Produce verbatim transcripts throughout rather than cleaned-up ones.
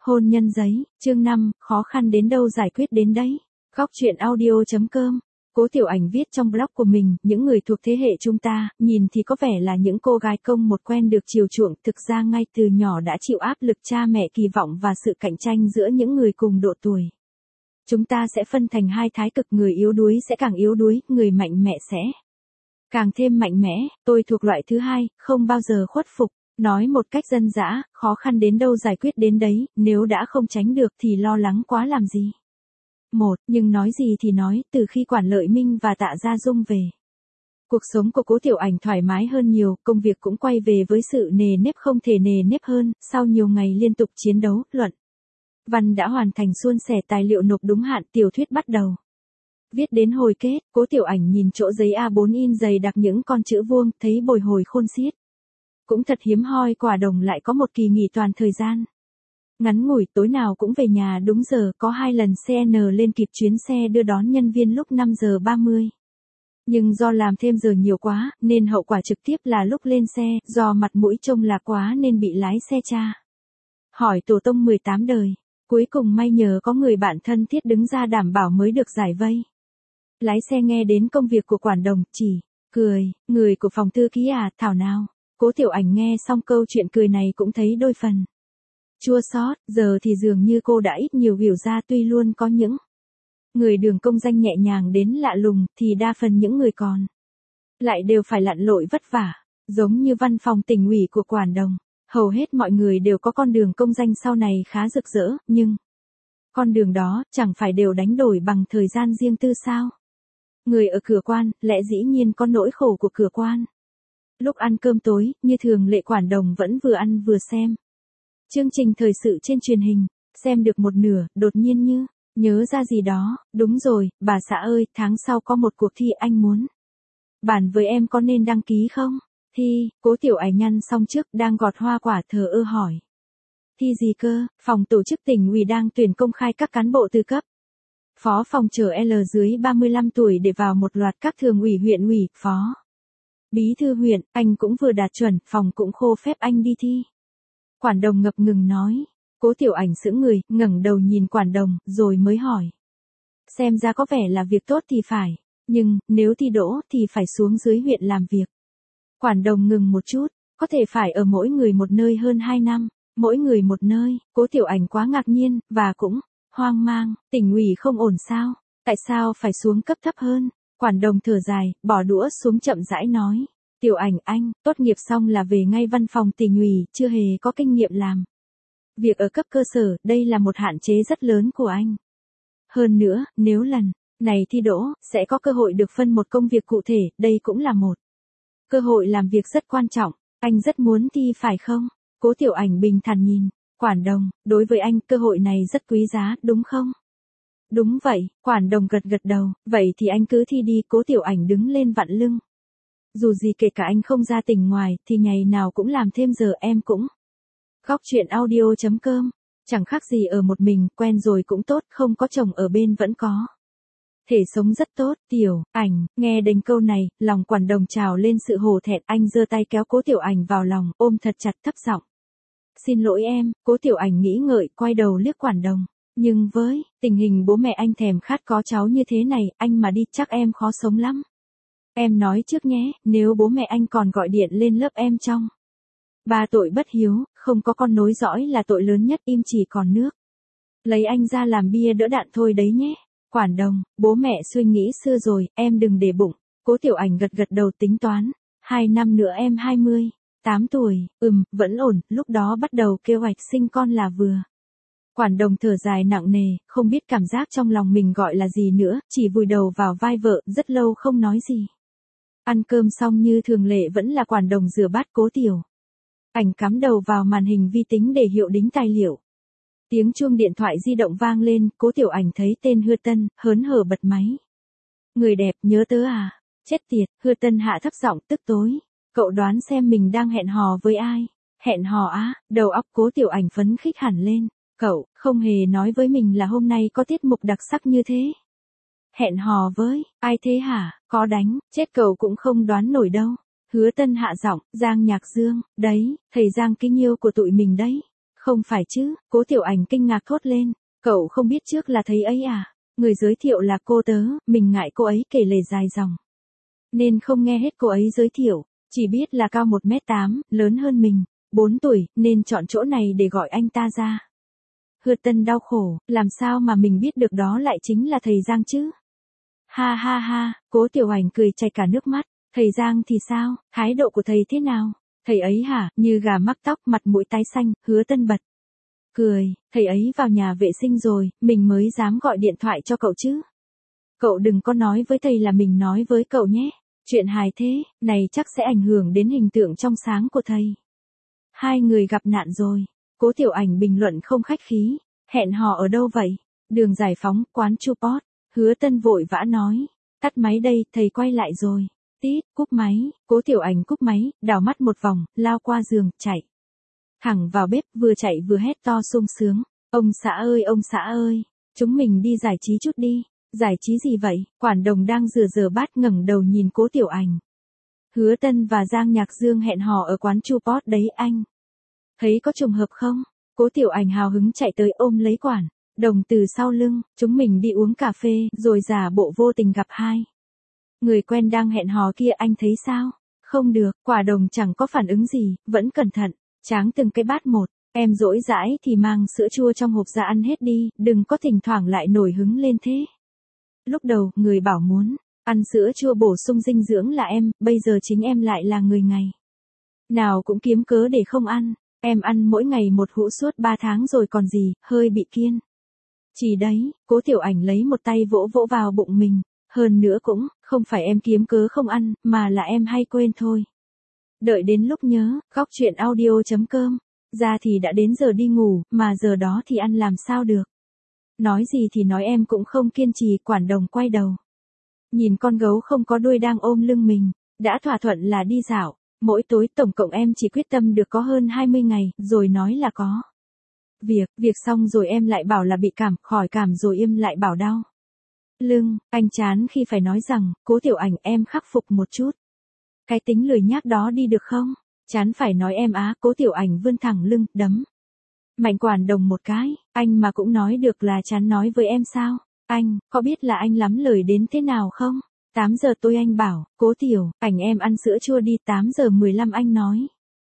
Hôn nhân giấy, chương năm, khó khăn đến đâu giải quyết đến đấy. Góc truyện audio.com. Cố Tiểu Ảnh viết trong blog của mình, những người thuộc thế hệ chúng ta, nhìn thì có vẻ là những cô gái công một quen được chiều chuộng, thực ra ngay từ nhỏ đã chịu áp lực cha mẹ kỳ vọng và sự cạnh tranh giữa những người cùng độ tuổi. Chúng ta sẽ phân thành hai thái cực, người yếu đuối sẽ càng yếu đuối, người mạnh mẽ sẽ càng thêm mạnh mẽ. Tôi thuộc loại thứ hai, không bao giờ khuất phục. Nói một cách dân dã, khó khăn đến đâu giải quyết đến đấy, nếu đã không tránh được thì lo lắng quá làm gì. Một, nhưng nói gì thì nói, từ khi Quản Lợi Minh và Tạ Gia Dung về, cuộc sống của Cố Tiểu Ảnh thoải mái hơn nhiều, công việc cũng quay về với sự nề nếp không thể nề nếp hơn, sau nhiều ngày liên tục chiến đấu, luận văn đã hoàn thành suôn sẻ, tài liệu nộp đúng hạn, tiểu thuyết bắt đầu viết đến hồi kết. Cố Tiểu Ảnh nhìn chỗ giấy A bốn in dày đặc những con chữ vuông, thấy bồi hồi khôn xiết. Cũng thật hiếm hoi, Quả Đồng lại có một kỳ nghỉ toàn thời gian ngắn ngủi, tối nào cũng về nhà đúng giờ, có hai lần xê en lên kịp chuyến xe đưa đón nhân viên lúc năm giờ ba mươi. Nhưng do làm thêm giờ nhiều quá, nên hậu quả trực tiếp là lúc lên xe, do mặt mũi trông là quá nên bị lái xe tra hỏi tổ tông mười tám đời. Cuối cùng may nhờ có người bạn thân thiết đứng ra đảm bảo mới được giải vây. Lái xe nghe đến công việc của Quản Đồng, chỉ cười, người của phòng thư ký à, thảo nào. Cố Tiểu Ảnh nghe xong câu chuyện cười này cũng thấy đôi phần chua xót, giờ thì dường như cô đã ít nhiều hiểu ra, tuy luôn có những người đường công danh nhẹ nhàng đến lạ lùng, thì đa phần những người còn lại đều phải lặn lội vất vả, giống như văn phòng tỉnh ủy của Quản Đồng. Hầu hết mọi người đều có con đường công danh sau này khá rực rỡ, nhưng con đường đó chẳng phải đều đánh đổi bằng thời gian riêng tư sao? Người ở cửa quan, lẽ dĩ nhiên có nỗi khổ của cửa quan. Lúc ăn cơm tối, như thường lệ, Quản Đồng vẫn vừa ăn vừa xem chương trình thời sự trên truyền hình. Xem được một nửa, đột nhiên như nhớ ra gì đó. Đúng rồi, bà xã ơi, tháng sau có một cuộc thi, anh muốn bàn với em có nên đăng ký không? Thi, Cố Tiểu Ảnh nhăn xong trước, đang gọt hoa quả, thờ ơ hỏi. Thi gì cơ? Phòng tổ chức tỉnh ủy đang tuyển công khai các cán bộ từ cấp phó phòng chờ L dưới ba mươi lăm tuổi để vào một loạt các thường ủy, huyện ủy, phó bí thư huyện. Anh cũng vừa đạt chuẩn, phòng cũng khô phép anh đi thi. Quản Đồng ngập ngừng nói. Cố Tiểu Ảnh sững người, ngẩng đầu nhìn Quản Đồng, rồi mới hỏi. Xem ra có vẻ là việc tốt thì phải, nhưng, nếu thi đỗ thì phải xuống dưới huyện làm việc. Quản Đồng ngừng một chút, có thể phải ở mỗi người một nơi hơn hai năm, mỗi người một nơi. Cố Tiểu Ảnh quá ngạc nhiên, và cũng hoang mang, tỉnh ủy không ổn sao? Tại sao phải xuống cấp thấp hơn? Quản Đồng thở dài, bỏ đũa xuống chậm rãi nói. Tiểu Ảnh, anh, tốt nghiệp xong là về ngay văn phòng tỉnh ủy, chưa hề có kinh nghiệm làm việc ở cấp cơ sở, đây là một hạn chế rất lớn của anh. Hơn nữa, nếu lần này thi đỗ, sẽ có cơ hội được phân một công việc cụ thể, đây cũng là một cơ hội làm việc rất quan trọng. Anh rất muốn thi phải không? Cố Tiểu Ảnh bình thản nhìn Quản Đồng, đối với anh, cơ hội này rất quý giá, đúng không? Đúng vậy, Quản Đồng gật gật đầu, vậy thì anh cứ thi đi. Cố Tiểu Ảnh đứng lên vặn lưng. Dù gì kể cả anh không ra tỉnh ngoài, thì ngày nào cũng làm thêm giờ, em cũng. Góc truyện audio.com. Chẳng khác gì ở một mình, quen rồi cũng tốt, không có chồng ở bên vẫn có thể sống rất tốt. Tiểu Ảnh, nghe đến câu này, lòng Quản Đồng trào lên sự hổ thẹn, anh giơ tay kéo Cố Tiểu Ảnh vào lòng, ôm thật chặt, thấp giọng. Xin lỗi em. Cố Tiểu Ảnh nghĩ ngợi, quay đầu liếc Quản Đồng. Nhưng với tình hình bố mẹ anh thèm khát có cháu như thế này, anh mà đi chắc em khó sống lắm. Em nói trước nhé, nếu bố mẹ anh còn gọi điện lên lớp em trong ba tội bất hiếu, không có con nối dõi là tội lớn nhất, im chỉ còn nước lấy anh ra làm bia đỡ đạn thôi đấy nhé. Quản Đồng, bố mẹ suy nghĩ xưa rồi, em đừng để bụng. Cố Tiểu Ảnh gật gật đầu, tính toán. Hai năm nữa em hai mươi tám tuổi, ừm, vẫn ổn, lúc đó bắt đầu kế hoạch sinh con là vừa. Quản Đồng thở dài nặng nề, không biết cảm giác trong lòng mình gọi là gì nữa, chỉ vùi đầu vào vai vợ, rất lâu không nói gì. Ăn cơm xong như thường lệ vẫn là Quản Đồng rửa bát. Cố Tiểu Ảnh cắm đầu vào màn hình vi tính để hiệu đính tài liệu. Tiếng chuông điện thoại di động vang lên, Cố Tiểu Ảnh thấy tên Hưa Tân, hớn hở bật máy. Người đẹp, nhớ tớ à? Chết tiệt, Hưa Tân hạ thấp giọng, tức tối. Cậu đoán xem mình đang hẹn hò với ai? Hẹn hò á? Đầu óc Cố Tiểu Ảnh phấn khích hẳn lên. Cậu không hề nói với mình là hôm nay có tiết mục đặc sắc như thế. Hẹn hò với ai thế hả? Có đánh, chết cậu cũng không đoán nổi đâu. Hứa Tân hạ giọng, Giang Nhạc Dương, đấy, thầy Giang Ký Nhiêu của tụi mình đấy. Không phải chứ, Cố Tiểu Ảnh kinh ngạc thốt lên, cậu không biết trước là thấy ấy à? Người giới thiệu là cô tớ, mình ngại cô ấy kể lể dài dòng. Nên không nghe hết cô ấy giới thiệu, chỉ biết là cao một mét tám, lớn hơn mình, bốn tuổi, nên chọn chỗ này để gọi anh ta ra. Hứa Tân đau khổ, làm sao mà mình biết được đó lại chính là thầy Giang chứ? Ha ha ha, Cố Tiểu Ảnh cười chảy cả nước mắt, thầy Giang thì sao, thái độ của thầy thế nào? Thầy ấy hả, như gà mắc tóc, mặt mũi tái xanh, Hứa Tân bật cười, thầy ấy vào nhà vệ sinh rồi, mình mới dám gọi điện thoại cho cậu chứ. Cậu đừng có nói với thầy là mình nói với cậu nhé, chuyện hài thế, này chắc sẽ ảnh hưởng đến hình tượng trong sáng của thầy. Hai người gặp nạn rồi, Cố Tiểu Ảnh bình luận không khách khí, hẹn hò ở đâu vậy? Đường Giải Phóng, quán Chupot. Hứa Tân vội vã nói, tắt máy đây, thầy quay lại rồi. Tít, cúp máy, Cố Tiểu Ảnh cúp máy, đảo mắt một vòng, lao qua giường, chạy thẳng vào bếp, vừa chạy vừa hét to sung sướng, ông xã ơi ông xã ơi, chúng mình đi giải trí chút đi. Giải trí gì vậy? Quản Đồng đang rửa rửa bát ngẩng đầu nhìn Cố Tiểu Ảnh. Hứa Tân và Giang Nhạc Dương hẹn hò ở quán Chupot đấy anh. Thấy có trùng hợp không? Cố Tiểu Ảnh hào hứng chạy tới ôm lấy Quản Đồng từ sau lưng, chúng mình đi uống cà phê, rồi giả bộ vô tình gặp hai người quen đang hẹn hò kia, anh thấy sao? Không được, Quả Đồng chẳng có phản ứng gì, vẫn cẩn thận, tráng từng cái bát một. Em dỗi dãi thì mang sữa chua trong hộp ra ăn hết đi, đừng có thỉnh thoảng lại nổi hứng lên thế. Lúc đầu, người bảo muốn ăn sữa chua bổ sung dinh dưỡng là em, bây giờ chính em lại là người ngày nào cũng kiếm cớ để không ăn. Em ăn mỗi ngày một hũ suốt ba tháng rồi còn gì, hơi bị kiên chỉ đấy. Cố Tiểu Ảnh lấy một tay vỗ vỗ vào bụng mình. Hơn nữa cũng, không phải em kiếm cớ không ăn, mà là em hay quên thôi. Đợi đến lúc nhớ, góc chuyện audio chấm com. Ra thì đã đến giờ đi ngủ, mà giờ đó thì ăn làm sao được. Nói gì thì nói, em cũng không kiên trì. Quản Đồng quay đầu nhìn con gấu không có đuôi đang ôm lưng mình. Đã thỏa thuận là đi dạo mỗi tối, tổng cộng em chỉ quyết tâm được có hơn hai mươi ngày, rồi nói là có việc, việc xong rồi em lại bảo là bị cảm, khỏi cảm rồi im lại bảo đau lưng. Anh chán khi phải nói rằng, Cố Tiểu Ảnh em khắc phục một chút cái tính lười nhác đó đi được không? Chán phải nói em á. Cố Tiểu Ảnh vươn thẳng lưng, đấm mạnh Quản Đồng một cái. Anh mà cũng nói được là chán nói với em sao? Anh, có biết là anh lắm lời đến thế nào không? tám giờ tôi anh bảo, Cố Tiểu Ảnh em ăn sữa chua đi. Tám giờ mười lăm anh nói,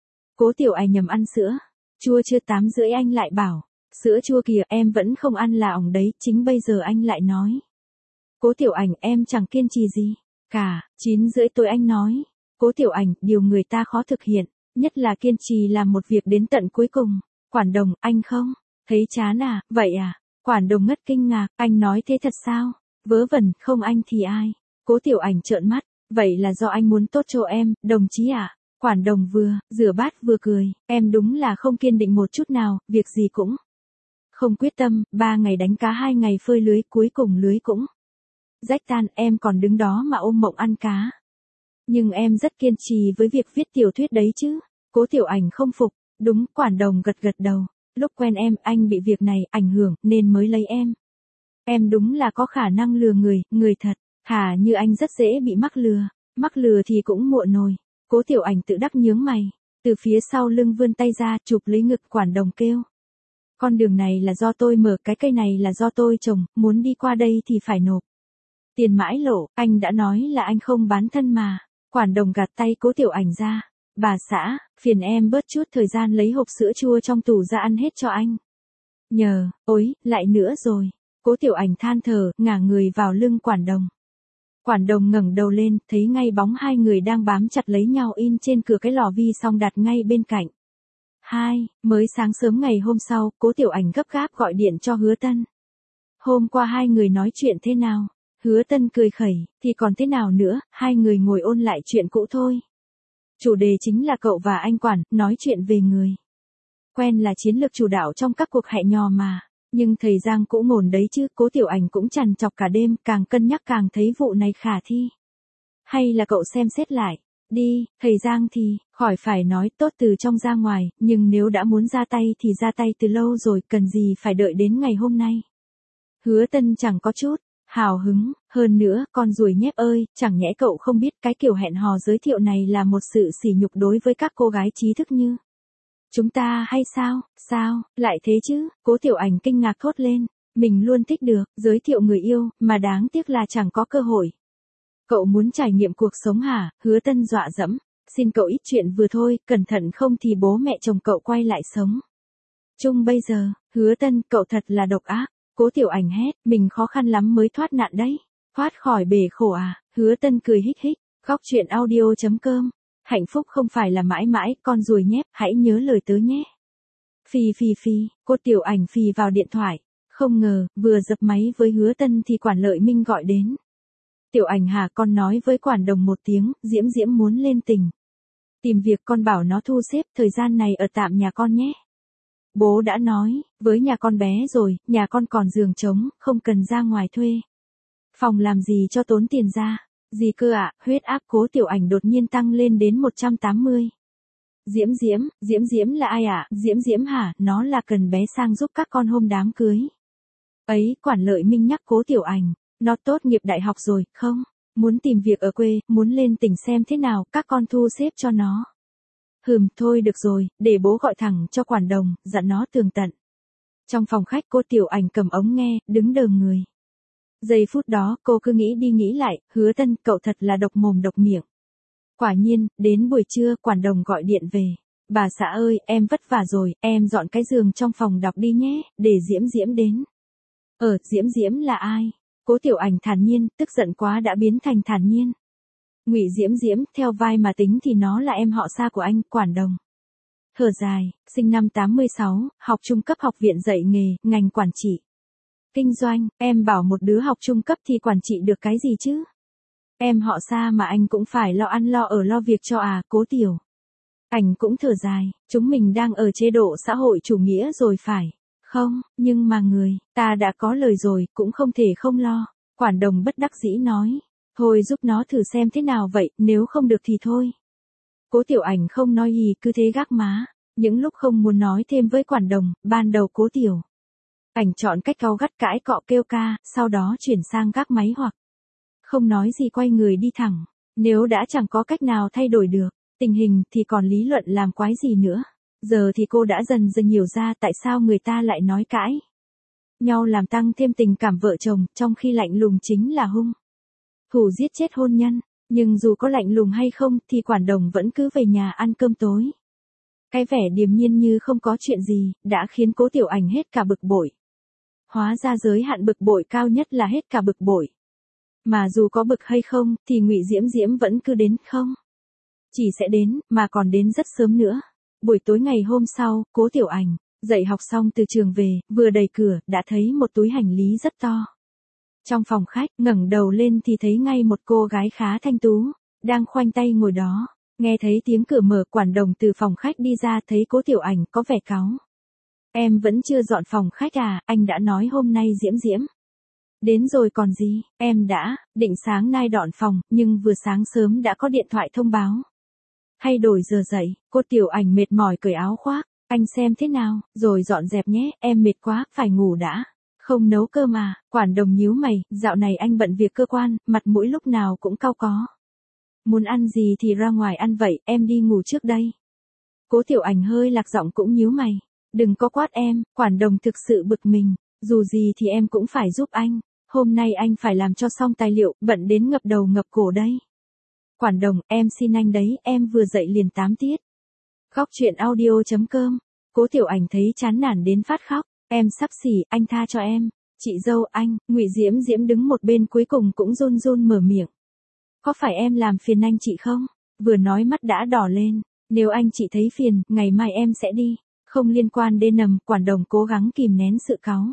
Cố Tiểu Ảnh nhầm ăn sữa chua chưa. Tám rưỡi anh lại bảo, sữa chua kìa, em vẫn không ăn là ỏng đấy. Chính bây giờ anh lại nói, Cố Tiểu Ảnh em chẳng kiên trì gì cả. Chín rưỡi tối anh nói, Cố Tiểu Ảnh, điều người ta khó thực hiện nhất là kiên trì làm một việc đến tận cuối cùng. Quản Đồng, anh không thấy chán à? Vậy à? Quản Đồng ngất kinh ngạc, anh nói thế thật sao? Vớ vẩn, không anh thì ai? Cố Tiểu Ảnh trợn mắt, vậy là do anh muốn tốt cho em, đồng chí à? Quản Đồng vừa rửa bát vừa cười, em đúng là không kiên định một chút nào, việc gì cũng không quyết tâm. Ba ngày đánh cá, hai ngày phơi lưới, cuối cùng lưới cũng rách tan, em còn đứng đó mà ôm mộng ăn cá. Nhưng em rất kiên trì với việc viết tiểu thuyết đấy chứ. Cố Tiểu Ảnh không phục. Đúng, Quản Đồng gật gật đầu. Lúc quen em, anh bị việc này ảnh hưởng nên mới lấy em. Em đúng là có khả năng lừa người, người thật. Thà như anh rất dễ bị mắc lừa. Mắc lừa thì cũng muộn rồi. Cố Tiểu Ảnh tự đắc nhướng mày. Từ phía sau lưng vươn tay ra, chụp lấy ngực. Quản Đồng kêu, con đường này là do tôi mở, cái cây này là do tôi trồng, muốn đi qua đây thì phải nộp tiền mãi lộ. Anh đã nói là anh không bán thân mà. Quản Đồng gạt tay Cố Tiểu Ảnh ra. Bà xã, phiền em bớt chút thời gian lấy hộp sữa chua trong tủ ra ăn hết cho anh. Nhờ, ôi, lại nữa rồi. Cố Tiểu Ảnh than thở, ngả người vào lưng Quản Đồng. Quản Đồng ngẩng đầu lên, thấy ngay bóng hai người đang bám chặt lấy nhau in trên cửa cái lò vi song đặt ngay bên cạnh. Hai, mới sáng sớm ngày hôm sau, Cố Tiểu Ảnh gấp gáp gọi điện cho Hứa Tân. Hôm qua hai người nói chuyện thế nào? Hứa Tân cười khẩy, thì còn thế nào nữa, hai người ngồi ôn lại chuyện cũ thôi. Chủ đề chính là cậu và anh Quản, nói chuyện về người quen là chiến lược chủ đạo trong các cuộc hẹn hò mà. Nhưng thầy Giang cũng ngổn đấy chứ. Cố Tiểu Ảnh cũng trằn trọc cả đêm, càng cân nhắc càng thấy vụ này khả thi. Hay là cậu xem xét lại đi. Thầy Giang thì, khỏi phải nói, tốt từ trong ra ngoài, nhưng nếu đã muốn ra tay thì ra tay từ lâu rồi, cần gì phải đợi đến ngày hôm nay. Hứa Tân chẳng có chút hào hứng. Hơn nữa, con ruồi nhép ơi, chẳng nhẽ cậu không biết cái kiểu hẹn hò giới thiệu này là một sự sỉ nhục đối với các cô gái trí thức như Chúng ta hay sao, sao, lại thế chứ, Cố Tiểu Ảnh kinh ngạc thốt lên, mình luôn thích được, giới thiệu người yêu, mà đáng tiếc là chẳng có cơ hội. Cậu muốn trải nghiệm cuộc sống hả, Hứa Tân dọa dẫm, xin cậu ít chuyện vừa thôi, cẩn thận không thì bố mẹ chồng cậu quay lại sống chung bây giờ, Hứa Tân, cậu thật là độc ác, Cố Tiểu Ảnh hét, mình khó khăn lắm mới thoát nạn đấy, thoát khỏi bể khổ à, Hứa Tân cười hích hích, góc truyện audio.com, hạnh phúc không phải là mãi mãi, con ruồi nhép, hãy nhớ lời tớ nhé. Phì phì phì, cô Tiểu Ảnh phì vào điện thoại, không ngờ, vừa dập máy với Hứa Tân thì quản lợi Minh gọi đến. Tiểu Ảnh hả, con nói với quản đồng một tiếng, Diễm Diễm muốn lên tỉnh. Tìm việc con bảo nó thu xếp thời gian này ở tạm nhà con nhé. Bố đã nói, với nhà con bé rồi, nhà con còn giường trống, không cần ra ngoài thuê. Phòng làm gì cho tốn tiền ra. Gì cơ ạ, à, huyết áp Cố Tiểu Ảnh đột nhiên tăng lên đến một trăm tám mươi. Diễm Diễm, Diễm Diễm là ai ạ? À? Diễm Diễm hả, nó là cần bé sang giúp các con hôm đám cưới. Ấy, quản lợi Minh nhắc Cố Tiểu Ảnh, nó tốt nghiệp đại học rồi, không? Muốn tìm việc ở quê, muốn lên tỉnh xem thế nào, các con thu xếp cho nó. Hừm, thôi được rồi, để bố gọi thẳng cho quản đồng, dặn nó tường tận. Trong phòng khách cô Tiểu Ảnh cầm ống nghe, đứng đờ người. Giây phút đó, cô cứ nghĩ đi nghĩ lại, Hứa Tân, cậu thật là độc mồm độc miệng. Quả nhiên, đến buổi trưa, quản đồng gọi điện về. Bà xã ơi, em vất vả rồi, em dọn cái giường trong phòng đọc đi nhé, để Diễm Diễm đến. Ờ, Diễm Diễm là ai? Cố Tiểu Ảnh thản nhiên, tức giận quá đã biến thành thản nhiên. Ngụy Diễm Diễm, theo vai mà tính thì nó là em họ xa của anh, quản đồng. Thở dài, sinh năm tám mươi sáu, học trung cấp học viện dạy nghề, ngành quản trị. Kinh doanh, em bảo một đứa học trung cấp thì quản trị được cái gì chứ? Em họ xa mà anh cũng phải lo ăn lo ở lo việc cho à, Cố Tiểu Ảnh cũng thở dài, chúng mình đang ở chế độ xã hội chủ nghĩa rồi phải. Không, nhưng mà người, ta đã có lời rồi, cũng không thể không lo. Quản đồng bất đắc dĩ nói. Thôi giúp nó thử xem thế nào vậy, nếu không được thì thôi. Cố Tiểu Ảnh không nói gì, cứ thế gác má. Những lúc không muốn nói thêm với quản đồng, ban đầu Cố Tiểu Ảnh chọn cách cau gắt cãi cọ kêu ca, sau đó chuyển sang gác máy hoặc không nói gì quay người đi thẳng. Nếu đã chẳng có cách nào thay đổi được tình hình thì còn lý luận làm quái gì nữa. Giờ thì cô đã dần dần hiểu ra tại sao người ta lại nói cãi nhau làm tăng thêm tình cảm vợ chồng, trong khi lạnh lùng chính là hung thủ giết chết hôn nhân. Nhưng dù có lạnh lùng hay không thì quản đồng vẫn cứ về nhà ăn cơm tối. Cái vẻ điềm nhiên như không có chuyện gì, đã khiến Cố Tiểu Ảnh hết cả bực bội. Hóa ra giới hạn bực bội cao nhất là hết cả bực bội. Mà dù có bực hay không, thì Ngụy Diễm Diễm vẫn cứ đến không? Chỉ sẽ đến, mà còn đến rất sớm nữa. Buổi tối ngày hôm sau, Cố Tiểu Ảnh dạy học xong từ trường về, vừa đẩy cửa, đã thấy một túi hành lý rất to. Trong phòng khách, ngẩng đầu lên thì thấy ngay một cô gái khá thanh tú, đang khoanh tay ngồi đó. Nghe thấy tiếng cửa mở, quản đồng từ phòng khách đi ra, thấy Cố Tiểu Ảnh có vẻ cáu. Em vẫn chưa dọn phòng khách à, anh đã nói hôm nay Diễm Diễm đến rồi còn gì, em đã định sáng nay dọn phòng, nhưng vừa sáng sớm đã có điện thoại thông báo. Hay đổi giờ dậy, cô Tiểu Ảnh mệt mỏi cởi áo khoác, anh xem thế nào, rồi dọn dẹp nhé, em mệt quá, phải ngủ đã. Không nấu cơm à, quản đồng nhíu mày, dạo này anh bận việc cơ quan, mặt mũi lúc nào cũng cau có. Muốn ăn gì thì ra ngoài ăn vậy, em đi ngủ trước đây. Cố Tiểu Ảnh hơi lạc giọng cũng nhíu mày. Đừng có quát em, quản đồng thực sự bực mình, dù gì thì em cũng phải giúp anh. Hôm nay anh phải làm cho xong tài liệu, bận đến ngập đầu ngập cổ đấy. Quản đồng, em xin anh đấy, em vừa dậy liền tám tiết. Góc truyện audio.com, Cố Tiểu Ảnh thấy chán nản đến phát khóc. Em sắp xỉ, anh tha cho em. Chị dâu anh, Ngụy Diễm Diễm đứng một bên cuối cùng cũng run run mở miệng. Có phải em làm phiền anh chị không? Vừa nói mắt đã đỏ lên. Nếu anh chị thấy phiền, ngày mai em sẽ đi. Không liên quan đến nầm, quản đồng cố gắng kìm nén sự cáu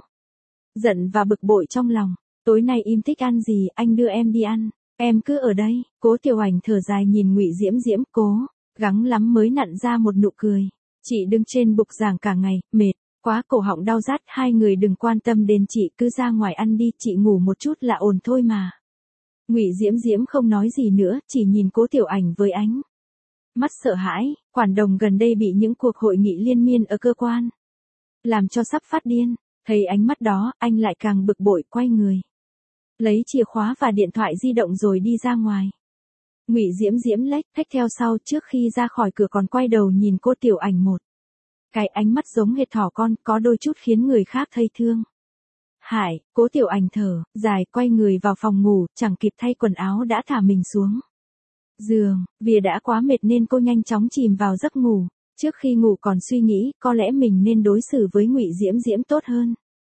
giận và bực bội trong lòng. Tối nay im thích ăn gì, anh đưa em đi ăn. Em cứ ở đây. Cố Tiểu Ảnh thở dài nhìn Ngụy Diễm Diễm, cố gắng lắm mới nặn ra một nụ cười. Chị đứng trên bục giảng cả ngày, mệt quá, cổ họng đau rát, hai người đừng quan tâm đến chị, cứ ra ngoài ăn đi, chị ngủ một chút là ổn thôi mà. Ngụy Diễm Diễm không nói gì nữa, chỉ nhìn Cố Tiểu Ảnh với ánh mắt sợ hãi. Quản đồng gần đây bị những cuộc hội nghị liên miên ở cơ quan làm cho sắp phát điên. Thấy ánh mắt đó, anh lại càng bực bội, quay người lấy chìa khóa và điện thoại di động rồi đi ra ngoài. Ngụy Diễm Diễm lách thách theo sau, trước khi ra khỏi cửa còn quay đầu nhìn cô Tiểu Ảnh một Cái ánh mắt giống hệt thỏ con, có đôi chút khiến người khác thấy thương. Hại, Cố Tiểu Ảnh thở dài, quay người vào phòng ngủ, chẳng kịp thay quần áo đã thả mình xuống giường, vì đã quá mệt nên cô nhanh chóng chìm vào giấc ngủ. Trước khi ngủ còn suy nghĩ, có lẽ mình nên đối xử với Ngụy Diễm Diễm tốt hơn.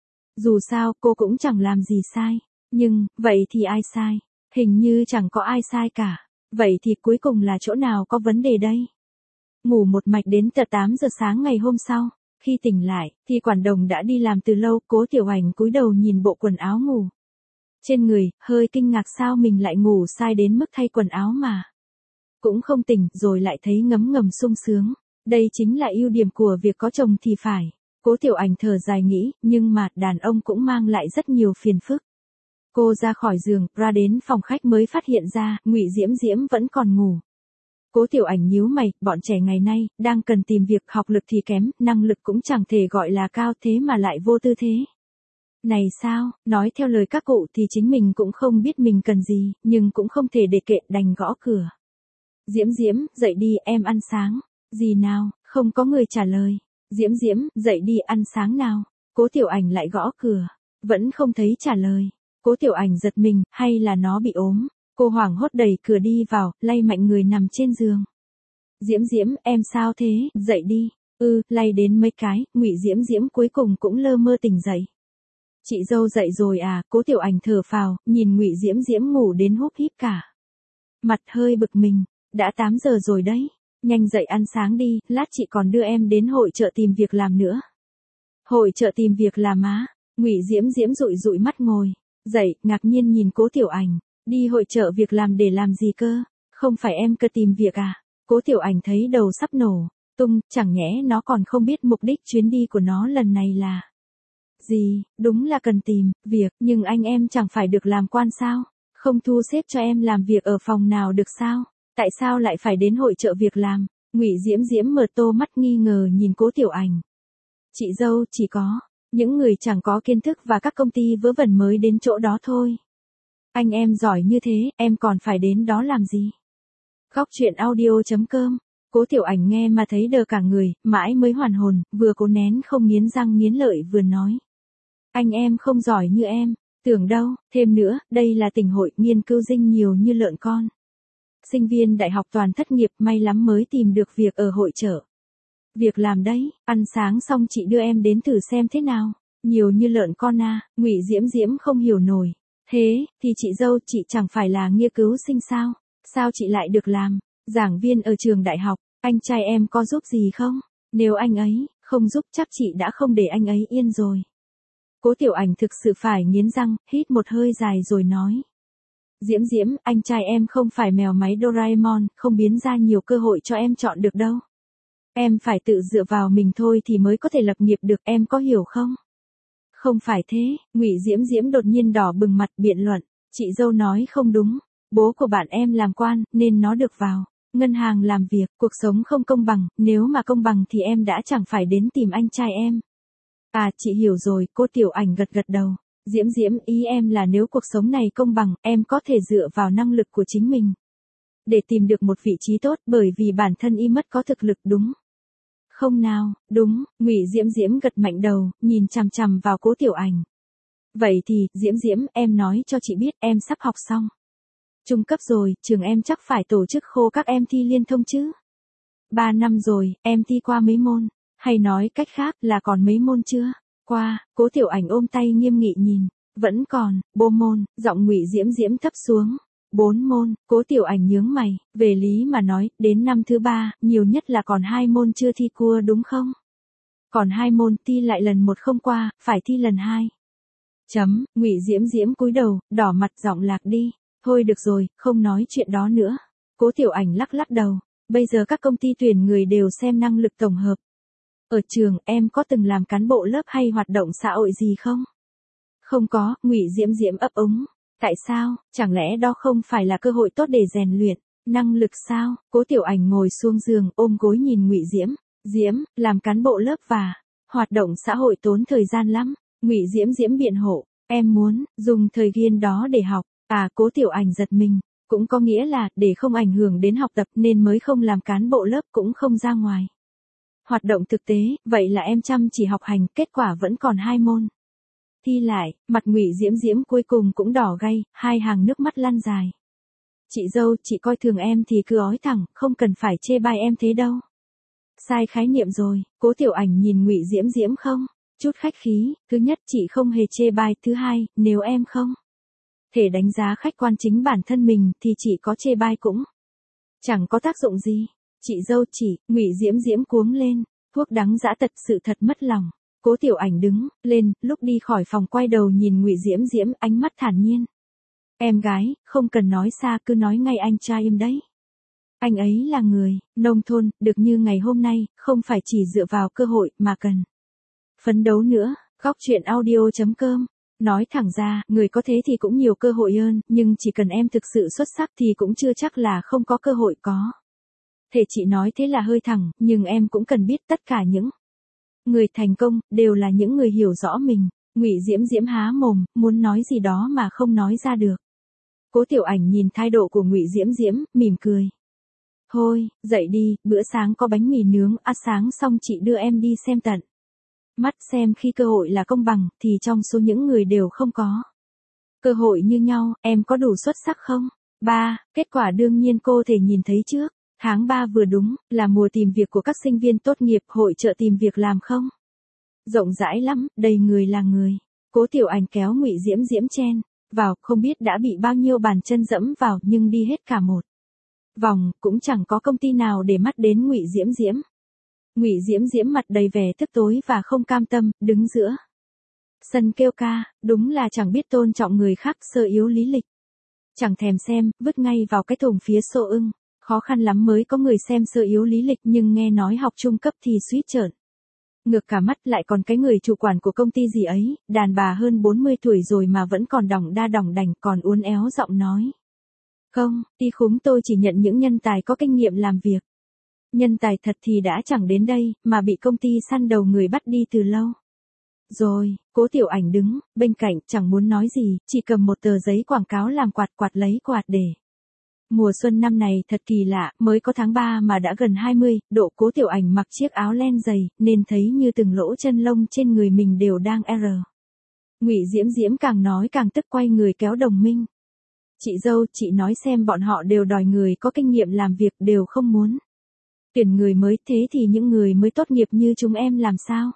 Dù sao, cô cũng chẳng làm gì sai. Nhưng, vậy thì ai sai? Hình như chẳng có ai sai cả. Vậy thì cuối cùng là chỗ nào có vấn đề đây? Ngủ một mạch đến tận tám giờ sáng ngày hôm sau. Khi tỉnh lại, thì quản đồng đã đi làm từ lâu. Cố Tiểu Ảnh cúi đầu nhìn bộ quần áo ngủ trên người, hơi kinh ngạc sao mình lại ngủ sai đến mức thay quần áo mà cũng không tỉnh, rồi lại thấy ngấm ngầm sung sướng. Đây chính là ưu điểm của việc có chồng thì phải. Cố Tiểu Ảnh thở dài nghĩ, nhưng mà đàn ông cũng mang lại rất nhiều phiền phức. Cô ra khỏi giường, ra đến phòng khách mới phát hiện ra, Ngụy Diễm Diễm vẫn còn ngủ. Cố Tiểu Ảnh nhíu mày, bọn trẻ ngày nay, đang cần tìm việc, học lực thì kém, năng lực cũng chẳng thể gọi là cao, thế mà lại vô tư thế. Này sao, nói theo lời các cụ thì chính mình cũng không biết mình cần gì, nhưng cũng không thể để kệ, đành gõ cửa. Diễm Diễm, dậy đi, em ăn sáng. Gì nào, không có người trả lời. Diễm Diễm, dậy đi ăn sáng nào. Cố Tiểu Ảnh lại gõ cửa. Vẫn không thấy trả lời. Cố Tiểu Ảnh giật mình, hay là nó bị ốm. Cô hoảng hốt đẩy cửa đi vào, lay mạnh người nằm trên giường. Diễm Diễm, em sao thế, dậy đi. Ừ, lay đến mấy cái, Ngụy Diễm Diễm cuối cùng cũng lơ mơ tỉnh dậy. Chị dâu dậy rồi à? Cố Tiểu Ảnh thở phào, nhìn Ngụy Diễm Diễm ngủ đến húp híp cả mặt, hơi bực mình. Đã tám giờ rồi đấy. Nhanh dậy ăn sáng đi, lát chị còn đưa em đến hội chợ tìm việc làm nữa. Hội chợ tìm việc làm á? Ngụy Diễm Diễm dụi dụi mắt ngồi dậy, ngạc nhiên nhìn Cố Tiểu Ảnh. Đi hội chợ việc làm để làm gì cơ? Không phải em cơ tìm việc à? Cố Tiểu Ảnh thấy đầu sắp nổ tung, chẳng nhẽ nó còn không biết mục đích chuyến đi của nó lần này là gì? Đúng là cần tìm việc, nhưng anh em chẳng phải được làm quan sao? Không thu xếp cho em làm việc ở phòng nào được sao? Tại sao lại phải đến hội chợ việc làm? Ngụy Diễm Diễm mở to mắt nghi ngờ nhìn Cố Tiểu Ảnh. Chị dâu, chỉ có những người chẳng có kiến thức và các công ty vớ vẩn mới đến chỗ đó thôi. Anh em giỏi như thế, em còn phải đến đó làm gì? Góc truyện audio chấm com. Cố Tiểu Ảnh nghe mà thấy đờ cả người, mãi mới hoàn hồn, vừa cố nén không nghiến răng nghiến lợi vừa nói. Anh em không giỏi như em, tưởng đâu, thêm nữa, đây là tỉnh hội nghiên cứu dinh nhiều như lợn con. Sinh viên đại học toàn thất nghiệp, may lắm mới tìm được việc ở hội chợ việc làm đấy. Ăn sáng xong chị đưa em đến thử xem thế nào. Nhiều như lợn con à? Ngụy Diễm Diễm không hiểu nổi. Thế thì chị dâu, chị chẳng phải là nghiên cứu sinh sao? Sao chị lại được làm giảng viên ở trường đại học? Anh trai em có giúp gì không? Nếu anh ấy không giúp chắc chị đã không để anh ấy yên rồi. Cố Tiểu Ảnh thực sự phải nghiến răng, hít một hơi dài rồi nói. Diễm Diễm, anh trai em không phải mèo máy Doraemon, không biến ra nhiều cơ hội cho em chọn được đâu. Em phải tự dựa vào mình thôi thì mới có thể lập nghiệp được, em có hiểu không? Không phải thế, Ngụy Diễm Diễm đột nhiên đỏ bừng mặt biện luận. Chị dâu nói không đúng, bố của bạn em làm quan, nên nó được vào ngân hàng làm việc, cuộc sống không công bằng, nếu mà công bằng thì em đã chẳng phải đến tìm anh trai em. À, chị hiểu rồi, cô Tiểu Ảnh gật gật đầu. Diễm Diễm, ý em là nếu cuộc sống này công bằng, em có thể dựa vào năng lực của chính mình để tìm được một vị trí tốt, bởi vì bản thân y mất có thực lực, đúng không nào? Đúng, Ngụy Diễm Diễm gật mạnh đầu, nhìn chằm chằm vào Cố Tiểu Ảnh. Vậy thì, Diễm Diễm, em nói cho chị biết, em sắp học xong trung cấp rồi, trường em chắc phải tổ chức khô các em thi liên thông chứ? Ba năm rồi, em thi qua mấy môn? Hay nói cách khác là còn mấy môn chưa? Qua, Cố Tiểu Ảnh ôm tay nghiêm nghị nhìn. Vẫn còn, bô môn, giọng Ngụy Diễm Diễm thấp xuống. Bốn môn, Cố Tiểu Ảnh nhướng mày, về lý mà nói, đến năm thứ ba, nhiều nhất là còn hai môn chưa thi cua đúng không? Còn hai môn, thi lại lần một không qua, phải thi lần hai. Chấm, Ngụy Diễm Diễm cúi đầu, đỏ mặt giọng lạc đi. Thôi được rồi, không nói chuyện đó nữa. Cố Tiểu Ảnh lắc lắc đầu. Bây giờ các công ty tuyển người đều xem năng lực tổng hợp. Ở trường, em có từng làm cán bộ lớp hay hoạt động xã hội gì không? Không có, Ngụy Diễm Diễm ấp úng. Tại sao, chẳng lẽ đó không phải là cơ hội tốt để rèn luyện năng lực sao? Cố Tiểu Ảnh ngồi xuống giường, ôm gối nhìn Ngụy Diễm. Diễm, làm cán bộ lớp và hoạt động xã hội tốn thời gian lắm. Ngụy Diễm Diễm biện hộ. Em muốn dùng thời gian đó để học. À, Cố Tiểu Ảnh giật mình. Cũng có nghĩa là, để không ảnh hưởng đến học tập nên mới không làm cán bộ lớp, cũng không ra ngoài Hoạt động thực tế, vậy là em chăm chỉ học hành, kết quả vẫn còn hai môn. Thi lại, mặt Ngụy Diễm Diễm cuối cùng cũng đỏ gay, hai hàng nước mắt lăn dài. Chị dâu, chị coi thường em thì cứ ói thẳng, không cần phải chê bai em thế đâu. Sai khái niệm rồi, Cố Tiểu Ảnh nhìn Ngụy Diễm Diễm không? Chút khách khí, thứ nhất chị không hề chê bai, thứ hai, nếu em không thể đánh giá khách quan chính bản thân mình thì chị có chê bai cũng chẳng có tác dụng gì. Chị dâu chị, Ngụy Diễm Diễm cuống lên, thuốc đắng dã tật sự thật mất lòng. Cố Tiểu Ảnh đứng lên, lúc đi khỏi phòng quay đầu nhìn Ngụy Diễm Diễm, ánh mắt thản nhiên. Em gái, không cần nói xa, cứ nói ngay anh trai em đấy. Anh ấy là người nông thôn, được như ngày hôm nay, không phải chỉ dựa vào cơ hội mà cần phấn đấu nữa. Góc truyện audio chấm com. Nói thẳng ra, người có thế thì cũng nhiều cơ hội hơn, nhưng chỉ cần em thực sự xuất sắc thì cũng chưa chắc là không có cơ hội có. Thể chị nói thế là hơi thẳng, nhưng em cũng cần biết tất cả những người thành công, đều là những người hiểu rõ mình. Ngụy Diễm Diễm há mồm, muốn nói gì đó mà không nói ra được. Cố Tiểu Ảnh nhìn thái độ của Ngụy Diễm Diễm, mỉm cười. Thôi, dậy đi, bữa sáng có bánh mì nướng, ăn sáng xong chị đưa em đi xem tận mắt xem khi cơ hội là công bằng, thì trong số những người đều không có cơ hội như nhau, em có đủ xuất sắc không? ba. Kết quả đương nhiên cô thể nhìn thấy trước. Tháng ba vừa đúng, là mùa tìm việc của các sinh viên tốt nghiệp, hội chợ tìm việc làm không? Rộng rãi lắm, đầy người là người. Cố Tiểu Ảnh kéo Ngụy Diễm Diễm chen vào, không biết đã bị bao nhiêu bàn chân dẫm vào, nhưng đi hết cả một vòng, cũng chẳng có công ty nào để mắt đến Ngụy Diễm Diễm. Ngụy Diễm Diễm mặt đầy vẻ tức tối và không cam tâm, đứng giữa sân kêu ca, đúng là chẳng biết tôn trọng người khác, sơ yếu lý lịch. Chẳng thèm xem, vứt ngay vào cái thùng phía xô ưng. Khó khăn lắm mới có người xem sơ yếu lý lịch, nhưng nghe nói học trung cấp thì suýt trợn ngược cả mắt. Lại còn cái người chủ quản của công ty gì ấy, đàn bà hơn bốn mươi tuổi rồi mà vẫn còn đỏng đa đỏng đành, còn uốn éo giọng nói. Không, đi khúng tôi chỉ nhận những nhân tài có kinh nghiệm làm việc. Nhân tài thật thì đã chẳng đến đây, mà bị công ty săn đầu người bắt đi từ lâu. Rồi, Cố Tiểu Ảnh đứng bên cạnh, chẳng muốn nói gì, chỉ cầm một tờ giấy quảng cáo làm quạt quạt lấy quạt để. Mùa xuân năm này thật kỳ lạ, mới có tháng ba mà đã gần hai mươi độ. Cố Tiểu Ảnh mặc chiếc áo len dày, nên thấy như từng lỗ chân lông trên người mình đều đang R. Ngụy Diễm Diễm càng nói càng tức, quay người kéo Đồng Minh. Chị dâu, chị nói xem, bọn họ đều đòi người có kinh nghiệm làm việc, đều không muốn tuyển người mới, thế thì những người mới tốt nghiệp như chúng em làm sao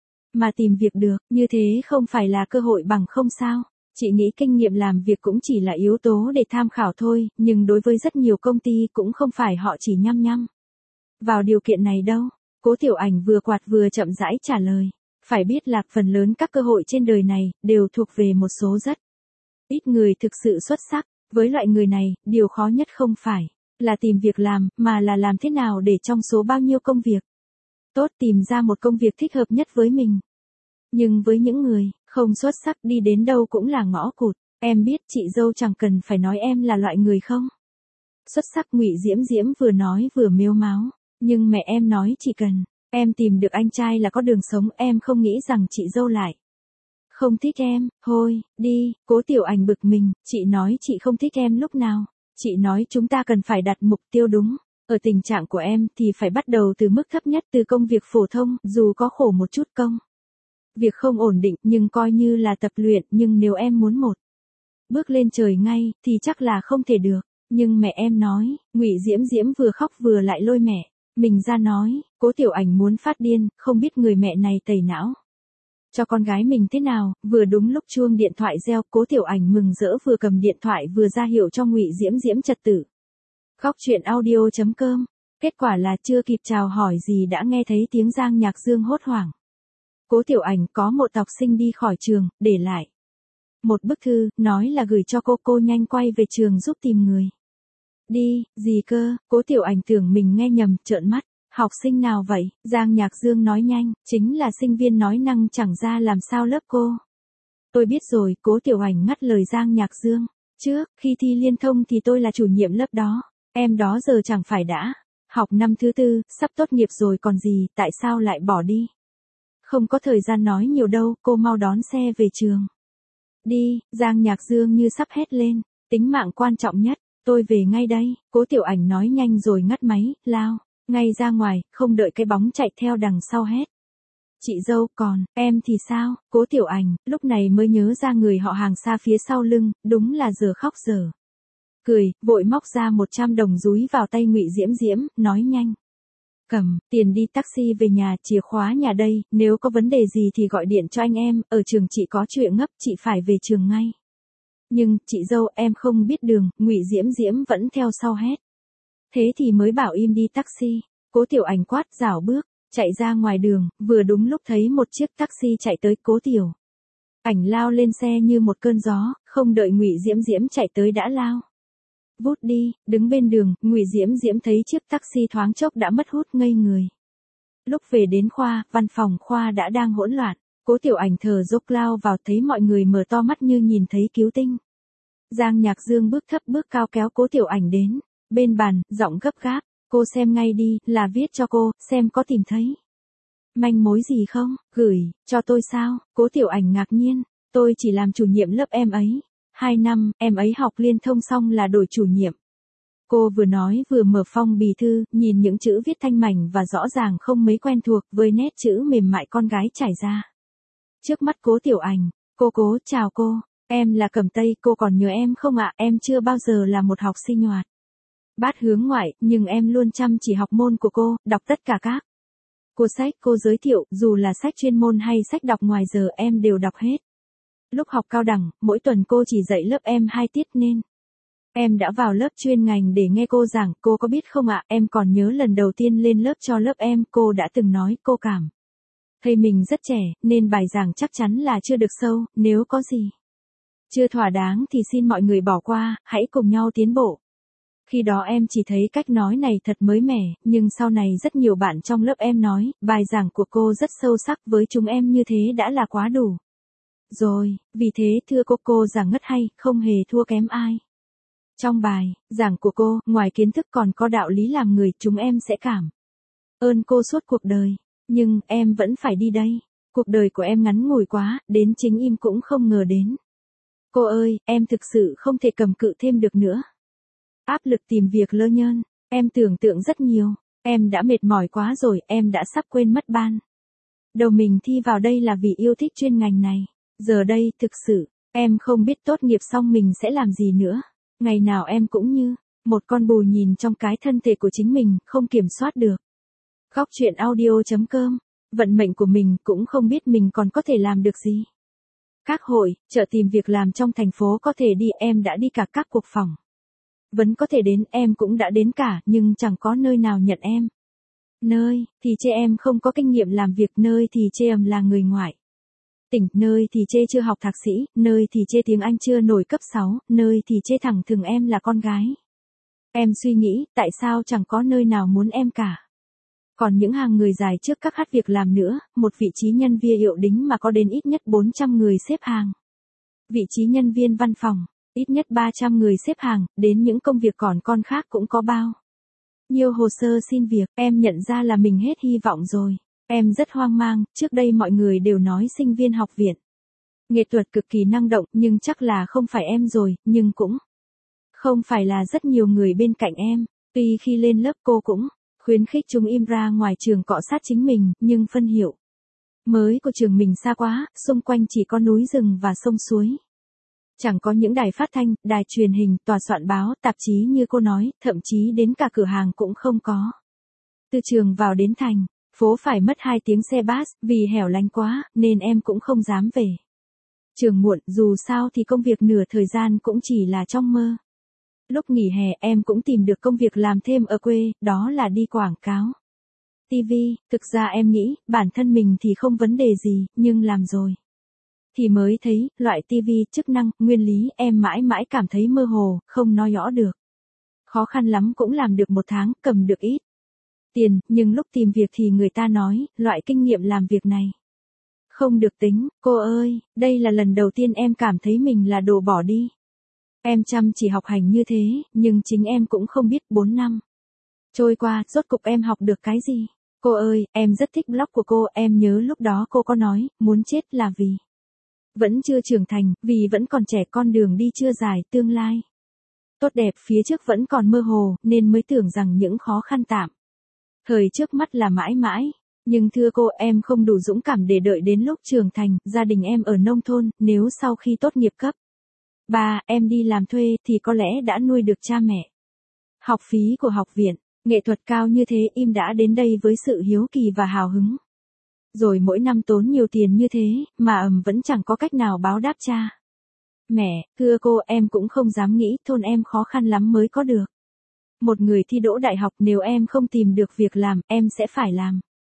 mà tìm việc được? Như thế không phải là cơ hội bằng không sao? Chị nghĩ kinh nghiệm làm việc cũng chỉ là yếu tố để tham khảo thôi, nhưng đối với rất nhiều công ty cũng không phải họ chỉ nhăm nhăm vào điều kiện này đâu. Cố Tiểu Ảnh vừa quạt vừa chậm rãi trả lời. Phải biết là phần lớn các cơ hội trên đời này đều thuộc về một số rất ít người thực sự xuất sắc. Với loại người này, điều khó nhất không phải là tìm việc làm, mà là làm thế nào để trong số bao nhiêu công việc tốt tìm ra một công việc thích hợp nhất với mình. Nhưng với những người không xuất sắc, đi đến đâu cũng là ngõ cụt. Em biết chị dâu chẳng cần phải nói em là loại người không xuất sắc. Ngụy Diễm Diễm vừa nói vừa mếu máo. Nhưng mẹ em nói chỉ cần em tìm được anh trai là có đường sống, em không nghĩ rằng chị dâu lại không thích em. Thôi, đi. Cố Tiểu Ảnh bực mình, chị nói chị không thích em lúc nào? Chị nói chúng ta cần phải đặt mục tiêu đúng. Ở tình trạng của em thì phải bắt đầu từ mức thấp nhất, từ công việc phổ thông, dù có khổ một chút, công việc không ổn định, nhưng coi như là tập luyện. Nhưng nếu em muốn một bước lên trời ngay, thì chắc là không thể được. Nhưng mẹ em nói, Ngụy Diễm Diễm vừa khóc vừa lại lôi mẹ mình ra nói. Cố Tiểu Ảnh muốn phát điên, không biết người mẹ này tẩy não cho con gái mình thế nào. Vừa đúng lúc chuông điện thoại reo, Cố Tiểu Ảnh mừng rỡ vừa cầm điện thoại vừa ra hiệu cho Ngụy Diễm Diễm trật tự. Góc truyện audio chấm com. Kết quả là chưa kịp chào hỏi gì đã nghe thấy tiếng Giang Nhạc Dương hốt hoảng. Cố Tiểu Ảnh có một học sinh đi khỏi trường, để lại một bức thư, nói là gửi cho cô. Cô nhanh quay về trường giúp tìm người. Đi, gì cơ? Cố Tiểu Ảnh tưởng mình nghe nhầm, trợn mắt. Học sinh nào vậy? Giang Nhạc Dương nói nhanh, chính là sinh viên nói năng chẳng ra làm sao lớp cô. Tôi biết rồi. Cố Tiểu Ảnh ngắt lời Giang Nhạc Dương. Trước, khi thi liên thông thì tôi là chủ nhiệm lớp đó. Em đó giờ chẳng phải đã học năm thứ tư, sắp tốt nghiệp rồi còn gì, tại sao lại bỏ đi? Không có thời gian nói nhiều đâu, cô mau đón xe về trường. Đi. Giang Nhạc Dương như sắp hét lên. Tính mạng quan trọng nhất. Tôi về ngay đây. Cố Tiểu Ảnh nói nhanh rồi ngắt máy, lao Ngay ra ngoài, không đợi cái bóng chạy theo đằng sau hét. Chị dâu, còn, em thì sao? Cố Tiểu Ảnh, lúc này mới nhớ ra người họ hàng xa phía sau lưng, đúng là giờ khóc giờ cười, vội móc ra một trăm đồng dúi vào tay Ngụy Diễm Diễm, nói nhanh. Cầm, tiền đi taxi về nhà, chìa khóa nhà đây, nếu có vấn đề gì thì gọi điện cho anh em, ở trường chị có chuyện gấp, chị phải về trường ngay. Nhưng, chị dâu, em không biết đường, Ngụy Diễm Diễm vẫn theo sau hét. Thế thì mới bảo im đi taxi. Cố Tiểu Ảnh quát, rảo bước, chạy ra ngoài đường, vừa đúng lúc thấy một chiếc taxi chạy tới. Cố Tiểu Ảnh lao lên xe như một cơn gió, không đợi Ngụy Diễm Diễm chạy tới đã lao vút đi, đứng bên đường, Ngụy Diễm Diễm thấy chiếc taxi thoáng chốc đã mất hút ngây người. Lúc về đến khoa, văn phòng khoa đã đang hỗn loạn, Cố Tiểu Ảnh thở dốc lao vào, thấy mọi người mở to mắt như nhìn thấy cứu tinh. Giang Nhạc Dương bước thấp bước cao kéo Cố Tiểu Ảnh đến bên bàn, giọng gấp gáp, cô xem ngay đi, là viết cho cô, xem có tìm thấy manh mối gì không, gửi cho tôi sao? Cố Tiểu Ảnh ngạc nhiên, tôi chỉ làm chủ nhiệm lớp em ấy. Hai năm, em ấy học liên thông xong là đổi chủ nhiệm. Cô vừa nói vừa mở phong bì thư, nhìn những chữ viết thanh mảnh và rõ ràng không mấy quen thuộc với nét chữ mềm mại con gái trải ra. Trước mắt Cố Tiểu Ảnh, cô Cố, chào cô, em là Cẩm Tây, cô còn nhớ em không ạ? Em chưa bao giờ là một học sinh nhoạt bát hướng ngoại, nhưng em luôn chăm chỉ học môn của cô, đọc tất cả các cô sách cô giới thiệu, dù là sách chuyên môn hay sách đọc ngoài giờ em đều đọc hết. Lúc học cao đẳng, mỗi tuần cô chỉ dạy lớp em hai tiết nên em đã vào lớp chuyên ngành để nghe cô giảng, cô có biết không ạ? Em còn nhớ lần đầu tiên lên lớp cho lớp em, cô đã từng nói cô cảm thấy mình rất trẻ, nên bài giảng chắc chắn là chưa được sâu, nếu có gì chưa thỏa đáng thì xin mọi người bỏ qua, hãy cùng nhau tiến bộ. Khi đó em chỉ thấy cách nói này thật mới mẻ, nhưng sau này rất nhiều bạn trong lớp em nói, bài giảng của cô rất sâu sắc, với chúng em như thế đã là quá đủ rồi, vì thế thưa cô, cô giảng ngất hay, không hề thua kém ai. Trong bài giảng của cô, ngoài kiến thức còn có đạo lý làm người, chúng em sẽ cảm ơn cô suốt cuộc đời, nhưng em vẫn phải đi đây. Cuộc đời của em ngắn ngủi quá, đến chính im cũng không ngờ đến. Cô ơi, em thực sự không thể cầm cự thêm được nữa. Áp lực tìm việc lơ nhơn, em tưởng tượng rất nhiều, em đã mệt mỏi quá rồi, em đã sắp quên mất ban đầu mình thi vào đây là vì yêu thích chuyên ngành này. Giờ đây, thực sự, em không biết tốt nghiệp xong mình sẽ làm gì nữa. Ngày nào em cũng như một con bù nhìn trong cái thân thể của chính mình, không kiểm soát được. Góc truyện audio chấm com, vận mệnh của mình cũng không biết mình còn có thể làm được gì. Các hội, chợ tìm việc làm trong thành phố có thể đi, em đã đi cả các cuộc phỏng vấn có thể đến, em cũng đã đến cả, nhưng chẳng có nơi nào nhận em. Nơi thì chê em không có kinh nghiệm làm việc, nơi thì chê em là người ngoại tỉnh, nơi thì chê chưa học thạc sĩ, nơi thì chê tiếng Anh chưa nổi cấp sáu, nơi thì chê thẳng thừng em là con gái. Em suy nghĩ, tại sao chẳng có nơi nào muốn em cả. Còn những hàng người dài trước các hát việc làm nữa, một vị trí nhân viên hiệu đính mà có đến ít nhất bốn trăm người xếp hàng. Vị trí nhân viên văn phòng, ít nhất ba trăm người xếp hàng, đến những công việc còn con khác cũng có bao nhiêu hồ sơ xin việc, em nhận ra là mình hết hy vọng rồi. Em rất hoang mang, trước đây mọi người đều nói sinh viên học viện nghệ thuật cực kỳ năng động, nhưng chắc là không phải em rồi, nhưng cũng không phải là rất nhiều người bên cạnh em. Tuy khi lên lớp cô cũng khuyến khích chúng im ra ngoài trường cọ sát chính mình, nhưng phân hiệu mới của trường mình xa quá, xung quanh chỉ có núi rừng và sông suối. Chẳng có những đài phát thanh, đài truyền hình, tòa soạn báo, tạp chí như cô nói, thậm chí đến cả cửa hàng cũng không có. Từ trường vào đến thành phố phải mất hai tiếng xe bus, vì hẻo lánh quá, nên em cũng không dám về trường muộn, dù sao thì công việc nửa thời gian cũng chỉ là trong mơ. Lúc nghỉ hè em cũng tìm được công việc làm thêm ở quê, đó là đi quảng cáo ti vi, thực ra em nghĩ, bản thân mình thì không vấn đề gì, nhưng làm rồi thì mới thấy, loại ti vi, chức năng, nguyên lý, em mãi mãi cảm thấy mơ hồ, không nói rõ được. Khó khăn lắm cũng làm được một tháng, cầm được ít tiền, nhưng lúc tìm việc thì người ta nói, loại kinh nghiệm làm việc này không được tính. Cô ơi, đây là lần đầu tiên em cảm thấy mình là đồ bỏ đi. Em chăm chỉ học hành như thế, nhưng chính em cũng không biết bốn năm trôi qua, rốt cục em học được cái gì. Cô ơi, em rất thích blog của cô, em nhớ lúc đó cô có nói, muốn chết là vì vẫn chưa trưởng thành, vì vẫn còn trẻ, con đường đi chưa dài, tương lai tốt đẹp phía trước vẫn còn mơ hồ, nên mới tưởng rằng những khó khăn tạm Thời trước mắt là mãi mãi. Nhưng thưa cô, em không đủ dũng cảm để đợi đến lúc trưởng thành, gia đình em ở nông thôn, nếu sau khi tốt nghiệp cấp ba, em đi làm thuê thì có lẽ đã nuôi được cha mẹ. Học phí của học viện, nghệ thuật cao như thế im đã đến đây với sự hiếu kỳ và hào hứng. Rồi mỗi năm tốn nhiều tiền như thế, mà ầm vẫn chẳng có cách nào báo đáp cha mẹ, thưa cô, em cũng không dám nghĩ, thôn em khó khăn lắm mới có được một người thi đỗ đại học, nếu em không tìm được việc làm, em sẽ phải làm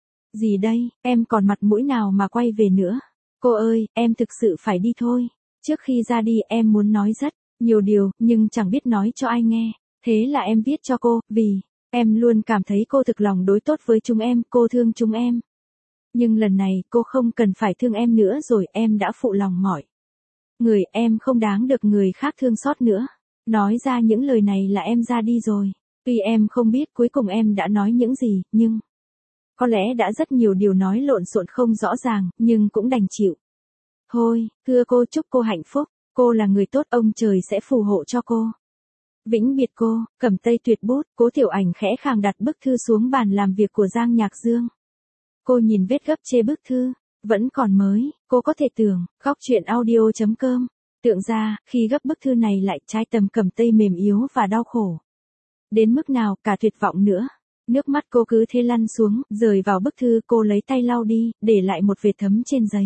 gì đây, em còn mặt mũi nào mà quay về nữa. Cô ơi, em thực sự phải đi thôi. Trước khi ra đi em muốn nói rất nhiều điều, nhưng chẳng biết nói cho ai nghe. Thế là em viết cho cô, vì em luôn cảm thấy cô thực lòng đối tốt với chúng em, cô thương chúng em. Nhưng lần này cô không cần phải thương em nữa rồi, em đã phụ lòng mọi người, em không đáng được người khác thương xót nữa. Nói ra những lời này là em ra đi rồi. Tuy em không biết cuối cùng em đã nói những gì, nhưng có lẽ đã rất nhiều điều nói lộn xộn không rõ ràng, nhưng cũng đành chịu. Thôi, thưa cô, chúc cô hạnh phúc, cô là người tốt, ông trời sẽ phù hộ cho cô. Vĩnh biệt cô, cầm tay tuyệt bút, Cố Tiểu Ảnh khẽ khàng đặt bức thư xuống bàn làm việc của Giang Nhạc Dương. Cô nhìn vết gấp trên bức thư, vẫn còn mới, cô có thể tưởng, góc truyện audio chấm com. Tượng ra, khi gấp bức thư này lại trái tầm cầm tay mềm yếu và đau khổ. Đến mức nào, cả tuyệt vọng nữa. Nước mắt cô cứ thế lăn xuống, rơi vào bức thư, cô lấy tay lau đi, để lại một vệt thấm trên giấy.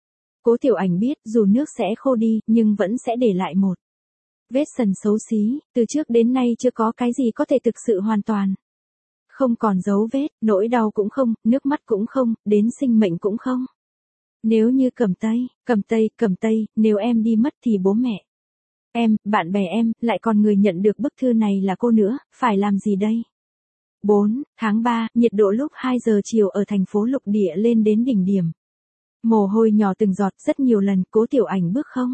Cố Tiểu Ảnh biết, dù nước sẽ khô đi, nhưng vẫn sẽ để lại một vết sần xấu xí, từ trước đến nay chưa có cái gì có thể thực sự hoàn toàn không còn dấu vết, nỗi đau cũng không, nước mắt cũng không, đến sinh mệnh cũng không. Nếu như cầm tay, cầm tay, cầm tay, nếu em đi mất thì bố mẹ em, bạn bè em, lại còn người nhận được bức thư này là cô nữa, phải làm gì đây? bốn tháng ba, nhiệt độ lúc hai giờ chiều ở thành phố lục địa lên đến đỉnh điểm. Mồ hôi nhỏ từng giọt, rất nhiều lần, Cố Tiểu Ảnh bước không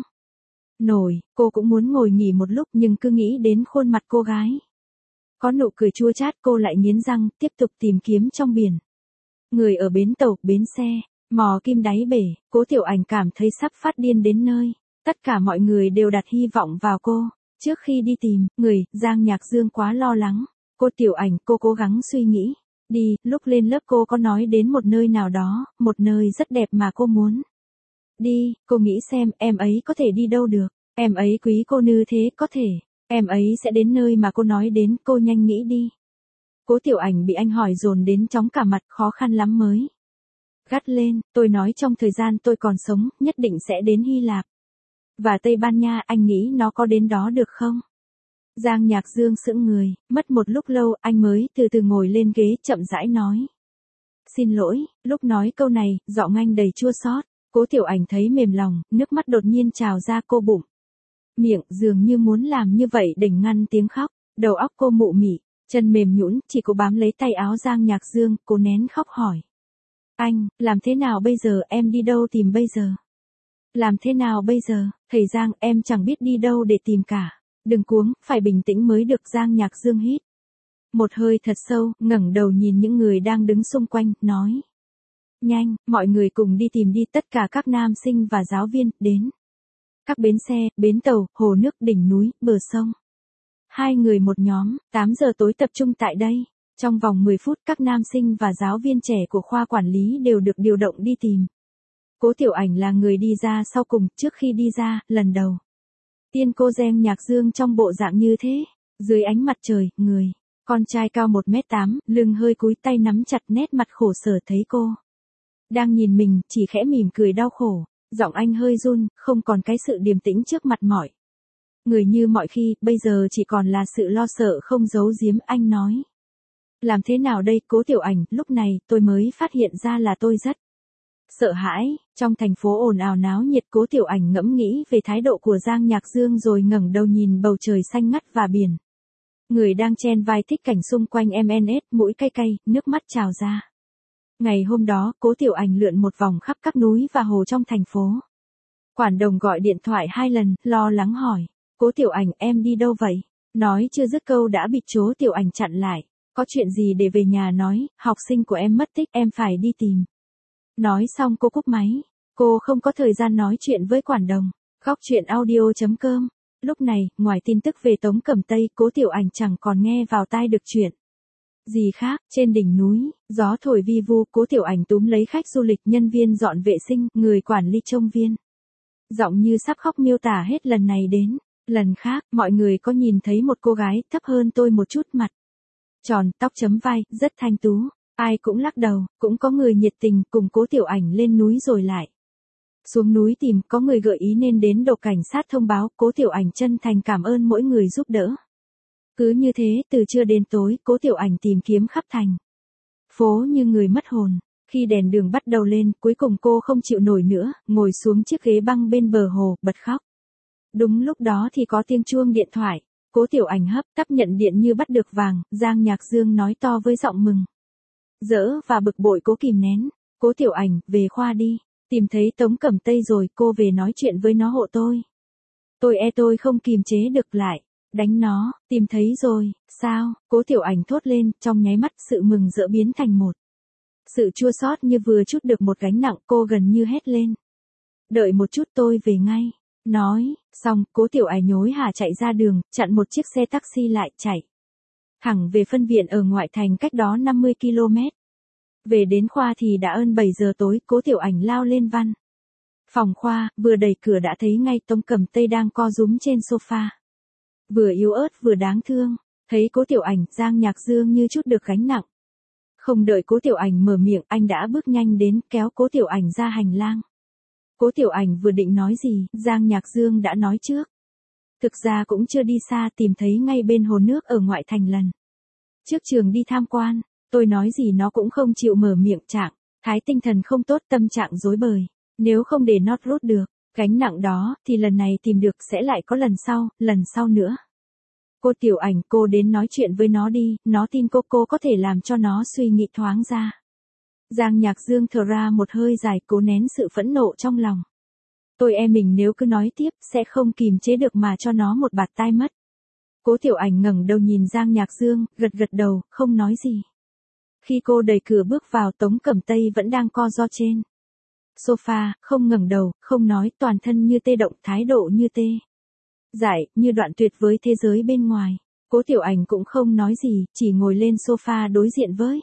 nổi, cô cũng muốn ngồi nghỉ một lúc, nhưng cứ nghĩ đến khuôn mặt cô gái có nụ cười chua chát, cô lại nghiến răng, tiếp tục tìm kiếm trong biển. Người ở bến tàu, bến xe, mò kim đáy bể, Cố Tiểu Ảnh cảm thấy sắp phát điên đến nơi. Tất cả mọi người đều đặt hy vọng vào cô. Trước khi đi tìm người, Giang Nhạc Dương quá lo lắng. Cô Tiểu Ảnh, cô cố gắng suy nghĩ. Đi, lúc lên lớp cô có nói đến một nơi nào đó, một nơi rất đẹp mà cô muốn đi, cô nghĩ xem, em ấy có thể đi đâu được. Em ấy quý cô như thế, có thể em ấy sẽ đến nơi mà cô nói đến, cô nhanh nghĩ đi. Cố Tiểu Ảnh bị anh hỏi dồn đến chóng cả mặt, khó khăn lắm mới gắt lên, tôi nói trong thời gian tôi còn sống, nhất định sẽ đến Hy Lạp và Tây Ban Nha, anh nghĩ nó có đến đó được không? Giang Nhạc Dương sững người, mất một lúc lâu, anh mới từ từ ngồi lên ghế, chậm rãi nói. Xin lỗi, lúc nói câu này, giọng anh đầy chua xót. Cố Tiểu Ảnh thấy mềm lòng, nước mắt đột nhiên trào ra, cô bụng miệng, dường như muốn làm như vậy để ngăn tiếng khóc, đầu óc cô mụ mị, chân mềm nhũn, chỉ cô bám lấy tay áo Giang Nhạc Dương, cô nén khóc hỏi. Anh, làm thế nào bây giờ, em đi đâu tìm bây giờ? Làm thế nào bây giờ, thầy Giang, em chẳng biết đi đâu để tìm cả. Đừng cuống, phải bình tĩnh mới được. Giang Nhạc Dương hít một hơi thật sâu, ngẩng đầu nhìn những người đang đứng xung quanh, nói. Nhanh, mọi người cùng đi tìm đi, tất cả các nam sinh và giáo viên, đến các bến xe, bến tàu, hồ nước, đỉnh núi, bờ sông. Hai người một nhóm, tám giờ tối tập trung tại đây. Trong vòng mười phút, các nam sinh và giáo viên trẻ của khoa quản lý đều được điều động đi tìm. Cố Tiểu Ảnh là người đi ra sau cùng, trước khi đi ra, lần đầu tiên cô Giang Nhạc Dương trong bộ dạng như thế, dưới ánh mặt trời, người con trai cao một mét tám, lưng hơi cúi, tay nắm chặt, nét mặt khổ sở, thấy cô đang nhìn mình, chỉ khẽ mỉm cười đau khổ, giọng anh hơi run, không còn cái sự điềm tĩnh trước mặt mọi người như mọi khi, bây giờ chỉ còn là sự lo sợ không giấu giếm. Anh nói. Làm thế nào đây, Cố Tiểu Ảnh, lúc này tôi mới phát hiện ra là tôi rất sợ hãi. Trong thành phố ồn ào náo nhiệt, Cố Tiểu Ảnh ngẫm nghĩ về thái độ của Giang Nhạc Dương rồi ngẩng đầu nhìn bầu trời xanh ngắt và biển. Người đang chen vai thích cảnh xung quanh em en ét, mũi cay cay, nước mắt trào ra. Ngày hôm đó, Cố Tiểu Ảnh lượn một vòng khắp các núi và hồ trong thành phố. Quản đồng gọi điện thoại hai lần, lo lắng hỏi. Cố Tiểu Ảnh, em đi đâu vậy? Nói chưa dứt câu đã bị Cố Tiểu Ảnh chặn lại. Có chuyện gì để về nhà nói, học sinh của em mất tích, em phải đi tìm. Nói xong cô cúp máy. Cô không có thời gian nói chuyện với quản đồng. Góc truyện audio chấm com. Lúc này, ngoài tin tức về Tống Cẩm Tây, Cố Tiểu Ảnh chẳng còn nghe vào tai được chuyện Gì khác, trên đỉnh núi, gió thổi vi vu, Cố Tiểu Ảnh túm lấy khách du lịch, nhân viên dọn vệ sinh, người quản lý trông viên. Giọng như sắp khóc miêu tả hết lần này đến lần khác, mọi người có nhìn thấy một cô gái thấp hơn tôi một chút, mặt tròn, tóc chấm vai, rất thanh tú. Ai cũng lắc đầu, cũng có người nhiệt tình cùng Cố Tiểu Ảnh lên núi rồi lại xuống núi tìm, có người gợi ý nên đến đồn cảnh sát thông báo. Cố Tiểu Ảnh chân thành cảm ơn mỗi người giúp đỡ. Cứ như thế, từ trưa đến tối, Cố Tiểu Ảnh tìm kiếm khắp thành phố như người mất hồn. Khi đèn đường bắt đầu lên, cuối cùng cô không chịu nổi nữa, ngồi xuống chiếc ghế băng bên bờ hồ, bật khóc. Đúng lúc đó thì có tiếng chuông điện thoại. Cố Tiểu Ảnh hấp tấp nhận điện như bắt được vàng. Giang Nhạc Dương nói to với giọng mừng rỡ và bực bội cố kìm nén. Cố Tiểu Ảnh, về khoa đi. Tìm thấy Tống Cẩm Tây rồi, cô về nói chuyện với nó hộ tôi. Tôi e tôi không kìm chế được lại đánh nó. Tìm thấy rồi, sao? Cố Tiểu Ảnh thốt lên, trong nháy mắt sự mừng rỡ biến thành một sự chua xót như vừa trút được một gánh nặng, cô gần như hét lên. Đợi một chút, tôi về ngay. Nói, xong, Cố Tiểu Ảnh nhối hả chạy ra đường, chặn một chiếc xe taxi lại, chạy thẳng về phân viện ở ngoại thành cách đó năm mươi ki lô mét. Về đến khoa thì đã hơn bảy giờ tối, Cố Tiểu Ảnh lao lên văn phòng khoa, vừa đẩy cửa đã thấy ngay Tống Cẩm Tây đang co rúm trên sofa. Vừa yếu ớt vừa đáng thương, thấy Cố Tiểu Ảnh, Giang Nhạc Dương như chút được gánh nặng. Không đợi Cố Tiểu Ảnh mở miệng, anh đã bước nhanh đến, kéo Cố Tiểu Ảnh ra hành lang. Cố Tiểu Ảnh vừa định nói gì, Giang Nhạc Dương đã nói trước. Thực ra cũng chưa đi xa, tìm thấy ngay bên hồ nước ở ngoại thành lần trước trường đi tham quan. Tôi nói gì nó cũng không chịu mở miệng, trạng thái tinh thần không tốt, tâm trạng rối bời. Nếu không để nó rút được gánh nặng đó, thì lần này tìm được sẽ lại có lần sau, lần sau nữa. Cô Tiểu Ảnh, cô đến nói chuyện với nó đi, nó tin cô, cô có thể làm cho nó suy nghĩ thoáng ra. Giang Nhạc Dương thở ra một hơi dài, cố nén sự phẫn nộ trong lòng. Tôi e mình nếu cứ nói tiếp, sẽ không kìm chế được mà cho nó một bạt tai mất. Cố Tiểu Ảnh ngẩng đầu nhìn Giang Nhạc Dương, gật gật đầu, không nói gì. Khi cô đẩy cửa bước vào, Tống Cẩm Tây vẫn đang co ro trên sofa, không ngẩng đầu, không nói, toàn thân như tê động, thái độ như tê dại, như đoạn tuyệt với thế giới bên ngoài. Cố Tiểu Ảnh cũng không nói gì, chỉ ngồi lên sofa đối diện với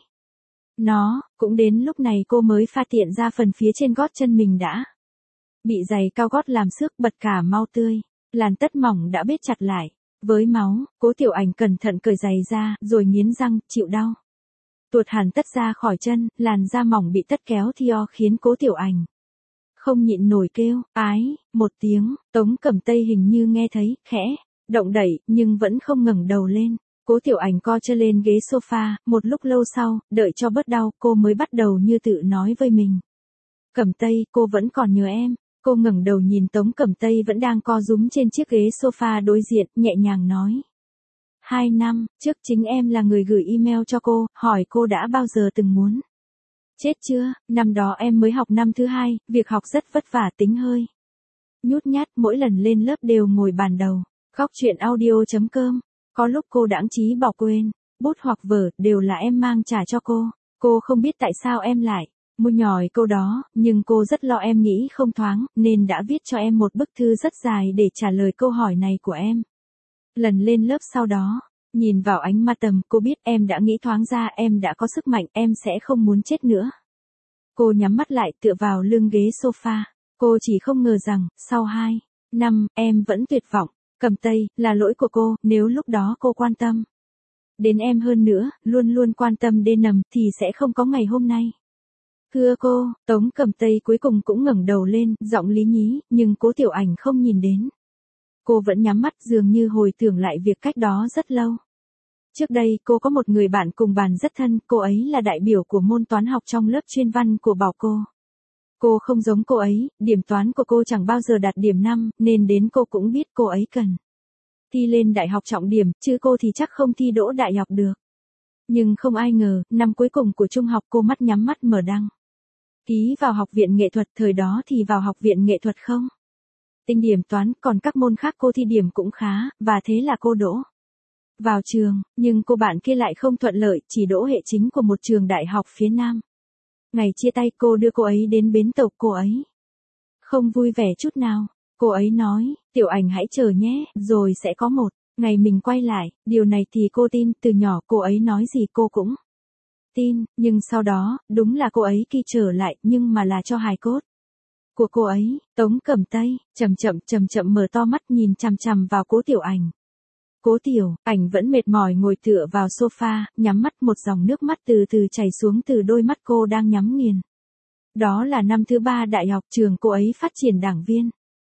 nó. Cũng đến lúc này cô mới phát hiện ra phần phía trên gót chân mình đã bị giày cao gót làm xước, bật cả máu tươi. Làn tất mỏng đã bết chặt lại với máu. Cố Tiểu Ảnh cẩn thận cởi giày ra, rồi nghiến răng, chịu đau tuột hẳn tất ra khỏi chân. Làn da mỏng bị tất kéo thio khiến Cố Tiểu Ảnh không nhịn nổi kêu ái một tiếng. Tống Cẩm Tây hình như nghe thấy, khẽ động đẩy, nhưng vẫn không ngẩng đầu lên. Cố Tiểu Ảnh co chân lên ghế sofa, một lúc lâu sau, đợi cho bớt đau, cô mới bắt đầu như tự nói với mình. Cẩm Tây, cô vẫn còn nhớ em. Cô ngẩng đầu nhìn Tống Cẩm Tây vẫn đang co rúm trên chiếc ghế sofa đối diện, nhẹ nhàng nói. Hai năm trước chính em là người gửi email cho cô, hỏi cô đã bao giờ từng muốn chết chưa. Năm đó em mới học năm thứ hai, việc học rất vất vả, tính hơi nhút nhát, mỗi lần lên lớp đều ngồi bàn đầu. Góc truyện audio chấm com. Có lúc cô đãng trí bỏ quên, bút hoặc vở, đều là em mang trả cho cô. Cô không biết tại sao em lại mua nhòi câu đó, nhưng cô rất lo em nghĩ không thoáng, nên đã viết cho em một bức thư rất dài để trả lời câu hỏi này của em. Lần lên lớp sau đó, nhìn vào ánh mắt tầm, cô biết em đã nghĩ thoáng ra, em đã có sức mạnh, em sẽ không muốn chết nữa. Cô nhắm mắt lại, tựa vào lưng ghế sofa. Cô chỉ không ngờ rằng, sau hai năm, em vẫn tuyệt vọng. Cẩm Tây, là lỗi của cô, nếu lúc đó cô quan tâm đến em hơn nữa, luôn luôn quan tâm đến nầm, thì sẽ không có ngày hôm nay. Thưa cô. Tống Cẩm Tây cuối cùng cũng ngẩng đầu lên, giọng lý nhí, nhưng Cố Tiểu Ảnh không nhìn đến. Cô vẫn nhắm mắt, dường như hồi tưởng lại việc cách đó rất lâu. Trước đây, cô có một người bạn cùng bàn rất thân, cô ấy là đại biểu của môn toán học trong lớp chuyên văn của Bảo cô. Cô không giống cô ấy, điểm toán của cô chẳng bao giờ đạt điểm năm, nên đến cô cũng biết cô ấy cần thi lên đại học trọng điểm, chứ cô thì chắc không thi đỗ đại học được. Nhưng không ai ngờ, năm cuối cùng của trung học cô mắt nhắm mắt mở đăng ký vào học viện nghệ thuật, thời đó thì vào học viện nghệ thuật không tinh điểm toán, còn các môn khác cô thi điểm cũng khá, và thế là cô đỗ vào trường. Nhưng cô bạn kia lại không thuận lợi, chỉ đỗ hệ chính của một trường đại học phía Nam. Ngày chia tay, cô đưa cô ấy đến bến tàu, cô ấy không vui vẻ chút nào. Cô ấy nói, Tiểu Ảnh hãy chờ nhé, rồi sẽ có một Ngày mình quay lại, điều này thì cô tin, từ nhỏ cô ấy nói gì cô cũng tin, nhưng sau đó, đúng là cô ấy khi trở lại, nhưng mà là cho hài cốt của cô ấy. Tống Cẩm Tây, chậm chậm chậm chậm mở to mắt nhìn chằm chằm vào Cố Tiểu Ảnh. Cố Tiểu Ảnh vẫn mệt mỏi ngồi tựa vào sofa, nhắm mắt, một dòng nước mắt từ từ chảy xuống từ đôi mắt cô đang nhắm nghiền. Đó là năm thứ ba đại học, trường cô ấy phát triển đảng viên.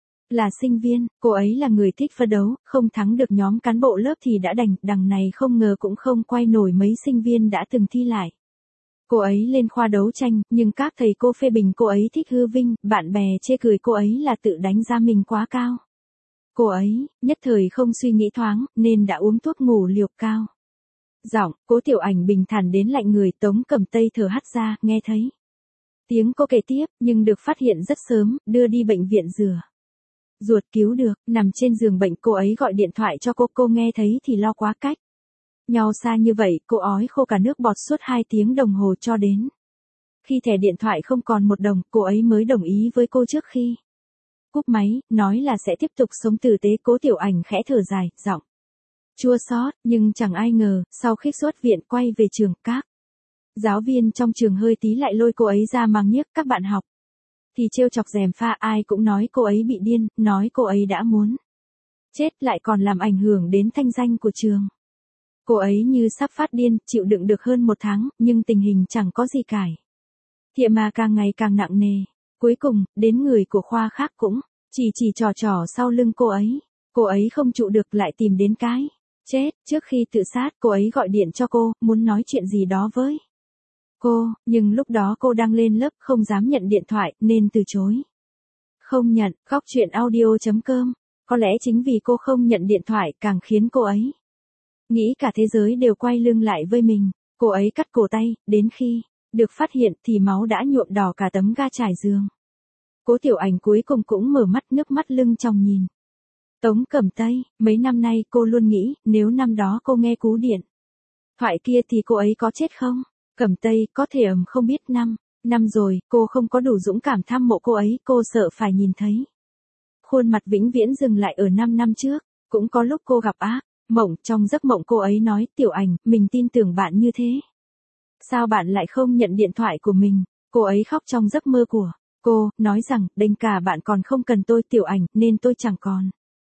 Là sinh viên, cô ấy là người thích phấn đấu, không thắng được nhóm cán bộ lớp thì đã đành, đằng này không ngờ cũng không quay nổi mấy sinh viên đã từng thi lại. Cô ấy lên khoa đấu tranh, nhưng các thầy cô phê bình cô ấy thích hư vinh, bạn bè chê cười cô ấy là tự đánh giá mình quá cao. Cô ấy, nhất thời không suy nghĩ thoáng, nên đã uống thuốc ngủ liều cao. Giọng, Cố Tiểu Ảnh bình thản đến lạnh người. Tống Cẩm Tây thở hắt ra, nghe thấy tiếng cô kể tiếp, nhưng được phát hiện rất sớm, đưa đi bệnh viện rửa ruột cứu được. Nằm trên giường bệnh, cô ấy gọi điện thoại cho cô, cô nghe thấy thì lo quá, cách nhau xa như vậy, cô ói khô cả nước bọt suốt hai tiếng đồng hồ cho đến khi thẻ điện thoại không còn một đồng, cô ấy mới đồng ý với cô trước khi cúp máy, nói là sẽ tiếp tục sống tử tế. Cố Tiểu Ảnh khẽ thở dài, giọng chua xót, nhưng chẳng ai ngờ, sau khi xuất viện quay về trường, các giáo viên trong trường hơi tí lại lôi cô ấy ra mắng nhiếc, các bạn học thì trêu chọc gièm pha, ai cũng nói cô ấy bị điên, nói cô ấy đã muốn chết, lại còn làm ảnh hưởng đến thanh danh của trường. Cô ấy như sắp phát điên, chịu đựng được hơn một tháng, nhưng tình hình chẳng có gì cải thiện mà càng ngày càng nặng nề. Cuối cùng, đến người của khoa khác cũng chỉ chỉ trò trò sau lưng cô ấy. Cô ấy không trụ được, lại tìm đến cái chết. Trước khi tự sát, cô ấy gọi điện cho cô, muốn nói chuyện gì đó với cô, nhưng lúc đó cô đang lên lớp, không dám nhận điện thoại, nên từ chối. Không nhận. Góc truyện audio chấm com. Có lẽ chính vì cô không nhận điện thoại, càng khiến cô ấy nghĩ cả thế giới đều quay lưng lại với mình. Cô ấy cắt cổ tay, đến khi được phát hiện thì máu đã nhuộm đỏ cả tấm ga trải giường. Cố Tiểu Ảnh cuối cùng cũng mở mắt, nước mắt lưng tròng nhìn Tống Cẩm Tây. Mấy năm nay cô luôn nghĩ, nếu năm đó cô nghe cú điện thoại kia thì cô ấy có chết không? Cẩm Tây, có thể ầm không biết năm năm rồi, cô không có đủ dũng cảm thăm mộ cô ấy, cô sợ phải nhìn thấy khuôn mặt vĩnh viễn dừng lại ở năm năm trước. Cũng có lúc cô gặp ác mộng, trong giấc mộng cô ấy nói, Tiểu Ảnh, mình tin tưởng bạn như thế. Sao bạn lại không nhận điện thoại của mình? Cô ấy khóc trong giấc mơ của cô, nói rằng, đành cả bạn còn không cần tôi Tiểu Ảnh, nên tôi chẳng còn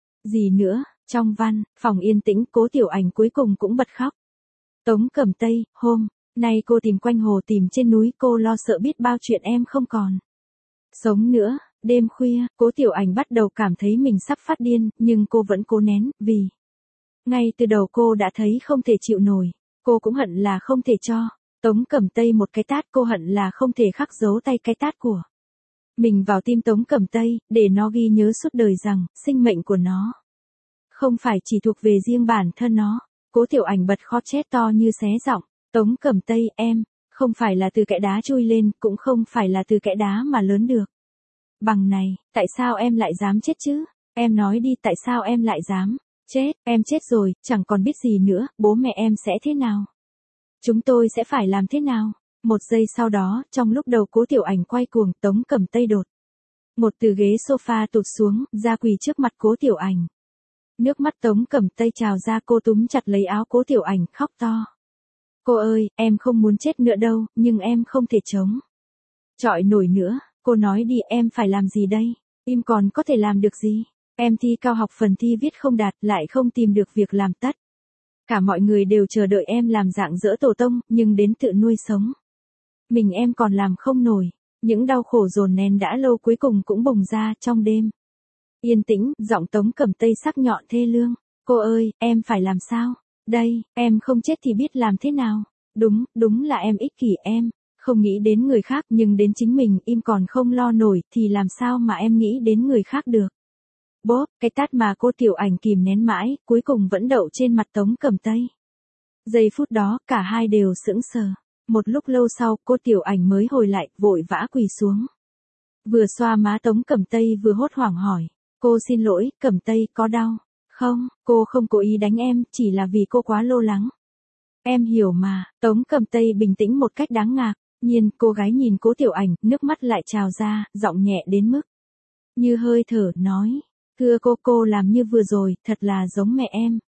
gì nữa. Trong văn phòng yên tĩnh, Cố Tiểu Ảnh cuối cùng cũng bật khóc. Tống Cẩm Tây, hôm nay cô tìm quanh hồ, tìm trên núi, cô lo sợ biết bao chuyện em không còn sống nữa. Đêm khuya, Cố Tiểu Ảnh bắt đầu cảm thấy mình sắp phát điên, nhưng cô vẫn cố nén, vì ngay từ đầu cô đã thấy không thể chịu nổi. Cô cũng hận là không thể cho Tống Cẩm Tây một cái tát, cô hận là không thể khắc dấu tay cái tát của mình vào tim Tống Cẩm Tây, để nó ghi nhớ suốt đời rằng, sinh mệnh của nó không phải chỉ thuộc về riêng bản thân nó. Cố Tiểu Ảnh bật khóc chết to như xé giọng. Tống Cẩm Tây, em không phải là từ kẽ đá chui lên, cũng không phải là từ kẽ đá mà lớn được bằng này. Tại sao em lại dám chết chứ? Em nói đi, tại sao em lại dám chết? Em chết rồi, chẳng còn biết gì nữa, bố mẹ em sẽ thế nào? Chúng tôi sẽ phải làm thế nào? Một giây sau đó, trong lúc đầu Cố Tiểu Ảnh quay cuồng, Tống Cẩm Tây đột một từ ghế sofa tụt xuống, ra quỳ trước mặt Cố Tiểu Ảnh. Nước mắt Tống Cẩm Tây trào ra, cô túm chặt lấy áo Cố Tiểu Ảnh, khóc to. Cô ơi, em không muốn chết nữa đâu, nhưng em không thể chống chọi nổi nữa. Cô nói đi, em phải làm gì đây? Im còn có thể làm được gì? Em thi cao học, phần thi viết không đạt, lại không tìm được việc làm, tất cả mọi người đều chờ đợi em làm dạng dỡ tổ tông, nhưng đến tự nuôi sống mình em còn làm không nổi. Những đau khổ dồn nén đã lâu cuối cùng cũng bùng ra trong đêm yên tĩnh. Giọng Tống Cẩm Tây sắc nhọn thê lương. Cô ơi, em phải làm sao đây? Em không chết thì biết làm thế nào? Đúng, đúng là em ích kỷ, em không nghĩ đến người khác, nhưng đến chính mình im còn không lo nổi, thì làm sao mà em nghĩ đến người khác được? Bốp, cái tát mà cô Tiểu Ảnh kìm nén mãi, cuối cùng vẫn đậu trên mặt Tống Cẩm Tây. Giây phút đó, cả hai đều sững sờ. Một lúc lâu sau, cô Tiểu Ảnh mới hồi lại, vội vã quỳ xuống. Vừa xoa má Tống Cẩm Tây vừa hốt hoảng hỏi. Cô xin lỗi, Cẩm Tây, có đau không? Cô không cố ý đánh em, chỉ là vì cô quá lo lắng. Em hiểu mà. Tống Cẩm Tây bình tĩnh một cách đáng ngạc nhiên. Cô gái nhìn Cố Tiểu Ảnh, nước mắt lại trào ra, giọng nhẹ đến mức như hơi thở, nói. Thưa cô, cô làm như vừa rồi, thật là giống mẹ em.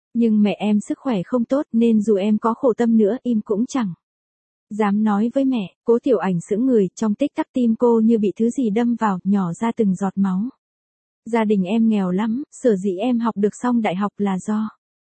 Nhưng mẹ em sức khỏe không tốt nên dù em có khổ tâm nữa im cũng chẳng dám nói với mẹ. Cố Tiểu Ảnh sững người, trong tích tắc tim cô như bị thứ gì đâm vào, nhỏ ra từng giọt máu. Gia đình em nghèo lắm, sở dĩ em học được xong đại học là do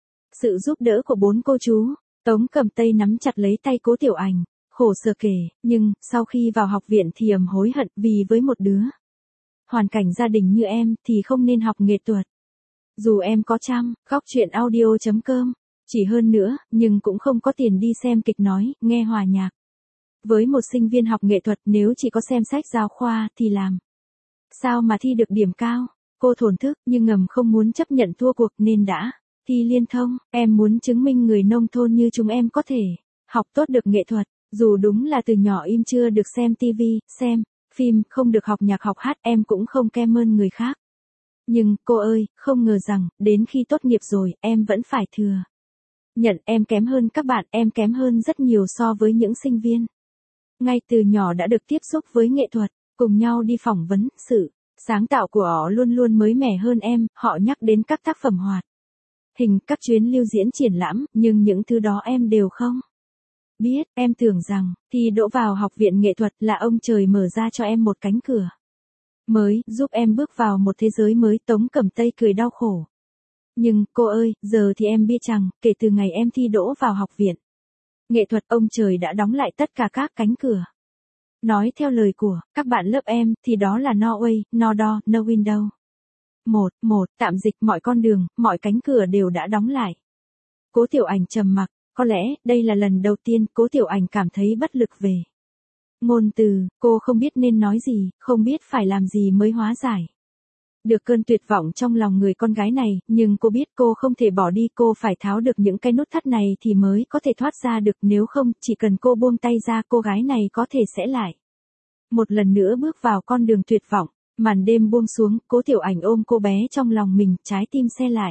sự giúp đỡ của bốn cô chú. Tống Cẩm Tây nắm chặt lấy tay Cố Tiểu Ảnh, khổ sở kể, nhưng, sau khi vào học viện thì ầm hối hận vì với một đứa hoàn cảnh gia đình như em thì không nên học nghệ thuật. Dù em có chăm, góc truyện audio.com, chỉ hơn nữa, nhưng cũng không có tiền đi xem kịch nói, nghe hòa nhạc. Với một sinh viên học nghệ thuật nếu chỉ có xem sách giáo khoa thì làm sao mà thi được điểm cao. Cô thổn thức nhưng ngầm không muốn chấp nhận thua cuộc nên đã thi liên thông. Em muốn chứng minh người nông thôn như chúng em có thể học tốt được nghệ thuật. Dù đúng là từ nhỏ im chưa được xem tivi, xem phim, không được học nhạc học hát, em cũng không kem ơn người khác. Nhưng, cô ơi, không ngờ rằng, đến khi tốt nghiệp rồi, em vẫn phải thừa nhận em kém hơn các bạn, em kém hơn rất nhiều so với những sinh viên. Ngay từ nhỏ đã được tiếp xúc với nghệ thuật, cùng nhau đi phỏng vấn, sự sáng tạo của họ luôn luôn mới mẻ hơn em, họ nhắc đến các tác phẩm hoạt hình, các chuyến lưu diễn triển lãm, nhưng những thứ đó em đều không biết. Em tưởng rằng, thi đỗ vào học viện nghệ thuật là ông trời mở ra cho em một cánh cửa mới, giúp em bước vào một thế giới mới. Tống Cẩm Tây cười đau khổ. Nhưng, cô ơi, giờ thì em biết rằng, kể từ ngày em thi đỗ vào học viện nghệ thuật, ông trời đã đóng lại tất cả các cánh cửa. Nói theo lời của các bạn lớp em, thì đó là no way, no door, no window. Một, một, tạm dịch, mọi con đường, mọi cánh cửa đều đã đóng lại. Cố Tiểu Ảnh trầm mặc, có lẽ, đây là lần đầu tiên Cố Tiểu Ảnh cảm thấy bất lực về ngôn từ, cô không biết nên nói gì, không biết phải làm gì mới hóa giải được cơn tuyệt vọng trong lòng người con gái này, nhưng cô biết cô không thể bỏ đi, cô phải tháo được những cái nút thắt này thì mới có thể thoát ra được, nếu không, chỉ cần cô buông tay ra, cô gái này có thể sẽ lại một lần nữa bước vào con đường tuyệt vọng. Màn đêm buông xuống, Cố Tiểu Ảnh ôm cô bé trong lòng mình, trái tim se lại.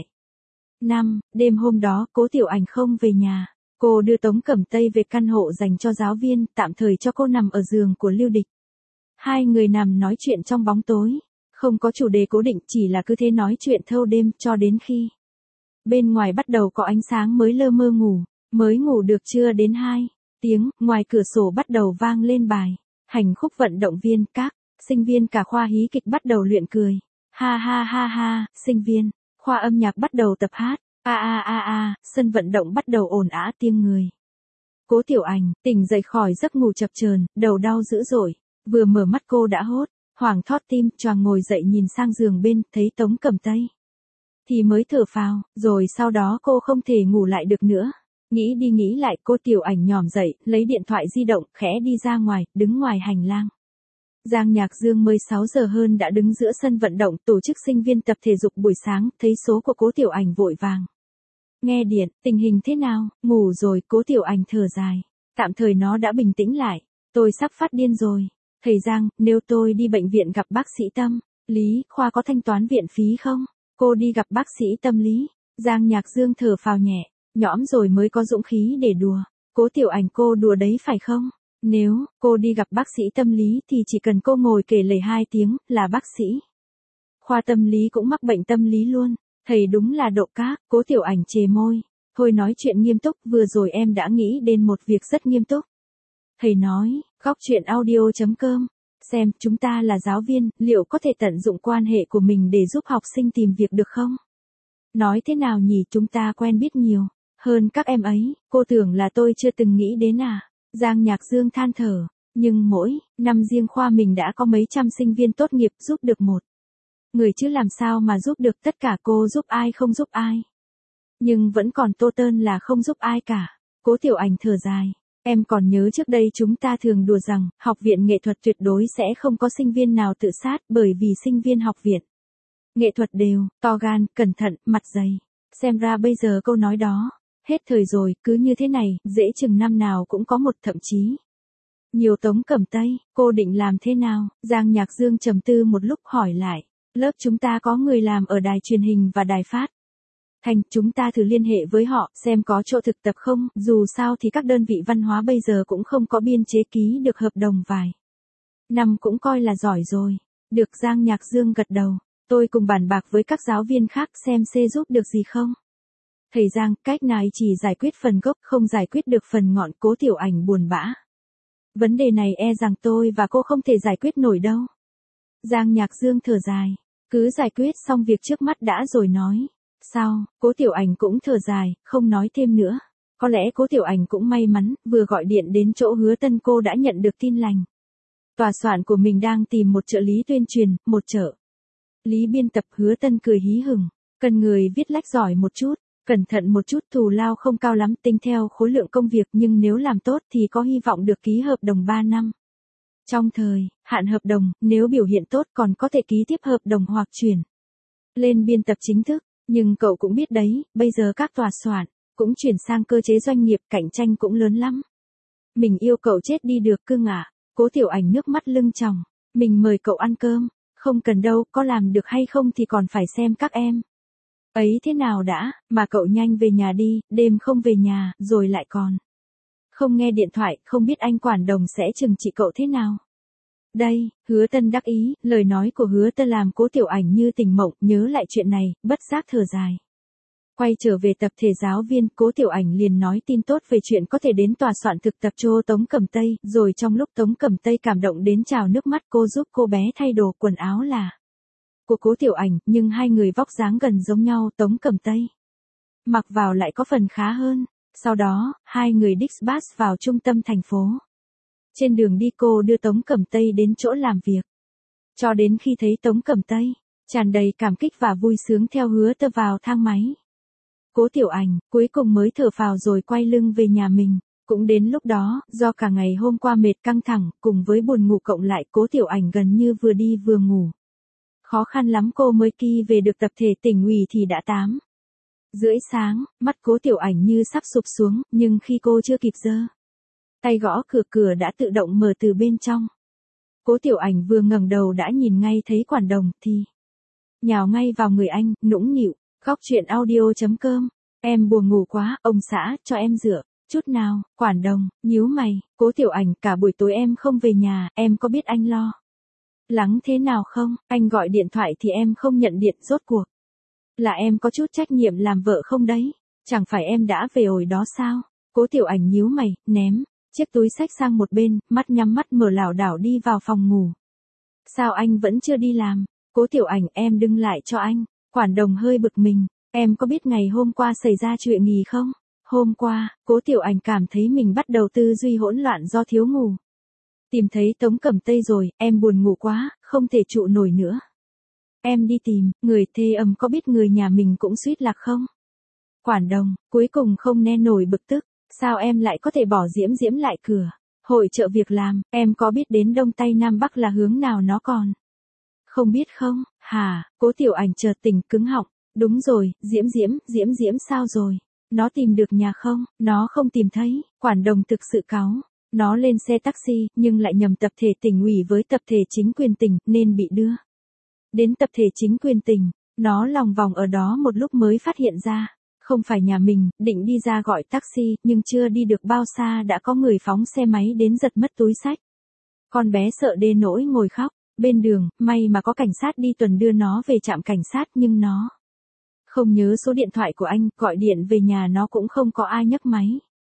Năm, đêm hôm đó, Cố Tiểu Ảnh không về nhà. Cô đưa Tống Cẩm Tây về căn hộ dành cho giáo viên, tạm thời cho cô nằm ở giường của Lưu Địch. Hai người nằm nói chuyện trong bóng tối, không có chủ đề cố định, chỉ là cứ thế nói chuyện thâu đêm cho đến khi bên ngoài bắt đầu có ánh sáng mới lơ mơ ngủ. Mới ngủ được chưa đến hai tiếng, ngoài cửa sổ bắt đầu vang lên bài hành khúc vận động viên, các sinh viên cả khoa hí kịch bắt đầu luyện cười. Ha ha ha ha, sinh viên khoa âm nhạc bắt đầu tập hát. A a a a, sân vận động bắt đầu ồn ào tiếng người. Cố Tiểu Ảnh tỉnh dậy khỏi giấc ngủ chập chờn, đầu đau dữ dội, vừa mở mắt cô đã hốt hoảng thót tim, choàng ngồi dậy nhìn sang giường bên, thấy Tống Cẩm Tây thì mới thở phào, rồi sau đó cô không thể ngủ lại được nữa. Nghĩ đi nghĩ lại, cô Tiểu Ảnh nhòm dậy, lấy điện thoại di động, khẽ đi ra ngoài, đứng ngoài hành lang. Giang Nhạc Dương mới sáu giờ hơn đã đứng giữa sân vận động tổ chức sinh viên tập thể dục buổi sáng, thấy số của Cố Tiểu Ảnh vội vàng nghe điện, tình hình thế nào, ngủ rồi. Cố Tiểu Ảnh thở dài, tạm thời nó đã bình tĩnh lại, tôi sắp phát điên rồi. Thầy Giang, nếu tôi đi bệnh viện gặp bác sĩ tâm lý, khoa có thanh toán viện phí không? Cô đi gặp bác sĩ tâm lý. Giang Nhạc Dương thở phào nhẹ, nhõm rồi mới có dũng khí để đùa. Cố Tiểu Ảnh, cô đùa đấy phải không? Nếu cô đi gặp bác sĩ tâm lý thì chỉ cần cô ngồi kể lể hai tiếng là bác sĩ khoa tâm lý cũng mắc bệnh tâm lý luôn. Thầy đúng là độ các. Cố Tiểu Ảnh chề môi. Thôi nói chuyện nghiêm túc, vừa rồi em đã nghĩ đến một việc rất nghiêm túc. Thầy nói, góc truyện audio.com, xem, chúng ta là giáo viên, liệu có thể tận dụng quan hệ của mình để giúp học sinh tìm việc được không? Nói thế nào nhỉ, chúng ta quen biết nhiều hơn các em ấy, cô tưởng là tôi chưa từng nghĩ đến à? Giang Nhạc Dương than thở, nhưng mỗi năm riêng khoa mình đã có mấy trăm sinh viên tốt nghiệp, giúp được một người chứ làm sao mà giúp được tất cả. Cô giúp ai không giúp ai, nhưng vẫn còn Tô Tơn là không giúp ai cả. Cố Tiểu Ảnh thở dài, em còn nhớ trước đây chúng ta thường đùa rằng, học viện nghệ thuật tuyệt đối sẽ không có sinh viên nào tự sát, bởi vì sinh viên học viện nghệ thuật đều to gan, cẩn thận, mặt dày. Xem ra bây giờ câu nói đó hết thời rồi, cứ như thế này, dễ chừng năm nào cũng có một, thậm chí nhiều. Tống Cẩm Tây, cô định làm thế nào? Giang Nhạc Dương trầm tư một lúc hỏi lại, lớp chúng ta có người làm ở đài truyền hình và đài phát thanh, chúng ta thử liên hệ với họ, xem có chỗ thực tập không, dù sao thì các đơn vị văn hóa bây giờ cũng không có biên chế, ký được hợp đồng vài năm cũng coi là giỏi rồi. Được. Giang Nhạc Dương gật đầu, tôi cùng bàn bạc với các giáo viên khác xem xê giúp được gì không. Thầy Giang, cách này chỉ giải quyết phần gốc không giải quyết được phần ngọn. Cố Tiểu Ảnh buồn bã. Vấn đề này e rằng tôi và cô không thể giải quyết nổi đâu. Giang Nhạc Dương thở dài. Cứ giải quyết xong việc trước mắt đã rồi nói. Sao, Cố Tiểu Ảnh cũng thở dài, không nói thêm nữa. Có lẽ Cố Tiểu Ảnh cũng may mắn, vừa gọi điện đến chỗ Hứa Tân cô đã nhận được tin lành. Tòa soạn của mình đang tìm một trợ lý tuyên truyền, một trợ lý biên tập. Hứa Tân cười hí hửng. Cần người viết lách giỏi một chút, cẩn thận một chút, thù lao không cao lắm tính theo khối lượng công việc, nhưng nếu làm tốt thì có hy vọng được ký hợp đồng ba năm. Trong thời hạn hợp đồng, nếu biểu hiện tốt còn có thể ký tiếp hợp đồng hoặc chuyển lên biên tập chính thức. Nhưng cậu cũng biết đấy, bây giờ các tòa soạn cũng chuyển sang cơ chế doanh nghiệp, cạnh tranh cũng lớn lắm. Mình yêu cậu chết đi được cưng ạ. Cố Tiểu Ảnh nước mắt lưng tròng. Mình mời cậu ăn cơm. Không cần đâu, có làm được hay không thì còn phải xem các em ấy thế nào đã, mà cậu nhanh về nhà đi, đêm không về nhà, rồi lại còn không nghe điện thoại, không biết anh quản đồng sẽ trừng trị cậu thế nào. Đây, Hứa Tân đắc ý, lời nói của Hứa Tân làm Cố Tiểu Ảnh như tỉnh mộng, nhớ lại chuyện này, bất giác thở dài. Quay trở về tập thể giáo viên, Cố Tiểu Ảnh liền nói tin tốt về chuyện có thể đến tòa soạn thực tập cho Tống Cẩm Tây, rồi trong lúc Tống Cẩm Tây cảm động đến trào nước mắt, cô giúp cô bé thay đồ quần áo là của Cố Tiểu Ảnh, nhưng hai người vóc dáng gần giống nhau. Tống Cẩm Tây mặc vào lại có phần khá hơn. Sau đó, hai người đích bus vào trung tâm thành phố. Trên đường đi cô đưa Tống Cẩm Tây đến chỗ làm việc. Cho đến khi thấy Tống Cẩm Tây tràn đầy cảm kích và vui sướng theo Hứa Tơ vào thang máy. Cố Tiểu Ảnh cuối cùng mới thở phào rồi quay lưng về nhà mình. Cũng đến lúc đó, do cả ngày hôm qua mệt căng thẳng, cùng với buồn ngủ cộng lại, Cố Tiểu Ảnh gần như vừa đi vừa ngủ. Khó khăn lắm cô mới kỳ về được tập thể tỉnh ủy thì đã tám rưỡi sáng, mắt Cố Tiểu Ảnh như sắp sụp xuống, nhưng khi cô chưa kịp giơ tay gõ cửa, cửa đã tự động mở từ bên trong. Cố Tiểu Ảnh vừa ngẩng đầu đã nhìn ngay thấy quản đồng, thì nhào ngay vào người anh, nũng nịu. Góc truyện audio chấm com. Em buồn ngủ quá, ông xã, cho em dựa chút nào. Quản đồng nhíu mày. Cố Tiểu Ảnh, cả buổi tối em không về nhà, em có biết anh lo lắng thế nào không? Anh gọi điện thoại thì em không nhận điện, rốt cuộc là em có chút trách nhiệm làm vợ không đấy? Chẳng phải em đã về hồi đó sao? Cố Tiểu Ảnh nhíu mày, ném chiếc túi xách sang một bên, mắt nhắm mắt mở lảo đảo đi vào phòng ngủ. Sao anh vẫn chưa đi làm? Cố Tiểu Ảnh, em đừng lại cho anh. Quản đồng hơi bực mình. Em có biết ngày hôm qua xảy ra chuyện gì không? Hôm qua, Cố Tiểu Ảnh cảm thấy mình bắt đầu tư duy hỗn loạn do thiếu ngủ. Tìm thấy Tống Cẩm Tây rồi, em buồn ngủ quá, không thể trụ nổi nữa. Em đi tìm, người thê âm có biết người nhà mình cũng suýt lạc không? Quản đồng, cuối cùng không né nổi bực tức. Sao em lại có thể bỏ Diễm Diễm lại cửa hội chợ việc làm? Em có biết đến Đông Tây Nam Bắc là hướng nào nó còn không biết không? Hả? Cố Tiểu Ảnh chợt tỉnh cứng họng. Đúng rồi, Diễm Diễm, Diễm Diễm sao rồi? Nó tìm được nhà không? Nó không tìm thấy. Quản đồng thực sự cáu. Nó lên xe taxi, nhưng lại nhầm tập thể tỉnh ủy với tập thể chính quyền tỉnh, nên bị đưa đến tập thể chính quyền tỉnh. Nó lòng vòng ở đó một lúc mới phát hiện ra không phải nhà mình, định đi ra gọi taxi, nhưng chưa đi được bao xa đã có người phóng xe máy đến giật mất túi xách. Con bé sợ đến nỗi ngồi khóc. Bên đường, may mà có cảnh sát đi tuần đưa nó về trạm cảnh sát, nhưng nó không nhớ số điện thoại của anh, gọi điện về nhà nó cũng không có ai nhấc máy.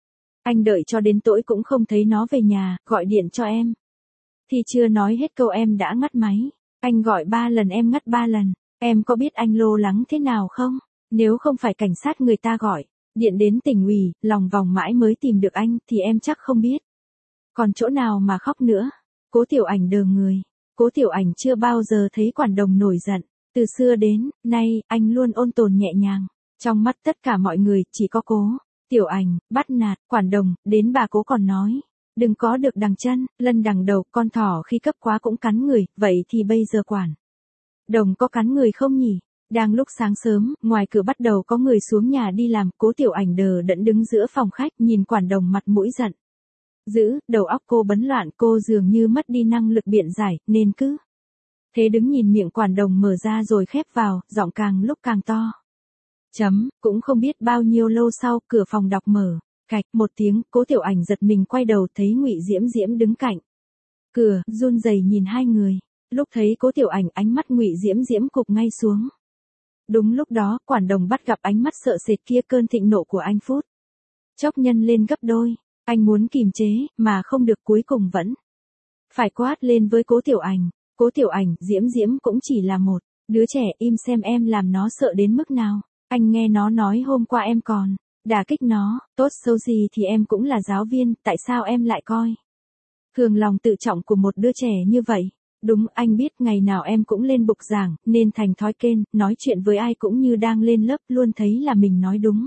Anh đợi cho đến tối cũng không thấy nó về nhà, gọi điện cho em thì chưa nói hết câu em đã ngắt máy. Anh gọi ba lần em ngắt ba lần. Em có biết anh lo lắng thế nào không? Nếu không phải cảnh sát người ta gọi điện đến tỉnh ủy, lòng vòng mãi mới tìm được anh, thì em chắc không biết còn chỗ nào mà khóc nữa. Cố Tiểu Ảnh đờ người. Cố Tiểu Ảnh chưa bao giờ thấy quản đồng nổi giận. Từ xưa đến nay, anh luôn ôn tồn nhẹ nhàng. Trong mắt tất cả mọi người, chỉ có Cố Tiểu Ảnh bắt nạt quản đồng, đến bà Cố còn nói. Đừng có được đằng chân, lân đằng đầu, con thỏ khi cấp quá cũng cắn người, vậy thì bây giờ quản đồng có cắn người không nhỉ? Đang lúc sáng sớm, ngoài cửa bắt đầu có người xuống nhà đi làm, Cố Tiểu Ảnh đờ đẫn đứng giữa phòng khách, nhìn quản đồng mặt mũi giận dữ, đầu óc cô bấn loạn, cô dường như mất đi năng lực biện giải, nên cứ thế đứng nhìn miệng quản đồng mở ra rồi khép vào, giọng càng lúc càng to. Chấm, cũng không biết bao nhiêu lâu sau, cửa phòng đọc mở, cạch, một tiếng, Cố Tiểu Ảnh giật mình quay đầu thấy Ngụy Diễm Diễm đứng cạnh cửa, run rẩy nhìn hai người. Lúc thấy Cố Tiểu Ảnh, ánh mắt Ngụy Diễm Diễm cụp ngay xuống. Đúng lúc đó, quản đồng bắt gặp ánh mắt sợ sệt kia, cơn thịnh nộ của anh phút chốc nhân lên gấp đôi. Anh muốn kìm chế, mà không được, cuối cùng vẫn phải quát lên với Cố Tiểu Ảnh. Cố Tiểu Ảnh, Diễm Diễm cũng chỉ là một đứa trẻ, im xem em làm nó sợ đến mức nào. Anh nghe nó nói hôm qua em còn đả kích nó, tốt xấu gì thì em cũng là giáo viên, tại sao em lại coi thường lòng tự trọng của một đứa trẻ như vậy? Đúng, anh biết ngày nào em cũng lên bục giảng, nên thành thói quen, nói chuyện với ai cũng như đang lên lớp, luôn thấy là mình nói đúng.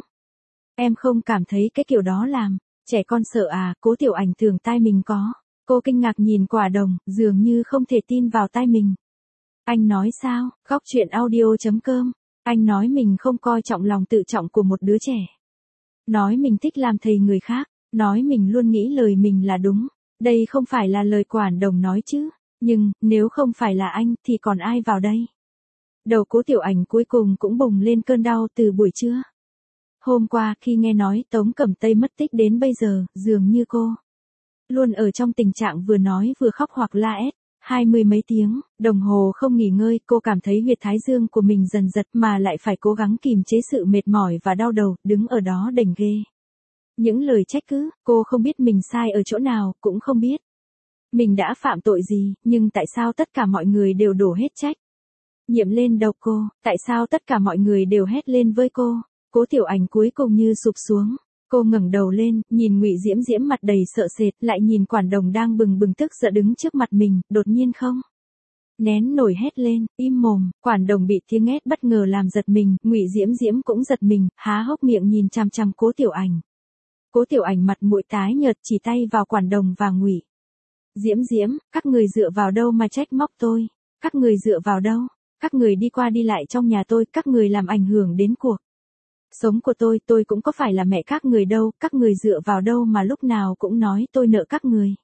Em không cảm thấy cái kiểu đó làm trẻ con sợ à? Cố Tiểu Ảnh tưởng tai mình có. Cô kinh ngạc nhìn quả đồng, dường như không thể tin vào tai mình. Anh nói sao? Góc truyện audio.com. Anh nói mình không coi trọng lòng tự trọng của một đứa trẻ. Nói mình thích làm thầy người khác. Nói mình luôn nghĩ lời mình là đúng. Đây không phải là lời quản đồng nói chứ. Nhưng, nếu không phải là anh, thì còn ai vào đây? Đầu Cố Tiểu Ảnh cuối cùng cũng bùng lên cơn đau từ buổi trưa. Hôm qua, khi nghe nói Tống Cẩm Tây mất tích đến bây giờ, dường như cô luôn ở trong tình trạng vừa nói vừa khóc hoặc la hét. Hai mươi mấy tiếng, đồng hồ không nghỉ ngơi, cô cảm thấy huyệt thái dương của mình dần giật mà lại phải cố gắng kìm chế sự mệt mỏi và đau đầu, đứng ở đó đành ghê. Những lời trách cứ, cô không biết mình sai ở chỗ nào, cũng không biết mình đã phạm tội gì, nhưng tại sao tất cả mọi người đều đổ hết trách nhiệm lên đầu cô, tại sao tất cả mọi người đều hét lên với cô? Cố Tiểu Ảnh cuối cùng như sụp xuống. Cô ngẩng đầu lên, nhìn Ngụy Diễm Diễm mặt đầy sợ sệt, lại nhìn quản đồng đang bừng bừng tức giận đứng trước mặt mình, đột nhiên không nén nổi hét lên, im mồm. Quản đồng bị tiếng hét bất ngờ làm giật mình, Ngụy Diễm Diễm cũng giật mình, há hốc miệng nhìn chằm chằm Cố Tiểu Ảnh. Cố Tiểu Ảnh mặt mũi tái nhợt chỉ tay vào quản đồng và Ngụy Diễm Diễm, các người dựa vào đâu mà trách móc tôi? Các người dựa vào đâu? Các người đi qua đi lại trong nhà tôi, các người làm ảnh hưởng đến cuộc sống của tôi, tôi cũng có phải là mẹ các người đâu, các người dựa vào đâu mà lúc nào cũng nói tôi nợ các người.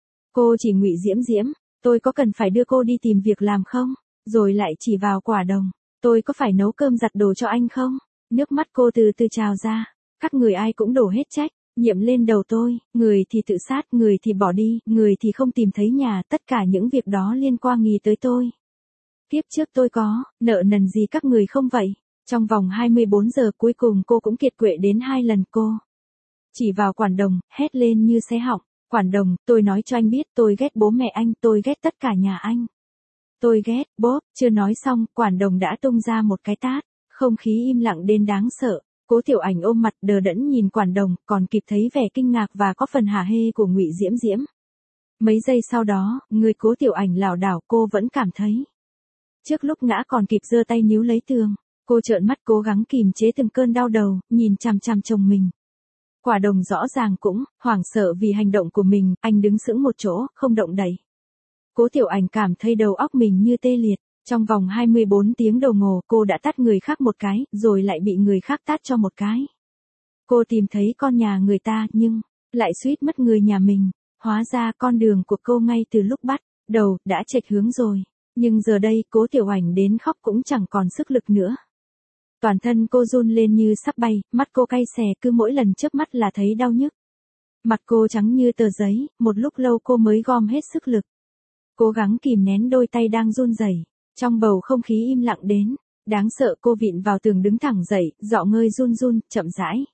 Cô chỉ Ngụy Diễm Diễm, tôi có cần phải đưa cô đi tìm việc làm không? Rồi lại chỉ vào quả đồng, tôi có phải nấu cơm giặt đồ cho anh không? Nước mắt cô từ từ trào ra, các người ai cũng đổ hết trách nhiệm lên đầu tôi, người thì tự sát, người thì bỏ đi, người thì không tìm thấy nhà, tất cả những việc đó liên quan nghi tới tôi. Tiếp trước tôi có nợ nần gì các người không vậy? Trong vòng hai mươi bốn giờ cuối cùng cô cũng kiệt quệ đến hai lần. Cô chỉ vào quản đồng, hét lên như xé họng. Quản đồng, tôi nói cho anh biết, tôi ghét bố mẹ anh, tôi ghét tất cả nhà anh. Tôi ghét, bốp, chưa nói xong, quản đồng đã tung ra một cái tát. Không khí im lặng đến đáng sợ. Cố Tiểu Ảnh ôm mặt đờ đẫn nhìn quản đồng, còn kịp thấy vẻ kinh ngạc và có phần hả hê của Ngụy Diễm Diễm. Mấy giây sau đó, người Cố Tiểu Ảnh lảo đảo, cô vẫn cảm thấy trước lúc ngã còn kịp giơ tay níu lấy tường. Cô trợn mắt cố gắng kìm chế từng cơn đau đầu, nhìn chằm chằm chồng mình. Quả đồng rõ ràng cũng hoảng sợ vì hành động của mình, anh đứng sững một chỗ, không động đậy. Cố Tiểu Ảnh cảm thấy đầu óc mình như tê liệt. Trong vòng hai mươi bốn tiếng đồng hồ, cô đã tát người khác một cái, rồi lại bị người khác tát cho một cái. Cô tìm thấy con nhà người ta, nhưng lại suýt mất người nhà mình. Hóa ra con đường của cô ngay từ lúc bắt đầu đã chệch hướng rồi. Nhưng giờ đây, Cố Tiểu Ảnh đến khóc cũng chẳng còn sức lực nữa. Toàn thân cô run lên như sắp bay, mắt cô cay xè, cứ mỗi lần chớp mắt là thấy đau nhức. Mặt cô trắng như tờ giấy, một lúc lâu cô mới gom hết sức lực. Cố gắng kìm nén đôi tay đang run rẩy. Trong bầu không khí im lặng đến đáng sợ, cô vịn vào tường đứng thẳng dậy, giọng ngơi run run, chậm rãi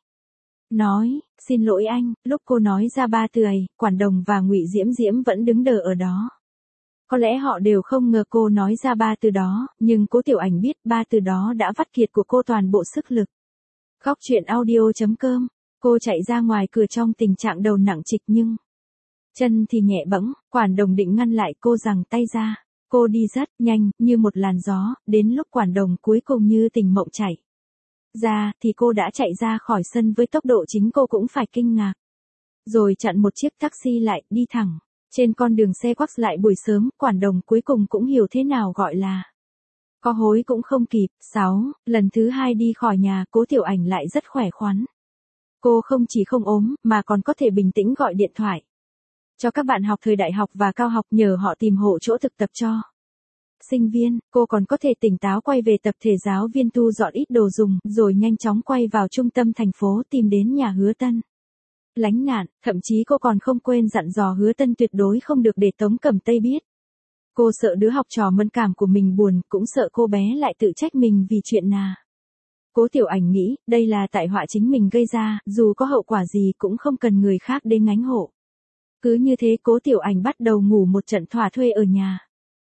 nói, xin lỗi anh. Lúc cô nói ra ba từ ấy, quản đồng và Ngụy Diễm Diễm vẫn đứng đờ ở đó. Có lẽ họ đều không ngờ cô nói ra ba từ đó, nhưng Cố Tiểu Ảnh biết ba từ đó đã vắt kiệt của cô toàn bộ sức lực. Góc truyện audio.com. Cô chạy ra ngoài cửa trong tình trạng đầu nặng trịch nhưng chân thì nhẹ bẫng. Quản đồng định ngăn lại cô, giằng tay ra. Cô đi rất nhanh, như một làn gió, đến lúc quản đồng cuối cùng như tỉnh mộng chạy ra, thì cô đã chạy ra khỏi sân với tốc độ chính cô cũng phải kinh ngạc. Rồi chặn một chiếc taxi lại, đi thẳng trên con đường xe quắc lại buổi sớm. Quản đồng cuối cùng cũng hiểu thế nào gọi là có hối cũng không kịp. sáu. Lần thứ hai đi khỏi nhà, Cố Tiểu Ảnh lại rất khỏe khoắn. Cô không chỉ không ốm, mà còn có thể bình tĩnh gọi điện thoại cho các bạn học thời đại học và cao học, nhờ họ tìm hộ chỗ thực tập cho sinh viên. Cô còn có thể tỉnh táo quay về tập thể giáo viên, thu dọn ít đồ dùng, rồi nhanh chóng quay vào trung tâm thành phố tìm đến nhà Hứa Tân lánh nạn. Thậm chí cô còn không quên dặn dò Hứa Tân tuyệt đối không được để Tống Cẩm Tây biết Cô sợ đứa học trò mẫn cảm của mình buồn, cũng sợ cô bé lại tự trách mình vì chuyện nà. Cố Tiểu Ảnh nghĩ, đây là tại họa chính mình gây ra, dù có hậu quả gì cũng không cần người khác đến gánh hộ. Cứ như thế Cố Tiểu Ảnh bắt đầu ngủ một trận thỏa thuê ở nhà.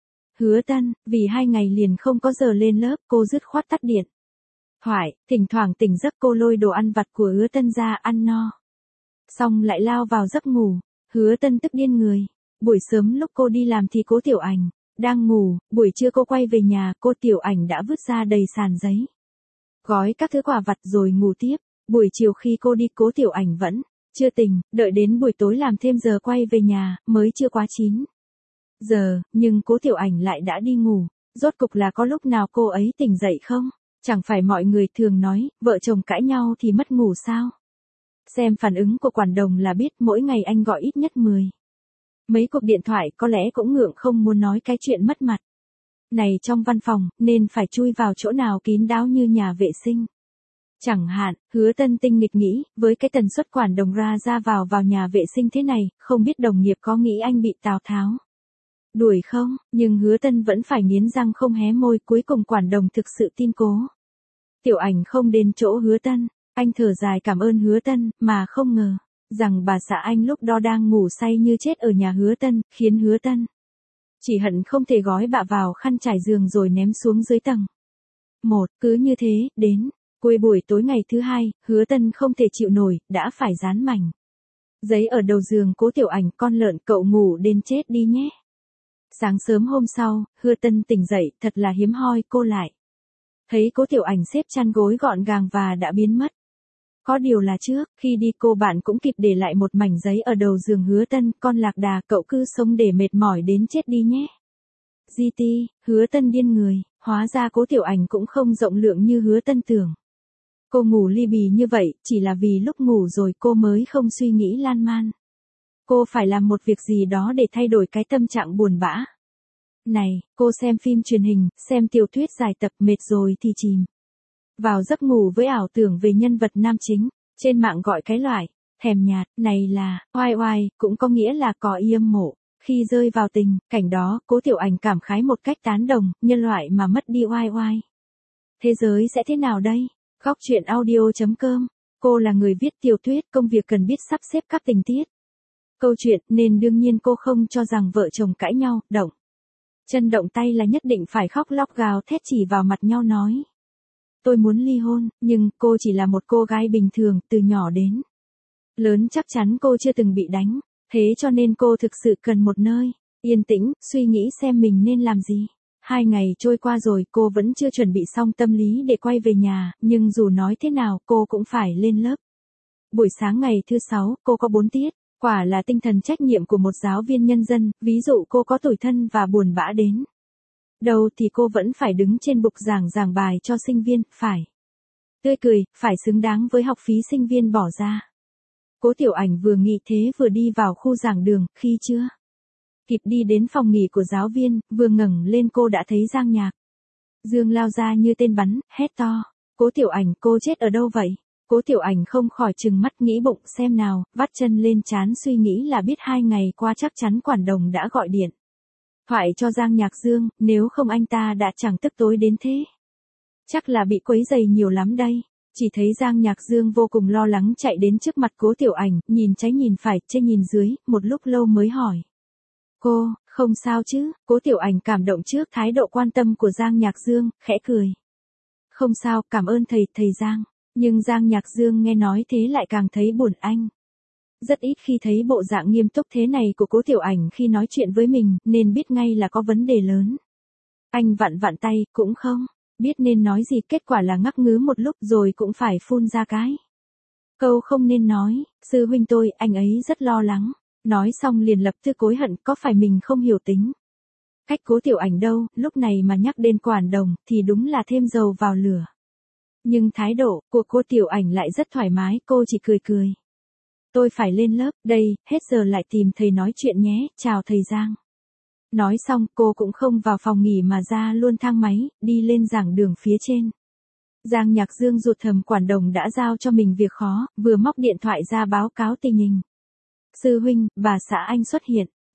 Hứa Tân, vì hai ngày liền không có giờ lên lớp, cô dứt khoát tắt điện thoại, thỉnh thoảng tỉnh giấc cô lôi đồ ăn vặt của Hứa Tân ra ăn no. Xong lại lao vào giấc ngủ, Hứa Tân tức điên người. Buổi sớm lúc cô đi làm thì Cố Tiểu Ảnh đang ngủ, buổi trưa cô quay về nhà, cô Tiểu Ảnh đã vứt ra đầy sàn giấy. Gói các thứ quà vặt rồi ngủ tiếp. Buổi chiều khi cô đi Cố Tiểu Ảnh vẫn chưa tỉnh, đợi đến buổi tối làm thêm giờ quay về nhà, mới chưa quá chín giờ, nhưng Cố Tiểu Ảnh lại đã đi ngủ. Rốt cục là có lúc nào cô ấy tỉnh dậy không? Chẳng phải mọi người thường nói, vợ chồng cãi nhau thì mất ngủ sao? Xem phản ứng của quản đồng là biết mỗi ngày anh gọi ít nhất mười mấy cuộc điện thoại, có lẽ cũng ngượng không muốn nói cái chuyện mất mặt này trong văn phòng, nên phải chui vào chỗ nào kín đáo như nhà vệ sinh. Chẳng hạn, Hứa Tân tinh nghịch nghĩ, với cái tần suất quản đồng ra ra vào vào nhà vệ sinh thế này, không biết đồng nghiệp có nghĩ anh bị Tào Tháo đuổi không, nhưng Hứa Tân vẫn phải nghiến răng không hé môi, cuối cùng quản đồng thực sự tin Cố Tiểu Ảnh không đến chỗ Hứa Tân. Anh thở dài cảm ơn Hứa Tân, mà không ngờ rằng bà xã anh lúc đó đang ngủ say như chết ở nhà Hứa Tân, khiến Hứa Tân chỉ hận không thể gói bà vào khăn trải giường rồi ném xuống dưới tầng một. Cứ như thế, đến cuối buổi tối ngày thứ hai, Hứa Tân không thể chịu nổi, đã phải dán mảnh giấy ở đầu giường Cố Tiểu Ảnh, con lợn cậu ngủ đến chết đi nhé. Sáng sớm hôm sau, Hứa Tân tỉnh dậy, thật là hiếm hoi, cô lại thấy Cố Tiểu Ảnh xếp chăn gối gọn gàng và đã biến mất. Có điều là trước, khi đi cô bạn cũng kịp để lại một mảnh giấy ở đầu giường Hứa Tân, con lạc đà cậu cứ sống để mệt mỏi đến chết đi nhé. giê tê, Hứa Tân điên người, hóa ra Cố Tiểu Ảnh cũng không rộng lượng như Hứa Tân tưởng. Cô ngủ li bì như vậy, chỉ là vì lúc ngủ rồi cô mới không suy nghĩ lan man. Cô phải làm một việc gì đó để thay đổi cái tâm trạng buồn bã này, cô xem phim truyền hình, xem tiểu thuyết dài tập, mệt rồi thì chìm vào giấc ngủ với ảo tưởng về nhân vật nam chính. Trên mạng gọi cái loại thèm nhạt này là oai oai, cũng có nghĩa là có ý âm mộ. Khi rơi vào tình cảnh đó, Cố Tiểu Ảnh cảm khái một cách tán đồng, nhân loại mà mất đi oai oai, thế giới sẽ thế nào đây? Góc truyện audio chấm com. Cô là người viết tiểu thuyết, công việc cần biết sắp xếp các tình tiết câu chuyện, nên đương nhiên cô không cho rằng vợ chồng cãi nhau, động chân động tay là nhất định phải khóc lóc gào thét chỉ vào mặt nhau nói tôi muốn ly hôn, nhưng cô chỉ là một cô gái bình thường, từ nhỏ đến lớn chắc chắn cô chưa từng bị đánh, thế cho nên cô thực sự cần một nơi yên tĩnh, suy nghĩ xem mình nên làm gì. Hai ngày trôi qua rồi, cô vẫn chưa chuẩn bị xong tâm lý để quay về nhà, nhưng dù nói thế nào cô cũng phải lên lớp. Buổi sáng ngày thứ sáu, cô có bốn tiết, quả là tinh thần trách nhiệm của một giáo viên nhân dân, ví dụ cô có tủi thân và buồn bã đến đâu thì cô vẫn phải đứng trên bục giảng giảng bài cho sinh viên, phải tươi cười, phải xứng đáng với học phí sinh viên bỏ ra. Cố Tiểu Ảnh vừa nghĩ thế vừa đi vào khu giảng đường, khi chưa kịp đi đến phòng nghỉ của giáo viên, vừa ngẩng lên cô đã thấy Giang Nhạc Dương lao ra như tên bắn, hét to. Cố Tiểu Ảnh, cô chết ở đâu vậy? Cố Tiểu Ảnh không khỏi trừng mắt nghĩ bụng xem nào, vắt chân lên trán suy nghĩ là biết hai ngày qua chắc chắn quản đồng đã gọi điện thoại cho Giang Nhạc Dương, nếu không anh ta đã chẳng tức tối đến thế. Chắc là bị quấy giày nhiều lắm đây. Chỉ thấy Giang Nhạc Dương vô cùng lo lắng chạy đến trước mặt Cố Tiểu Ảnh, nhìn trái nhìn phải, trên nhìn dưới, một lúc lâu mới hỏi. Cô, không sao chứ? Cố Tiểu Ảnh cảm động trước thái độ quan tâm của Giang Nhạc Dương, khẽ cười. Không sao, cảm ơn thầy, thầy Giang. Nhưng Giang Nhạc Dương nghe nói thế lại càng thấy buồn anh. Rất ít khi thấy bộ dạng nghiêm túc thế này của Cố Tiểu Ảnh khi nói chuyện với mình, nên biết ngay là có vấn đề lớn. Anh vặn vặn tay, cũng không biết nên nói gì, kết quả là ngắc ngứ một lúc rồi cũng phải phun ra cái câu không nên nói. Sư huynh tôi, anh ấy rất lo lắng. Nói xong liền lập tức hối hận, có phải mình không hiểu tính cách Cố Tiểu Ảnh đâu, lúc này mà nhắc đến quản đồng thì đúng là thêm dầu vào lửa. Nhưng thái độ của Cố Tiểu Ảnh lại rất thoải mái, cô chỉ cười cười. Tôi phải lên lớp, đây, hết giờ lại tìm thầy nói chuyện nhé, chào thầy Giang. Nói xong, cô cũng không vào phòng nghỉ mà ra luôn thang máy, đi lên giảng đường phía trên. Giang Nhạc Dương ruột thầm quản đồng đã giao cho mình việc khó, vừa móc điện thoại ra báo cáo tình hình. Sư huynh, bà xã anh xuất hiện.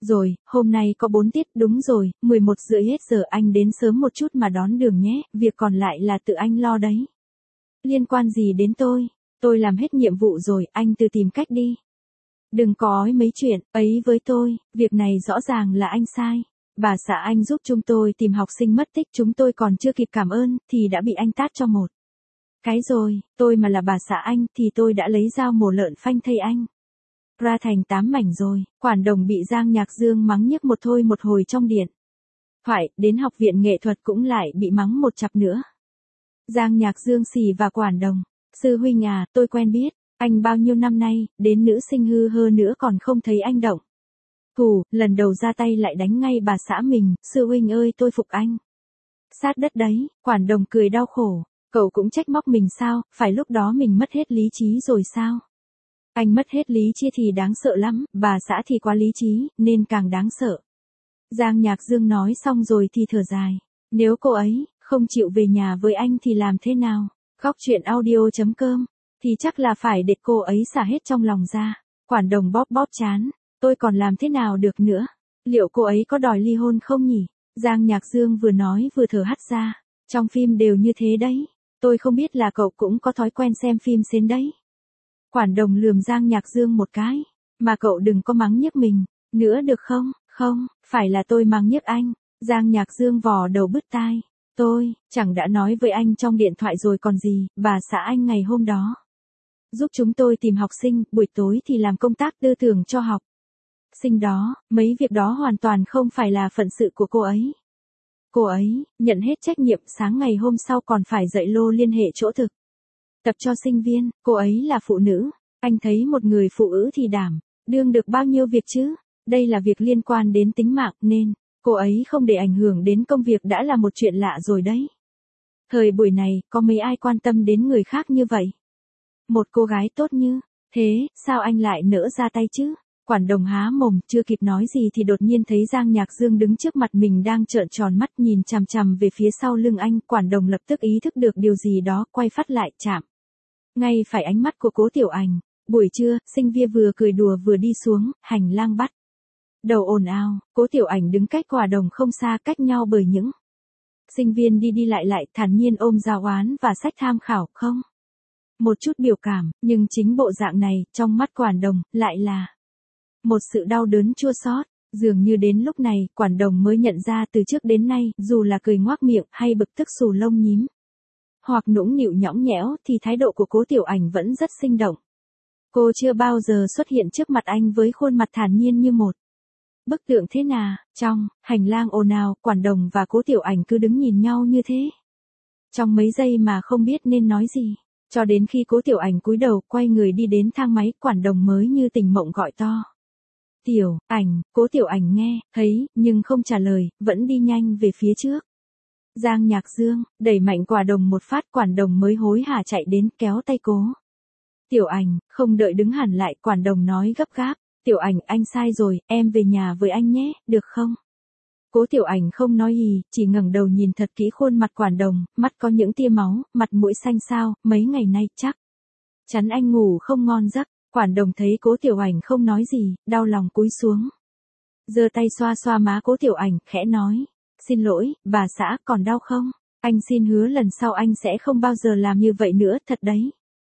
Rồi, hôm nay có bốn tiết, đúng rồi, mười một rưỡi hết giờ, anh đến sớm một chút mà đón đường nhé, việc còn lại là tự anh lo đấy. Liên quan gì đến tôi? Tôi làm hết nhiệm vụ rồi, anh tự tìm cách đi. Đừng có ói mấy chuyện ấy với tôi, việc này rõ ràng là anh sai. Bà xã anh giúp chúng tôi tìm học sinh mất tích, chúng tôi còn chưa kịp cảm ơn, thì đã bị anh tát cho một cái rồi, tôi mà là bà xã anh thì tôi đã lấy dao mổ lợn phanh thây anh ra thành tám mảnh rồi. Quản đồng bị Giang Nhạc Dương mắng nhức một thôi một hồi trong điện thoại, đến học viện nghệ thuật cũng lại bị mắng một chặp nữa. Giang Nhạc Dương xì và quản đồng, sư huynh à, tôi quen biết anh bao nhiêu năm nay, đến nữ sinh hư hơ nữa còn không thấy anh động thủ, lần đầu ra tay lại đánh ngay bà xã mình, sư huynh ơi tôi phục anh. Sát đất đấy, quản đồng cười đau khổ, cậu cũng trách móc mình sao, phải lúc đó mình mất hết lý trí rồi sao? Anh mất hết lý trí thì đáng sợ lắm, bà xã thì quá lý trí, nên càng đáng sợ. Giang Nhạc Dương nói xong rồi thì thở dài, nếu cô ấy không chịu về nhà với anh thì làm thế nào? Góc chuyện audio.com, thì chắc là phải để cô ấy xả hết trong lòng ra. Quản đồng bóp bóp chán, tôi còn làm thế nào được nữa? Liệu cô ấy có đòi ly hôn không nhỉ? Giang Nhạc Dương vừa nói vừa thở hắt ra, trong phim đều như thế đấy, tôi không biết là cậu cũng có thói quen xem phim xến đấy. Quản đồng lườm Giang Nhạc Dương một cái, mà cậu đừng có mắng nhiếc mình nữa được không? Không, phải là tôi mắng nhiếc anh. Giang Nhạc Dương vò đầu bứt tai, tôi chẳng đã nói với anh trong điện thoại rồi còn gì, bà xã anh ngày hôm đó giúp chúng tôi tìm học sinh, buổi tối thì làm công tác tư tưởng cho học sinh đó, mấy việc đó hoàn toàn không phải là phận sự của cô ấy. Cô ấy nhận hết trách nhiệm, sáng ngày hôm sau còn phải dạy lô liên hệ chỗ thực tập cho sinh viên, cô ấy là phụ nữ, anh thấy một người phụ nữ thì đảm đương được bao nhiêu việc chứ, đây là việc liên quan đến tính mạng nên cô ấy không để ảnh hưởng đến công việc đã là một chuyện lạ rồi đấy. Thời buổi này, có mấy ai quan tâm đến người khác như vậy? Một cô gái tốt như thế, sao anh lại nỡ ra tay chứ? Quản đồng há mồm, chưa kịp nói gì thì đột nhiên thấy Giang Nhạc Dương đứng trước mặt mình đang trợn tròn mắt nhìn chằm chằm về phía sau lưng anh. Quản đồng lập tức ý thức được điều gì đó, quay phát lại chạm ngay phải ánh mắt của Cố Tiểu Ảnh. Buổi trưa, sinh viên vừa cười đùa vừa đi xuống hành lang bắt đầu ồn ào. Cố Tiểu Ảnh đứng cách Quản đồng không xa, cách nhau bởi những sinh viên đi đi lại lại, thản nhiên ôm giáo oán và sách tham khảo, không một chút biểu cảm, nhưng chính bộ dạng này trong mắt Quản đồng lại là một sự đau đớn chua xót. Dường như đến lúc này, Quản đồng mới nhận ra từ trước đến nay, dù là cười ngoác miệng hay bực tức xù lông nhím hoặc nũng nịu nhõng nhẽo thì thái độ của Cố Tiểu Ảnh vẫn rất sinh động. Cô chưa bao giờ xuất hiện trước mặt anh với khuôn mặt thản nhiên như một bức tượng thế nào. Trong hành lang ồn ào, Quản đồng và Cố Tiểu Ảnh cứ đứng nhìn nhau như thế trong mấy giây mà không biết nên nói gì, cho đến khi Cố Tiểu Ảnh cúi đầu quay người đi đến thang máy, Quản đồng mới như tỉnh mộng gọi to. Tiểu Ảnh. Cố Tiểu Ảnh nghe thấy nhưng không trả lời, vẫn đi nhanh về phía trước. Giang Nhạc Dương đẩy mạnh Quản đồng một phát, Quản đồng mới hối hả chạy đến kéo tay Cố Tiểu Ảnh. Không đợi đứng hẳn lại, Quản đồng nói gấp gáp, Tiểu Ảnh, anh sai rồi, em về nhà với anh nhé, được không? Cố Tiểu Ảnh không nói gì, chỉ ngẩng đầu nhìn thật kỹ khuôn mặt Quản đồng, mắt có những tia máu, mặt mũi xanh xao, mấy ngày nay chắc chắn anh ngủ không ngon giấc. Quản đồng thấy Cố Tiểu Ảnh không nói gì, đau lòng cúi xuống, giơ tay xoa xoa má Cố Tiểu Ảnh, khẽ nói, xin lỗi, bà xã, còn đau không? Anh xin hứa lần sau anh sẽ không bao giờ làm như vậy nữa, thật đấy.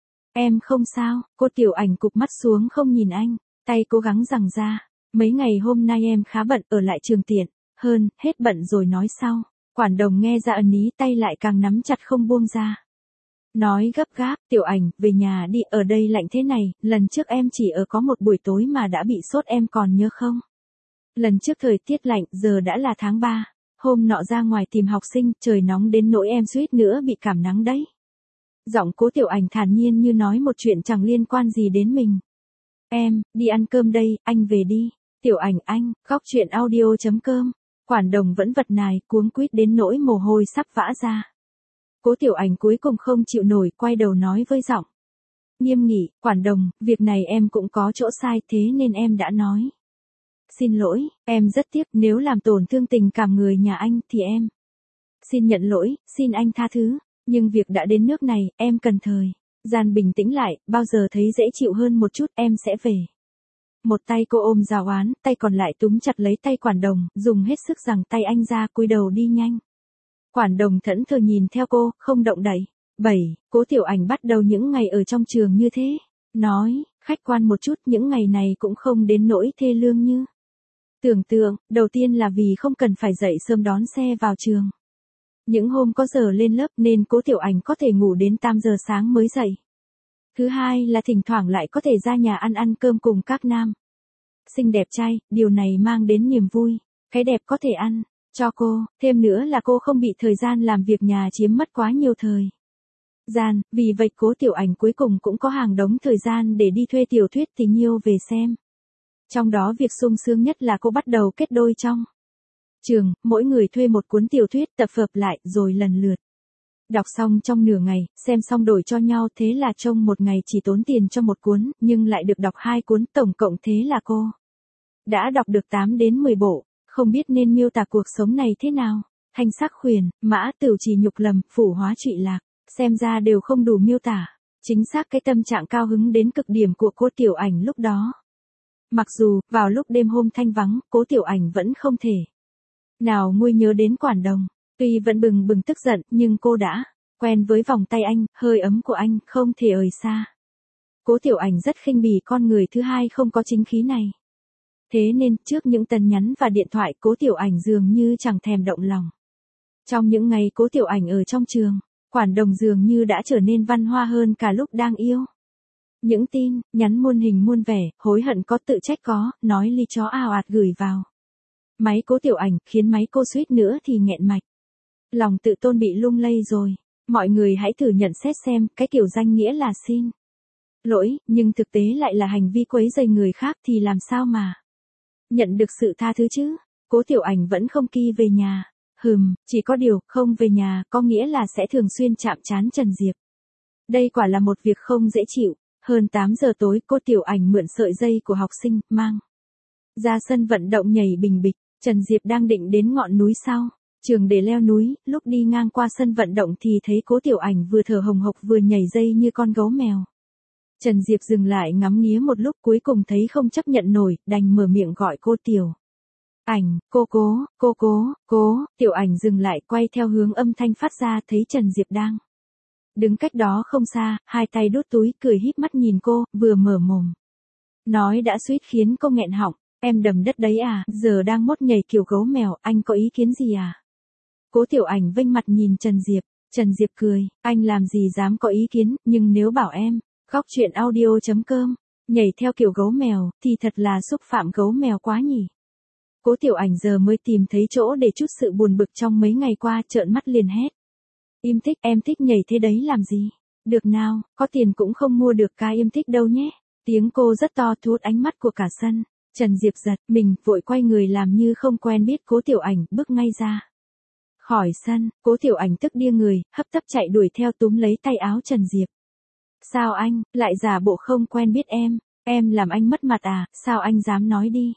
Em không sao. Cố Tiểu Ảnh cụp mắt xuống không nhìn anh, tay cố gắng giằng ra, mấy ngày hôm nay em khá bận, ở lại trường tiện hơn, hết bận rồi nói sau. Quản đồng nghe ra ẩn ý, tay lại càng nắm chặt không buông ra. Nói gấp gáp, Tiểu Ảnh, về nhà đi, ở đây lạnh thế này, lần trước em chỉ ở có một buổi tối mà đã bị sốt, em còn nhớ không? Lần trước thời tiết lạnh, giờ đã là tháng ba, hôm nọ ra ngoài tìm học sinh, trời nóng đến nỗi em suýt nữa bị cảm nắng đấy. Giọng Cố Tiểu Ảnh thản nhiên như nói một chuyện chẳng liên quan gì đến mình. Em, đi ăn cơm đây, anh về đi. Tiểu Ảnh anh, góc chuyện audio.com. Quản đồng vẫn vật nài, cuống quýt đến nỗi mồ hôi sắp vã ra. Cố Tiểu Ảnh cuối cùng không chịu nổi, quay đầu nói với giọng nghiêm nghị, Quản đồng, việc này em cũng có chỗ sai, thế nên em đã nói. Xin lỗi, em rất tiếc, nếu làm tổn thương tình cảm người nhà anh, thì em xin nhận lỗi, xin anh tha thứ, nhưng việc đã đến nước này, em cần thời gian bình tĩnh lại, bao giờ thấy dễ chịu hơn một chút, em sẽ về. Một tay cô ôm Giào Oán, tay còn lại túm chặt lấy tay Quản Đồng, dùng hết sức giằng tay anh ra, cúi đầu đi nhanh. Quản Đồng thẫn thờ nhìn theo cô, không động đậy. bảy. Cố Tiểu Ảnh bắt đầu những ngày ở trong trường như thế. Nói, khách quan một chút, những ngày này cũng không đến nỗi thê lương như. Tưởng tượng, đầu tiên là vì không cần phải dậy sớm đón xe vào trường. Những hôm có giờ lên lớp nên Cố Tiểu Ảnh có thể ngủ đến tám giờ sáng mới dậy. Thứ hai là thỉnh thoảng lại có thể ra nhà ăn ăn cơm cùng các nam xinh đẹp trai, điều này mang đến niềm vui. Cái đẹp có thể ăn cho cô, thêm nữa là cô không bị thời gian làm việc nhà chiếm mất quá nhiều thời gian, vì vậy Cố Tiểu Ảnh cuối cùng cũng có hàng đống thời gian để đi thuê tiểu thuyết tình yêu về xem. Trong đó việc sung sướng nhất là cô bắt đầu kết đôi trong trường, mỗi người thuê một cuốn tiểu thuyết tập hợp lại rồi lần lượt đọc xong trong nửa ngày, xem xong đổi cho nhau, thế là trong một ngày chỉ tốn tiền cho một cuốn, nhưng lại được đọc hai cuốn, tổng cộng thế là cô đã đọc được tám đến mười bộ, không biết nên miêu tả cuộc sống này thế nào. Thanh sắc khuyển, mã tửu trì nhục lầm, phủ hóa trụy lạc, xem ra đều không đủ miêu tả chính xác cái tâm trạng cao hứng đến cực điểm của cô Tiểu Ảnh lúc đó. Mặc dù, vào lúc đêm hôm thanh vắng, Cố Tiểu Ảnh vẫn không thể nào nguôi nhớ đến Quản Đồng. Tuy vẫn bừng bừng tức giận, nhưng cô đã quen với vòng tay anh, hơi ấm của anh, không thể rời xa. Cố Tiểu Ảnh rất khinh bỉ con người thứ hai không có chính khí này. Thế nên, trước những tin nhắn và điện thoại, Cố Tiểu Ảnh dường như chẳng thèm động lòng. Trong những ngày Cố Tiểu Ảnh ở trong trường, Quản Đồng dường như đã trở nên văn hoa hơn cả lúc đang yêu. Những tin, nhắn muôn hình muôn vẻ, hối hận có, tự trách có, nói ly chó ào ạt gửi vào máy Cố Tiểu Ảnh, khiến máy cô suýt nữa thì nghẹn mạch. Lòng tự tôn bị lung lay rồi. Mọi người hãy thử nhận xét xem, cái kiểu danh nghĩa là xin lỗi, nhưng thực tế lại là hành vi quấy rầy người khác thì làm sao mà nhận được sự tha thứ chứ. Cố Tiểu Ảnh vẫn không ki về nhà. Hừm, chỉ có điều, không về nhà, có nghĩa là sẽ thường xuyên chạm trán Trần Diệp. Đây quả là một việc không dễ chịu. Hơn tám giờ tối, cô Tiểu Ảnh mượn sợi dây của học sinh, mang ra sân vận động nhảy bình bịch. Trần Diệp đang định đến ngọn núi sau trường để leo núi, lúc đi ngang qua sân vận động thì thấy Cố Tiểu Ảnh vừa thở hồng hộc vừa nhảy dây như con gấu mèo. Trần Diệp dừng lại ngắm nghía một lúc, cuối cùng thấy không chấp nhận nổi, đành mở miệng gọi cô Tiểu Ảnh, cô Cố, cô Cố, Cố. Tiểu Ảnh dừng lại, quay theo hướng âm thanh phát ra, thấy Trần Diệp đang đứng cách đó không xa, hai tay đút túi, cười híp mắt nhìn cô, vừa mở mồm nói đã suýt khiến cô nghẹn họng. Em đầm đất đấy à, giờ đang mốt nhảy kiểu gấu mèo, anh có ý kiến gì à? Cố Tiểu Ảnh vênh mặt nhìn Trần Diệp. Trần Diệp cười, anh làm gì dám có ý kiến, nhưng nếu bảo em, góc chuyện audio chấm com, nhảy theo kiểu gấu mèo, thì thật là xúc phạm gấu mèo quá nhỉ. Cố Tiểu Ảnh giờ mới tìm thấy chỗ để chút sự buồn bực trong mấy ngày qua, trợn mắt liền hét. Im thích, em thích nhảy thế đấy làm gì? Được nào, có tiền cũng không mua được cái im thích đâu nhé. Tiếng cô rất to, thu hút ánh mắt của cả sân. Trần Diệp giật mình, vội quay người làm như không quen biết Cố Tiểu Ảnh, bước ngay ra khỏi sân. Cố Tiểu Ảnh tức điên người, hấp tấp chạy đuổi theo, túm lấy tay áo Trần Diệp. Sao anh, lại giả bộ không quen biết em? Em làm anh mất mặt à? Sao anh dám nói đi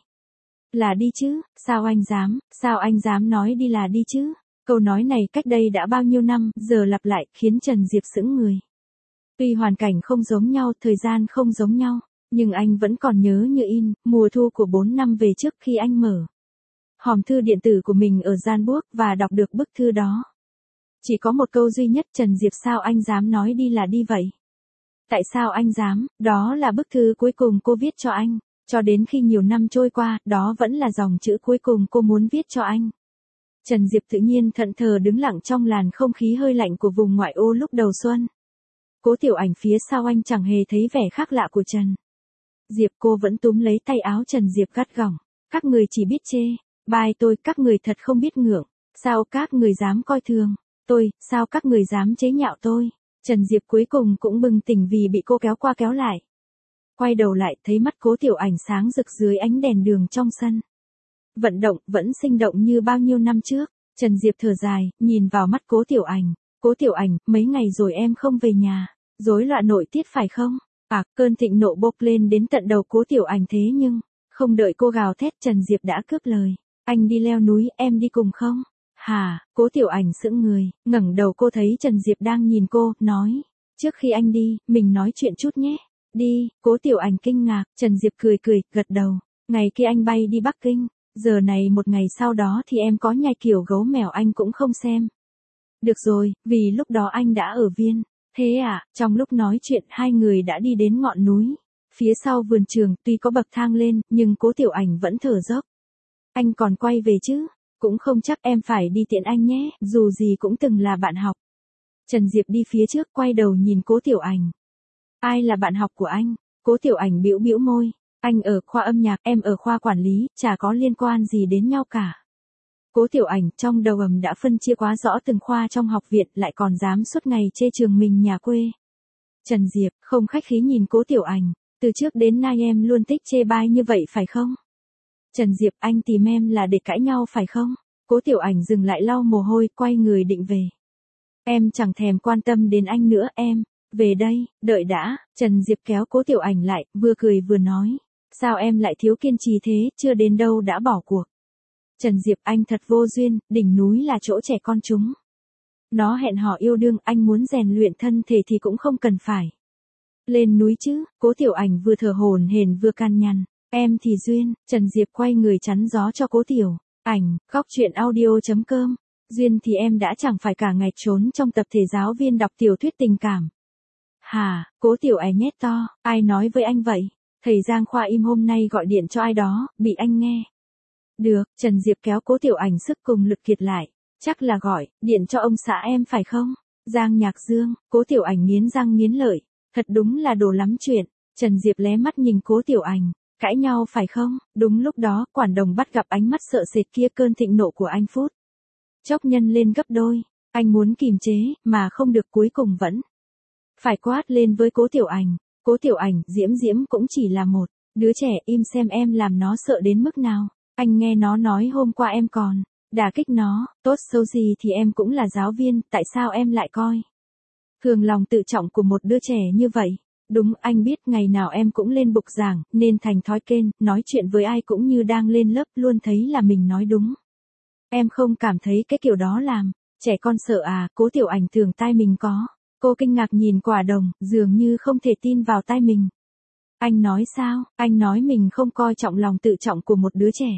là đi chứ? Sao anh dám, sao anh dám nói đi là đi chứ? Câu nói này cách đây đã bao nhiêu năm, giờ lặp lại, khiến Trần Diệp sững người. Tuy hoàn cảnh không giống nhau, thời gian không giống nhau, nhưng anh vẫn còn nhớ như in, mùa thu của bốn năm về trước khi anh mở hòm thư điện tử của mình ở Gianbook và đọc được bức thư đó. Chỉ có một câu duy nhất, Trần Diệp sao anh dám nói đi là đi vậy? Tại sao anh dám? Đó là bức thư cuối cùng cô viết cho anh. Cho đến khi nhiều năm trôi qua, đó vẫn là dòng chữ cuối cùng cô muốn viết cho anh. Trần Diệp tự nhiên thẫn thờ đứng lặng trong làn không khí hơi lạnh của vùng ngoại ô lúc đầu xuân. Cố Tiểu Ảnh phía sau anh chẳng hề thấy vẻ khác lạ của Trần Diệp, cô vẫn túm lấy tay áo Trần Diệp gắt gỏng. Các người chỉ biết chê bai tôi, các người thật không biết ngượng. Sao các người dám coi thường tôi, sao các người dám chế nhạo tôi? Trần Diệp cuối cùng cũng bừng tỉnh vì bị cô kéo qua kéo lại. Quay đầu lại, thấy mắt Cố Tiểu Ảnh sáng rực dưới ánh đèn đường trong sân vận động, vẫn sinh động như bao nhiêu năm trước. Trần Diệp thở dài, nhìn vào mắt Cố Tiểu Ảnh. Cố Tiểu Ảnh, mấy ngày rồi em không về nhà. Rối loạn nội tiết phải không? À, cơn thịnh nộ bốc lên đến tận đầu Cố Tiểu Ảnh, thế nhưng không đợi cô gào thét, Trần Diệp đã cướp lời. Anh đi leo núi, em đi cùng không? Hả? Cố Tiểu Ảnh sững người, ngẩng đầu, cô thấy Trần Diệp đang nhìn cô, nói. Trước khi anh đi, mình nói chuyện chút nhé. Đi, Cố Tiểu Ảnh kinh ngạc, Trần Diệp cười cười, gật đầu. Ngày kia anh bay đi Bắc Kinh, giờ này một ngày sau đó thì em có nhai kiểu gấu mèo anh cũng không xem. Được rồi, vì lúc đó anh đã ở Viên. Thế à, trong lúc nói chuyện hai người đã đi đến ngọn núi. Phía sau vườn trường tuy có bậc thang lên, nhưng Cố Tiểu Ảnh vẫn thở dốc. Anh còn quay về chứ? Cũng không chắc, em phải đi tiện anh nhé, dù gì cũng từng là bạn học. Trần Diệp đi phía trước quay đầu nhìn Cố Tiểu Ảnh. Ai là bạn học của anh? Cố Tiểu Ảnh bĩu bĩu môi. Anh ở khoa âm nhạc, em ở khoa quản lý, chả có liên quan gì đến nhau cả. Cố Tiểu Ảnh trong đầu ầm đã phân chia quá rõ từng khoa trong học viện, lại còn dám suốt ngày chê trường mình nhà quê. Trần Diệp không khách khí nhìn Cố Tiểu Ảnh. Từ trước đến nay em luôn thích chê bai như vậy phải không? Trần Diệp, anh tìm em là để cãi nhau phải không? Cố Tiểu Ảnh dừng lại lau mồ hôi, quay người định về. Em chẳng thèm quan tâm đến anh nữa em. Về đây, đợi đã. Trần Diệp kéo Cố Tiểu Ảnh lại, vừa cười vừa nói. Sao em lại thiếu kiên trì thế, chưa đến đâu đã bỏ cuộc. Trần Diệp, anh thật vô duyên, đỉnh núi là chỗ trẻ con chúng. Nó hẹn hò yêu đương, anh muốn rèn luyện thân thể thì cũng không cần phải. Lên núi chứ, Cố Tiểu Ảnh vừa thở hổn hển vừa can nhằn. Em thì duyên. Trần Diệp quay người chắn gió cho Cố Tiểu Ảnh. Khóc chuyện audio chấm com. Duyên thì em đã chẳng phải cả ngày trốn trong tập thể giáo viên đọc tiểu thuyết tình cảm. Hà, Cố Tiểu Ảnh nhét to, ai nói với anh vậy? Thầy Giang Khoa im hôm nay gọi điện cho ai đó, bị anh nghe. Được, Trần Diệp kéo Cố Tiểu Ảnh sức cùng lực kiệt lại. Chắc là gọi, điện cho ông xã em phải không? Giang Nhạc Dương. Cố Tiểu Ảnh nghiến răng nghiến lợi. Thật đúng là đồ lắm chuyện. Trần Diệp lé mắt nhìn Cố Tiểu Ảnh. Cãi nhau phải không? Đúng lúc đó, Quản Đồng bắt gặp ánh mắt sợ sệt kia, cơn thịnh nộ của anh phút chốc nhân lên gấp đôi. Anh muốn kìm chế, mà không được, cuối cùng vẫn phải quát lên với Cố Tiểu Ảnh. Cố Tiểu Ảnh, Diễm Diễm cũng chỉ là một đứa trẻ, im xem em làm nó sợ đến mức nào. Anh nghe nó nói hôm qua em còn đả kích nó, tốt xấu gì thì em cũng là giáo viên, tại sao em lại coi thường lòng tự trọng của một đứa trẻ như vậy? Đúng, anh biết ngày nào em cũng lên bục giảng, nên thành thói quen, nói chuyện với ai cũng như đang lên lớp, luôn thấy là mình nói đúng. Em không cảm thấy cái kiểu đó làm trẻ con sợ à? Cố Tiểu Ảnh tưởng tai mình có. Cô kinh ngạc nhìn Quả Đồng, dường như không thể tin vào tai mình. Anh nói sao? Anh nói mình không coi trọng lòng tự trọng của một đứa trẻ.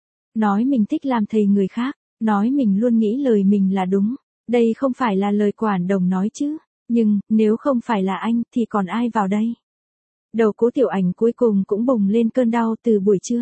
Nói mình thích làm thầy người khác. Nói mình luôn nghĩ lời mình là đúng. Đây không phải là lời Quản Đồng nói chứ. Nhưng, nếu không phải là anh, thì còn ai vào đây? Đầu Cố Tiểu Ảnh cuối cùng cũng bùng lên cơn đau từ buổi trưa.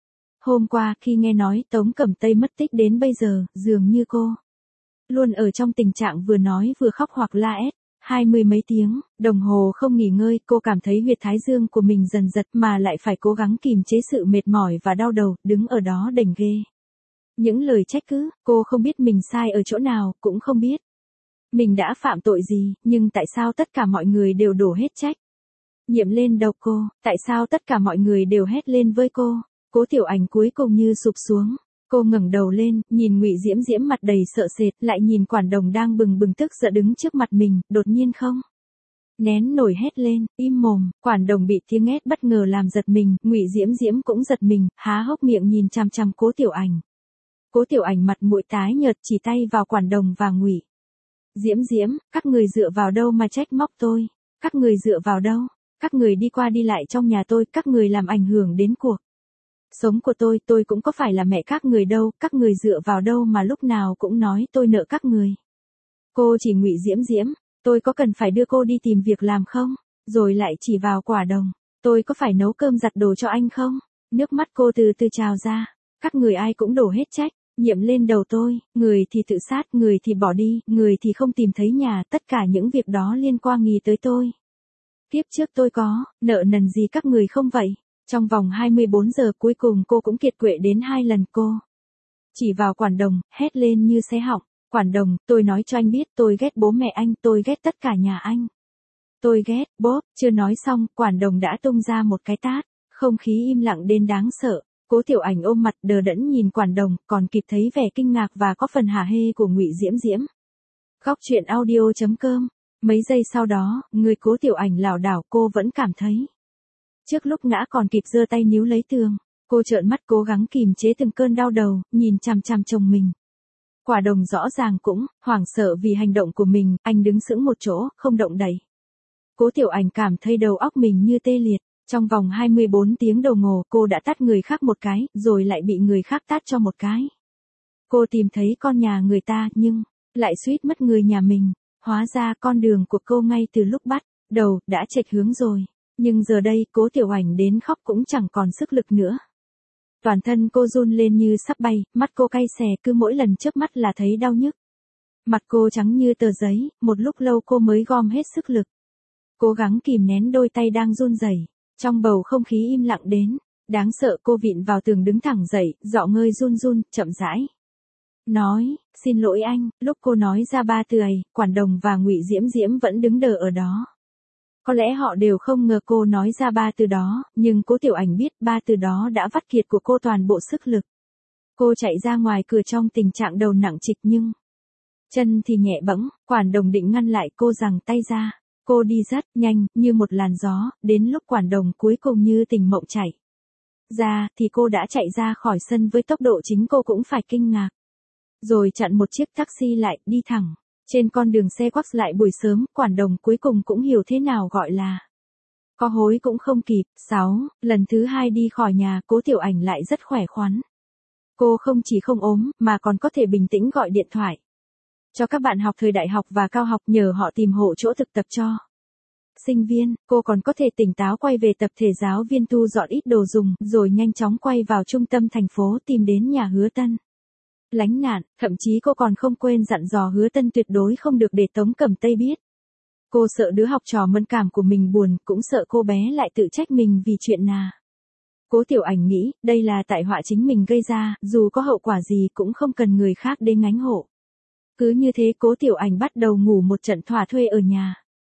Hôm qua, khi nghe nói Tống Cẩm Tây mất tích đến bây giờ, dường như cô luôn ở trong tình trạng vừa nói vừa khóc hoặc la hét. Hai mươi mấy tiếng, đồng hồ không nghỉ ngơi, cô cảm thấy huyệt thái dương của mình dần giật mà lại phải cố gắng kìm chế sự mệt mỏi và đau đầu, đứng ở đó đành ghê. Những lời trách cứ, cô không biết mình sai ở chỗ nào, cũng không biết mình đã phạm tội gì, nhưng tại sao tất cả mọi người đều đổ hết trách nhiệm lên đầu cô, tại sao tất cả mọi người đều hét lên với cô? Cố Tiểu Ảnh cuối cùng như sụp xuống. Cô ngẩng đầu lên, nhìn Ngụy Diễm Diễm mặt đầy sợ sệt, lại nhìn Quản Đồng đang bừng bừng tức giận đứng trước mặt mình, đột nhiên không nén nổi hét lên, im mồm. Quản Đồng bị tiếng hét bất ngờ làm giật mình, Ngụy Diễm Diễm cũng giật mình, há hốc miệng nhìn chằm chằm Cố Tiểu Ảnh. Cố Tiểu Ảnh mặt mũi tái nhợt, chỉ tay vào Quản Đồng và Ngụy Diễm Diễm, các người dựa vào đâu mà trách móc tôi? Các người dựa vào đâu? Các người đi qua đi lại trong nhà tôi, các người làm ảnh hưởng đến cuộc sống của tôi, tôi cũng có phải là mẹ các người đâu, các người dựa vào đâu mà lúc nào cũng nói tôi nợ các người. Cô chỉ Ngụy Diễm Diễm, tôi có cần phải đưa cô đi tìm việc làm không? Rồi lại chỉ vào Quả Đồng, tôi có phải nấu cơm giặt đồ cho anh không? Nước mắt cô từ từ trào ra, các người ai cũng đổ hết trách nhiệm lên đầu tôi, người thì tự sát, người thì bỏ đi, người thì không tìm thấy nhà, tất cả những việc đó liên quan nghi tới tôi. Kiếp trước tôi có nợ nần gì các người không vậy? Trong vòng hai mươi bốn giờ cuối cùng cô cũng kiệt quệ đến hai lần. Cô chỉ vào Quản Đồng, hét lên như xé họng. Quản Đồng, tôi nói cho anh biết, tôi ghét bố mẹ anh, tôi ghét tất cả nhà anh. Tôi ghét, bốp, chưa nói xong, Quản Đồng đã tung ra một cái tát. Không khí im lặng đến đáng sợ. Cố Tiểu Ảnh ôm mặt đờ đẫn nhìn Quản Đồng, còn kịp thấy vẻ kinh ngạc và có phần hả hê của Ngụy Diễm Diễm. Khóc chuyện audio chấm com. Mấy giây sau đó, người Cố Tiểu Ảnh lảo đảo, cô vẫn cảm thấy trước lúc ngã còn kịp giơ tay níu lấy tường. Cô trợn mắt cố gắng kìm chế từng cơn đau đầu, nhìn chằm chằm chồng mình. Quả Đồng rõ ràng cũng hoảng sợ vì hành động của mình, anh đứng sững một chỗ, không động đậy. Cố Tiểu Ảnh cảm thấy đầu óc mình như tê liệt. Trong vòng hai mươi bốn tiếng đồng hồ cô đã tát người khác một cái, rồi lại bị người khác tát cho một cái. Cô tìm thấy con nhà người ta nhưng, lại suýt mất người nhà mình. Hóa ra con đường của cô ngay từ lúc bắt đầu, đã chệch hướng rồi. Nhưng giờ đây Cố Tiểu Ảnh đến khóc cũng chẳng còn sức lực nữa. Toàn thân cô run lên như sắp bay, mắt cô cay xè cứ mỗi lần chớp mắt là thấy đau nhức. Mặt cô trắng như tờ giấy, một lúc lâu cô mới gom hết sức lực. Cố gắng kìm nén đôi tay đang run rẩy. Trong bầu không khí im lặng đến, đáng sợ cô vịn vào tường đứng thẳng dậy, giọng ngơi run run, chậm rãi. Nói, xin lỗi anh, lúc cô nói ra ba từ ấy, Quản Đồng và Ngụy Diễm Diễm vẫn đứng đờ ở đó. Có lẽ họ đều không ngờ cô nói ra ba từ đó, nhưng Cố Tiểu Ảnh biết ba từ đó đã vắt kiệt của cô toàn bộ sức lực. Cô chạy ra ngoài cửa trong tình trạng đầu nặng trịch nhưng chân thì nhẹ bẫng. Quản Đồng định ngăn lại cô giằng tay ra. Cô đi rất nhanh, như một làn gió, đến lúc Quản Đồng cuối cùng như tỉnh mộng chạy ra, thì cô đã chạy ra khỏi sân với tốc độ chính cô cũng phải kinh ngạc. Rồi chặn một chiếc taxi lại, đi thẳng. Trên con đường xe quắc lại buổi sớm, Quản Đồng cuối cùng cũng hiểu thế nào gọi là có hối cũng không kịp. sáu. Lần thứ hai đi khỏi nhà, Cố Tiểu Ảnh lại rất khỏe khoắn. Cô không chỉ không ốm, mà còn có thể bình tĩnh gọi điện thoại cho các bạn học thời đại học và cao học, nhờ họ tìm hộ chỗ thực tập cho sinh viên. Cô còn có thể tỉnh táo quay về tập thể giáo viên thu dọn ít đồ dùng, rồi nhanh chóng quay vào trung tâm thành phố tìm đến nhà Hứa Tân lánh nạn. Thậm chí cô còn không quên dặn dò Hứa Tân tuyệt đối không được để Tống Cẩm Tây biết. Cô sợ đứa học trò mẫn cảm của mình buồn, cũng sợ cô bé lại tự trách mình vì chuyện nào. Cố Tiểu Ảnh nghĩ, đây là tại họa chính mình gây ra, dù có hậu quả gì cũng không cần người khác đến gánh hộ. Cứ như thế Cố Tiểu Ảnh bắt đầu ngủ một trận thỏa thuê ở nhà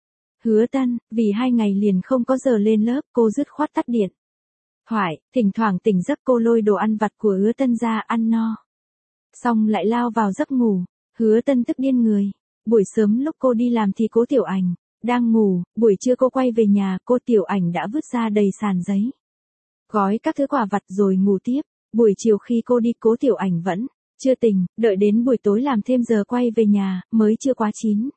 Hứa Tân. Vì hai ngày liền không có giờ lên lớp, cô dứt khoát tắt điện thoại. Thỉnh thoảng tỉnh giấc cô lôi đồ ăn vặt của Hứa Tân ra ăn no, xong lại lao vào giấc ngủ. Hứa Tân tức điên người. Buổi sớm lúc cô đi làm thì Cố Tiểu Ảnh đang ngủ, buổi trưa cô quay về nhà, cô Tiểu Ảnh đã vứt ra đầy sàn giấy, gói các thứ quà vặt rồi ngủ tiếp. Buổi chiều khi cô đi, Cố Tiểu Ảnh vẫn chưa tỉnh, đợi đến buổi tối làm thêm giờ quay về nhà, mới chưa quá chín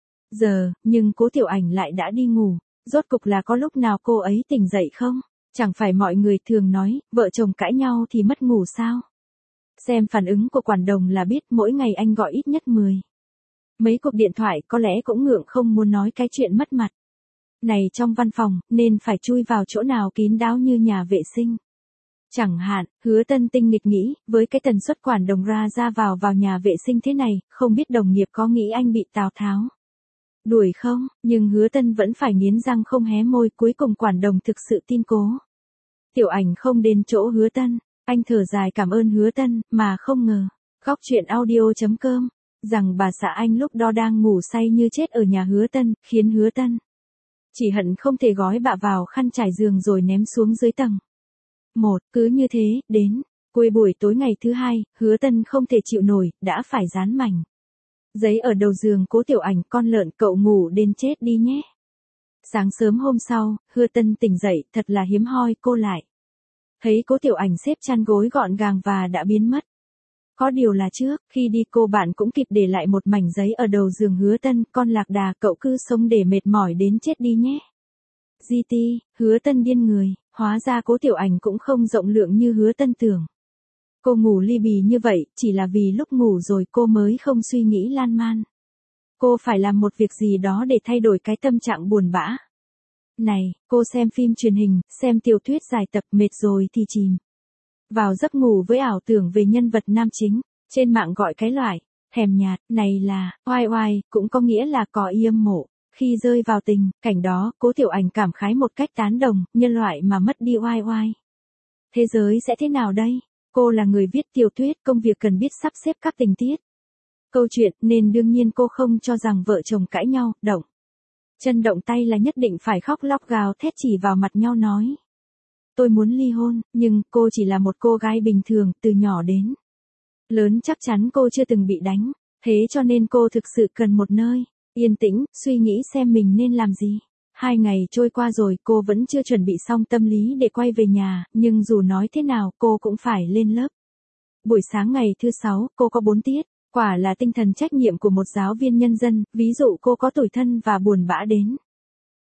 giờ, nhưng Cố Tiểu Ảnh lại đã đi ngủ. Rốt cục là có lúc nào cô ấy tỉnh dậy không? Chẳng phải mọi người thường nói, vợ chồng cãi nhau thì mất ngủ sao? Xem phản ứng của Quản Đồng là biết, mỗi ngày anh gọi ít nhất mười mấy cuộc điện thoại, có lẽ cũng ngượng không muốn nói cái chuyện mất mặt này trong văn phòng, nên phải chui vào chỗ nào kín đáo như nhà vệ sinh. Chẳng hạn, Hứa Tân tinh nghịch nghĩ, với cái tần suất Quản Đồng ra ra vào vào nhà vệ sinh thế này, không biết đồng nghiệp có nghĩ anh bị Tào Tháo đuổi không, nhưng Hứa Tân vẫn phải nghiến răng không hé môi. Cuối cùng Quản Đồng thực sự tin Cố Tiểu Ảnh không đến chỗ Hứa Tân. Anh thở dài cảm ơn Hứa Tân, mà không ngờ, góc truyện audio chấm com, rằng bà xã anh lúc đó đang ngủ say như chết ở nhà Hứa Tân, khiến Hứa Tân chỉ hận không thể gói bà vào khăn trải giường rồi ném xuống dưới tầng một. Cứ như thế, đến cuối buổi tối ngày thứ hai, Hứa Tân không thể chịu nổi, đã phải dán mảnh giấy ở đầu giường Cố Tiểu Ảnh, con lợn cậu ngủ đến chết đi nhé. Sáng sớm hôm sau, Hứa Tân tỉnh dậy, thật là hiếm hoi cô lại thấy Cố Tiểu Ảnh xếp chăn gối gọn gàng và đã biến mất. Có điều là trước, khi đi cô bạn cũng kịp để lại một mảnh giấy ở đầu giường Hứa Tân, con lạc đà cậu cứ sống để mệt mỏi đến chết đi nhé. giê tê, Hứa Tân điên người, hóa ra Cố Tiểu Ảnh cũng không rộng lượng như Hứa Tân tưởng. Cô ngủ li bì như vậy, chỉ là vì lúc ngủ rồi cô mới không suy nghĩ lan man. Cô phải làm một việc gì đó để thay đổi cái tâm trạng buồn bã này. Cô xem phim truyền hình, xem tiểu thuyết dài tập, mệt rồi thì chìm vào giấc ngủ với ảo tưởng về nhân vật nam chính. Trên mạng gọi cái loại thèm nhạt này là oai oai, cũng có nghĩa là có ý âm mộ. Khi rơi vào tình cảnh đó, Cố Tiểu Ảnh cảm khái một cách tán đồng, nhân loại mà mất đi oai oai, thế giới sẽ thế nào đây? Cô là người viết tiểu thuyết, công việc cần biết sắp xếp các tình tiết câu chuyện, nên đương nhiên cô không cho rằng vợ chồng cãi nhau, động chân động tay là nhất định phải khóc lóc gào thét chỉ vào mặt nhau nói tôi muốn ly hôn. Nhưng cô chỉ là một cô gái bình thường, từ nhỏ đến lớn chắc chắn cô chưa từng bị đánh, thế cho nên cô thực sự cần một nơi yên tĩnh, suy nghĩ xem mình nên làm gì. Hai ngày trôi qua rồi, cô vẫn chưa chuẩn bị xong tâm lý để quay về nhà, nhưng dù nói thế nào cô cũng phải lên lớp. Buổi sáng ngày thứ sáu, cô có bốn tiết. Quả là tinh thần trách nhiệm của một giáo viên nhân dân, ví dụ cô có tủi thân và buồn bã đến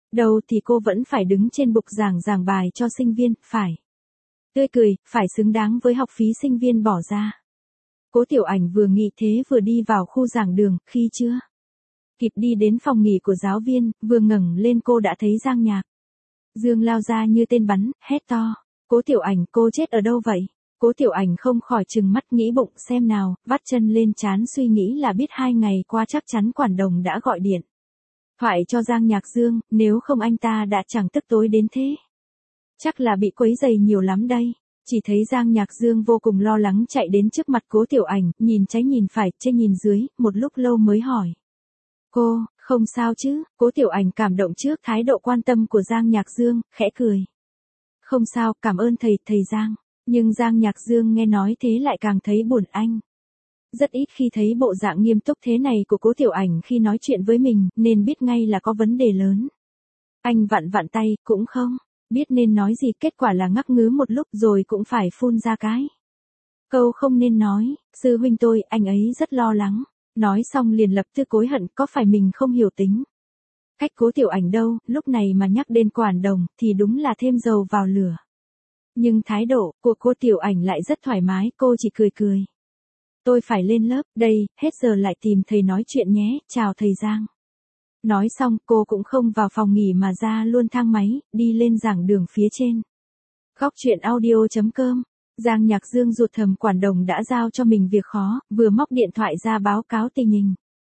Đâu thì cô vẫn phải đứng trên bục giảng giảng bài cho sinh viên, phải tươi cười, phải xứng đáng với học phí sinh viên bỏ ra. Cố Tiểu Ảnh vừa nghĩ thế vừa đi vào khu giảng đường, khi chưa kịp đi đến phòng nghỉ của giáo viên, vừa ngẩng lên cô đã thấy Giang Nhạc Dương lao ra như tên bắn, hét to. Cố Tiểu Ảnh, cô chết ở đâu vậy? Cố Tiểu Ảnh không khỏi trừng mắt nghĩ bụng xem nào, vắt chân lên trán suy nghĩ là biết hai ngày qua chắc chắn quản đồng đã gọi điện thoại cho Giang Nhạc Dương, nếu không anh ta đã chẳng tức tối đến thế. Chắc là bị quấy giày nhiều lắm đây. Chỉ thấy Giang Nhạc Dương vô cùng lo lắng chạy đến trước mặt Cố Tiểu Ảnh, nhìn trái nhìn phải, trên nhìn dưới, một lúc lâu mới hỏi. Cô, không sao chứ? Cố Tiểu Ảnh cảm động trước thái độ quan tâm của Giang Nhạc Dương, khẽ cười. Không sao, cảm ơn thầy, thầy Giang. Nhưng Giang Nhạc Dương nghe nói thế lại càng thấy buồn anh. Rất ít khi thấy bộ dạng nghiêm túc thế này của Cố Tiểu Ảnh khi nói chuyện với mình, nên biết ngay là có vấn đề lớn. Anh vặn vặn tay, cũng không biết nên nói gì, kết quả là ngắc ngứ một lúc rồi cũng phải phun ra cái câu không nên nói. Sư huynh tôi, anh ấy rất lo lắng. Nói xong liền lập tức hối hận, có phải mình không hiểu tính cách Cố Tiểu Ảnh đâu, lúc này mà nhắc đến quản đồng thì đúng là thêm dầu vào lửa. Nhưng thái độ của cô Tiểu Ảnh lại rất thoải mái, cô chỉ cười cười. Tôi phải lên lớp, đây, hết giờ lại tìm thầy nói chuyện nhé, chào thầy Giang. Nói xong cô cũng không vào phòng nghỉ mà ra luôn thang máy, đi lên giảng đường phía trên. Góc truyện audio chấm com. Giang Nhạc Dương ruột thầm quản đồng đã giao cho mình việc khó, vừa móc điện thoại ra báo cáo tình hình.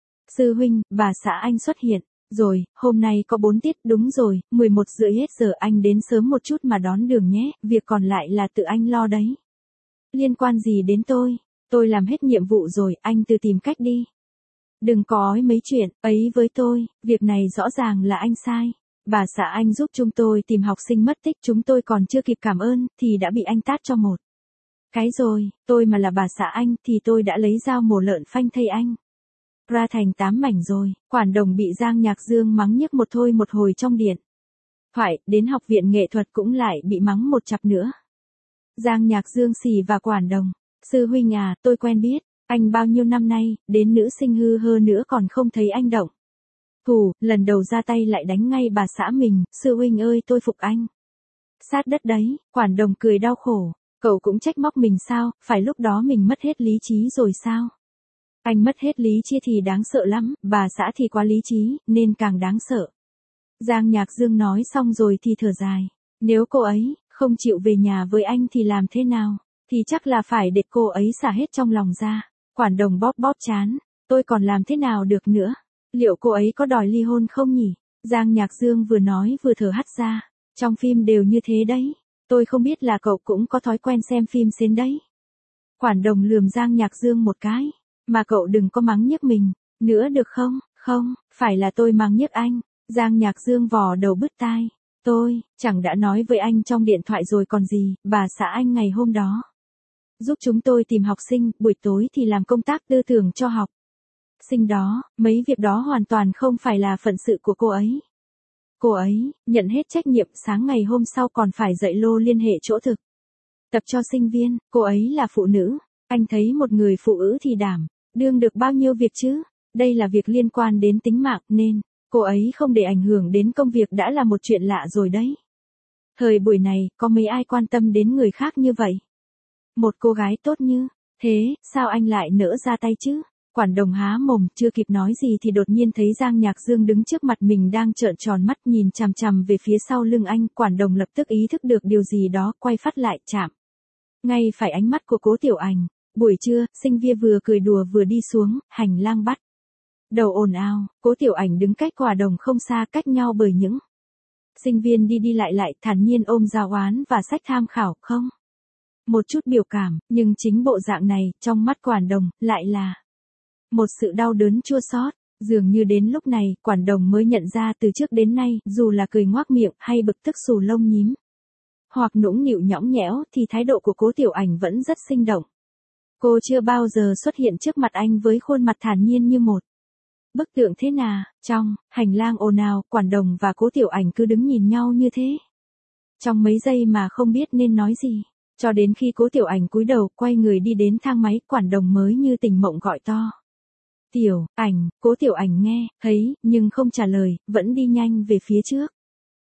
Sư huynh, bà xã anh xuất hiện. Rồi, hôm nay có bốn tiết, đúng rồi, mười một rưỡi hết giờ, anh đến sớm một chút mà đón đường nhé, việc còn lại là tự anh lo đấy. Liên quan gì đến tôi? Tôi làm hết nhiệm vụ rồi, anh tự tìm cách đi. Đừng có ói mấy chuyện ấy với tôi, việc này rõ ràng là anh sai. Bà xã anh giúp chúng tôi tìm học sinh mất tích, chúng tôi còn chưa kịp cảm ơn, thì đã bị anh tát cho một cái rồi, tôi mà là bà xã anh thì tôi đã lấy dao mổ lợn phanh thây anh ra thành tám mảnh rồi. Quản đồng bị Giang Nhạc Dương mắng nhức một thôi một hồi trong điện thoại, đến học viện nghệ thuật cũng lại bị mắng một chặp nữa. Giang Nhạc Dương xì và quản đồng. Sư huynh à, tôi quen biết anh bao nhiêu năm nay, đến nữ sinh hư hơ nữa còn không thấy anh động thủ, lần đầu ra tay lại đánh ngay bà xã mình. Sư huynh ơi, tôi phục anh sát đất đấy. Quản đồng cười đau khổ. Cậu cũng trách móc mình sao, phải lúc đó mình mất hết lý trí rồi sao? Anh mất hết lý trí thì đáng sợ lắm, bà xã thì quá lý trí, nên càng đáng sợ. Giang Nhạc Dương nói xong rồi thì thở dài. Nếu cô ấy không chịu về nhà với anh thì làm thế nào? Thì chắc là phải để cô ấy xả hết trong lòng ra. Quản đồng bóp bóp chán. Tôi còn làm thế nào được nữa? Liệu cô ấy có đòi ly hôn không nhỉ? Giang Nhạc Dương vừa nói vừa thở hắt ra. Trong phim đều như thế đấy. Tôi không biết là cậu cũng có thói quen xem phim xến đấy. Quản đồng lườm Giang Nhạc Dương một cái. Mà cậu đừng có mắng nhiếc mình nữa được không? Không, phải là tôi mắng nhiếc anh. Giang Nhạc Dương vò đầu bứt tai. Tôi, chẳng đã nói với anh trong điện thoại rồi còn gì, bà xã anh ngày hôm đó giúp chúng tôi tìm học sinh, buổi tối thì làm công tác tư tưởng cho học sinh đó, mấy việc đó hoàn toàn không phải là phận sự của cô ấy. Cô ấy nhận hết trách nhiệm, sáng ngày hôm sau còn phải dạy lô liên hệ chỗ thực tập cho sinh viên. Cô ấy là phụ nữ, anh thấy một người phụ nữ thì đảm đương được bao nhiêu việc chứ? Đây là việc liên quan đến tính mạng nên cô ấy không để ảnh hưởng đến công việc đã là một chuyện lạ rồi đấy. Thời buổi này, có mấy ai quan tâm đến người khác như vậy? Một cô gái tốt như thế, sao anh lại nỡ ra tay chứ? Quản đồng há mồm, chưa kịp nói gì thì đột nhiên thấy Giang Nhạc Dương đứng trước mặt mình đang trợn tròn mắt nhìn chằm chằm về phía sau lưng anh. Quản đồng lập tức ý thức được điều gì đó, quay phát lại chạm ngay phải ánh mắt của Cố Tiểu Ảnh. Buổi trưa, sinh viên vừa cười đùa vừa đi xuống hành lang bắt đầu ồn ào. Cố Tiểu Ảnh đứng cách quả đồng không xa, cách nhau bởi những sinh viên đi đi lại lại, thản nhiên ôm giáo oán và sách tham khảo, không một chút biểu cảm, nhưng chính bộ dạng này, trong mắt quản đồng, lại là một sự đau đớn chua xót. Dường như đến lúc này, quản đồng mới nhận ra từ trước đến nay, dù là cười ngoác miệng hay bực tức xù lông nhím, hoặc nũng nịu nhõng nhẽo, thì thái độ của Cố Tiểu Ảnh vẫn rất sinh động. Cô chưa bao giờ xuất hiện trước mặt anh với khuôn mặt thản nhiên như một bức tượng thế nào. Trong hành lang ồn ào, quản đồng và Cố Tiểu Ảnh cứ đứng nhìn nhau như thế trong mấy giây mà không biết nên nói gì. Cho đến khi Cố Tiểu Ảnh cúi đầu quay người đi đến thang máy, quản đồng mới như tỉnh mộng gọi to. Tiểu Ảnh. Cố Tiểu Ảnh nghe thấy nhưng không trả lời, vẫn đi nhanh về phía trước.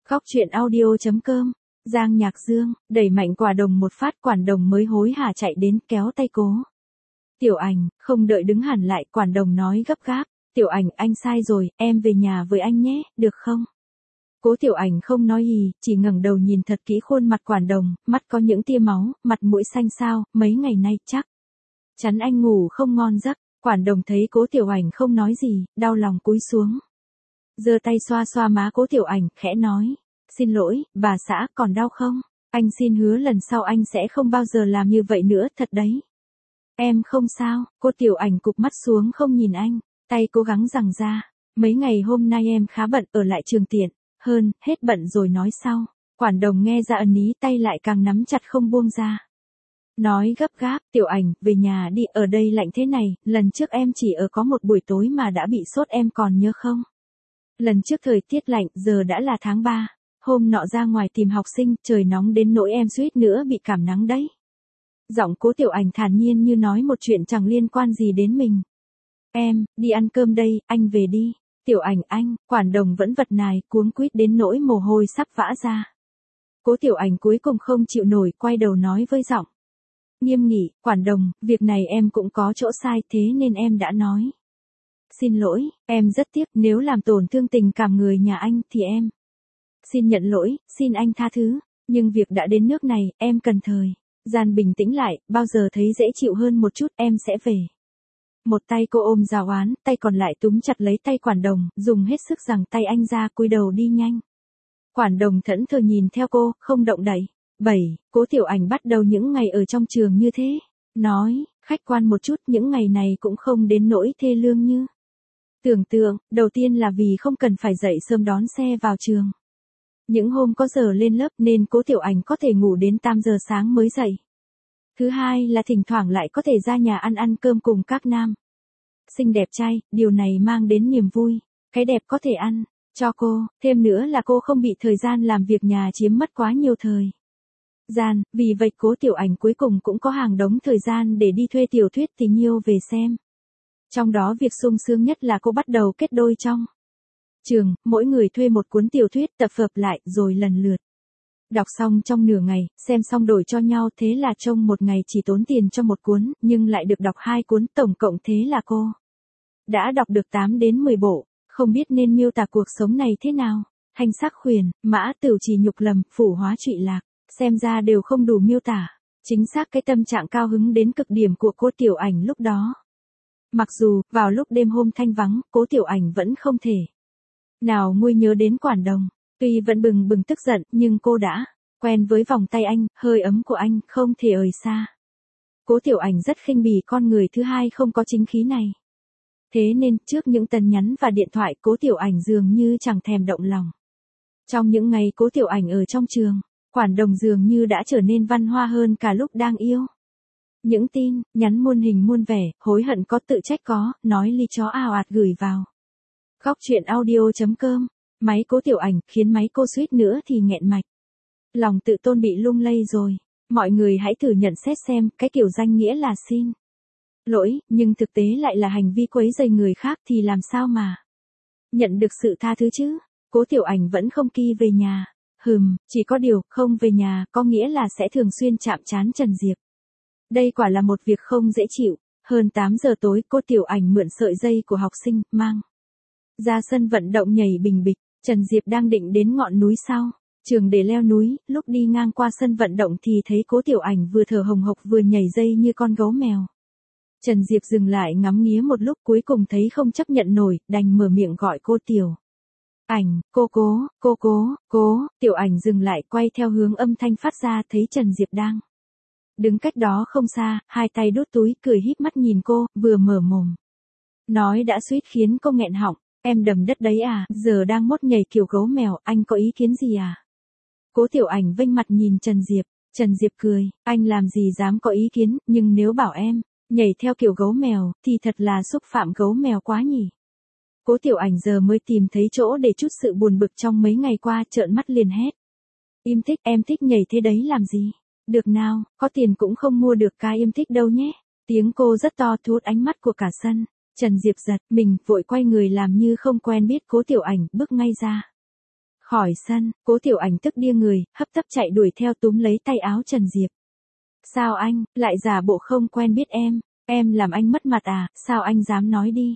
Khóc chuyện audio chấm com. Giang Nhạc Dương, đẩy mạnh quả đồng một phát, quản đồng mới hối hả chạy đến kéo tay Cố Tiểu Ảnh, không đợi đứng hẳn lại, quản đồng nói gấp gáp, Tiểu Ảnh anh sai rồi, em về nhà với anh nhé, được không? Cố Tiểu Ảnh không nói gì, chỉ ngẩng đầu nhìn thật kỹ khuôn mặt quản đồng, mắt có những tia máu, mặt mũi xanh xao, mấy ngày nay chắc chắn anh ngủ không ngon giấc. Quản đồng thấy Cố Tiểu Ảnh không nói gì, đau lòng cúi xuống, giơ tay xoa xoa má Cố Tiểu Ảnh, khẽ nói, xin lỗi, bà xã, còn đau không? Anh xin hứa lần sau anh sẽ không bao giờ làm như vậy nữa, thật đấy. Em không sao. Cô Tiểu Ảnh cụp mắt xuống không nhìn anh, tay cố gắng giằng ra, mấy ngày hôm nay em khá bận, ở lại trường tiện hơn, hết bận rồi nói sau. Quản đồng nghe ra ẩn ý, tay lại càng nắm chặt không buông ra. Nói gấp gáp, Tiểu Ảnh, về nhà đi, ở đây lạnh thế này, lần trước em chỉ ở có một buổi tối mà đã bị sốt, em còn nhớ không? Lần trước thời tiết lạnh, giờ đã là tháng ba. Hôm nọ ra ngoài tìm học sinh, trời nóng đến nỗi em suýt nữa bị cảm nắng đấy. Giọng Cố Tiểu Ảnh thản nhiên như nói một chuyện chẳng liên quan gì đến mình. Em, đi ăn cơm đây, anh về đi. Tiểu Ảnh anh, quản đồng vẫn vật nài, cuống quýt đến nỗi mồ hôi sắp vã ra. Cố Tiểu Ảnh cuối cùng không chịu nổi, quay đầu nói với giọng nghiêm nghị, quản đồng, việc này em cũng có chỗ sai, thế nên em đã nói. Xin lỗi, em rất tiếc, nếu làm tổn thương tình cảm người nhà anh, thì em xin nhận lỗi, xin anh tha thứ, nhưng việc đã đến nước này, em cần thời gian bình tĩnh lại, bao giờ thấy dễ chịu hơn một chút, em sẽ về. Một tay cô ôm dào oán, tay còn lại túm chặt lấy tay quản đồng, dùng hết sức giằng tay anh ra, cúi đầu đi nhanh. Quản đồng thẫn thờ nhìn theo cô, không động đậy. bảy. Cố Tiểu Ảnh bắt đầu những ngày ở trong trường như thế. Nói, khách quan một chút, những ngày này cũng không đến nỗi thê lương như tưởng tượng. Đầu tiên là vì không cần phải dậy sớm đón xe vào trường. Những hôm có giờ lên lớp nên Cố Tiểu Ảnh có thể ngủ đến tám giờ sáng mới dậy. Thứ hai là thỉnh thoảng lại có thể ra nhà ăn ăn cơm cùng các nam xinh đẹp trai, điều này mang đến niềm vui. Cái đẹp có thể ăn cho cô, thêm nữa là cô không bị thời gian làm việc nhà chiếm mất quá nhiều thời gian, vì vậy Cố Tiểu Ảnh cuối cùng cũng có hàng đống thời gian để đi thuê tiểu thuyết tình yêu về xem. Trong đó việc sung sướng nhất là cô bắt đầu kết đôi trong trường, mỗi người thuê một cuốn tiểu thuyết tập hợp lại rồi lần lượt đọc xong trong nửa ngày, xem xong đổi cho nhau, thế là trong một ngày chỉ tốn tiền cho một cuốn, nhưng lại được đọc hai cuốn, tổng cộng thế là cô đã đọc được tám đến mười bộ. Không biết nên miêu tả cuộc sống này thế nào. Thanh sắc khuyển, mã tửu trì nhục lầm, phủ hóa trụy lạc, xem ra đều không đủ miêu tả chính xác cái tâm trạng cao hứng đến cực điểm của cô Tiểu Ảnh lúc đó. Mặc dù, vào lúc đêm hôm thanh vắng, Cố Tiểu Ảnh vẫn không thể nào nguôi nhớ đến quản đồng. Tuy vẫn bừng bừng tức giận, nhưng cô đã quen với vòng tay anh, hơi ấm của anh, không thể rời xa. Cố Tiểu Ảnh rất khinh bỉ con người thứ hai không có chính khí này. Thế nên, trước những tin nhắn và điện thoại, Cố Tiểu Ảnh dường như chẳng thèm động lòng. Trong những ngày Cố Tiểu Ảnh ở trong trường, quản đồng dường như đã trở nên văn hoa hơn cả lúc đang yêu. Những tin nhắn muôn hình muôn vẻ, hối hận có, tự trách có, nói ly chó ào ạt gửi vào khóc chuyện audio chấm com. Máy Cố Tiểu Ảnh, khiến máy cô suýt nữa thì nghẹn mạch. Lòng tự tôn bị lung lay rồi. Mọi người hãy thử nhận xét xem, cái kiểu danh nghĩa là xin lỗi, nhưng thực tế lại là hành vi quấy rầy người khác thì làm sao mà nhận được sự tha thứ chứ? Cố Tiểu Ảnh vẫn không kỳ về nhà. Hừm, chỉ có điều, không về nhà, có nghĩa là sẽ thường xuyên chạm trán Trần Diệp. Đây quả là một việc không dễ chịu. Hơn tám giờ tối, cô Tiểu Ảnh mượn sợi dây của học sinh, mang ra sân vận động nhảy bình bịch. Trần Diệp đang định đến ngọn núi sau trường để leo núi, lúc đi ngang qua sân vận động thì thấy Cố Tiểu Ảnh vừa thở hồng hộc vừa nhảy dây như con gấu mèo. Trần Diệp dừng lại ngắm nghía một lúc, cuối cùng thấy không chấp nhận nổi, đành mở miệng gọi cô Tiểu Ảnh, cô Cố, cô Cố, Cố. Tiểu Ảnh dừng lại, quay theo hướng âm thanh phát ra, thấy Trần Diệp đang đứng cách đó không xa, hai tay đút túi, cười híp mắt nhìn cô, vừa mở mồm nói đã suýt khiến cô nghẹn họng. Em đầm đất đấy à, giờ đang mốt nhảy kiểu gấu mèo, anh có ý kiến gì à? Cố Tiểu Ảnh vênh mặt nhìn Trần Diệp. Trần Diệp cười, anh làm gì dám có ý kiến, nhưng nếu bảo em nhảy theo kiểu gấu mèo, thì thật là xúc phạm gấu mèo quá nhỉ. Cố Tiểu Ảnh giờ mới tìm thấy chỗ để chút sự buồn bực trong mấy ngày qua, trợn mắt liền hét. Im thích, em thích nhảy thế đấy làm gì? Được nào, có tiền cũng không mua được cái im thích đâu nhé. Tiếng cô rất to, thu hút ánh mắt của cả sân. Trần Diệp giật mình, vội quay người làm như không quen biết Cố Tiểu Ảnh, bước ngay ra Khỏi sân, Cố Tiểu Ảnh tức điên người, hấp tấp chạy đuổi theo túm lấy tay áo Trần Diệp. Sao anh, lại giả bộ không quen biết em, em làm anh mất mặt à, sao anh dám nói đi?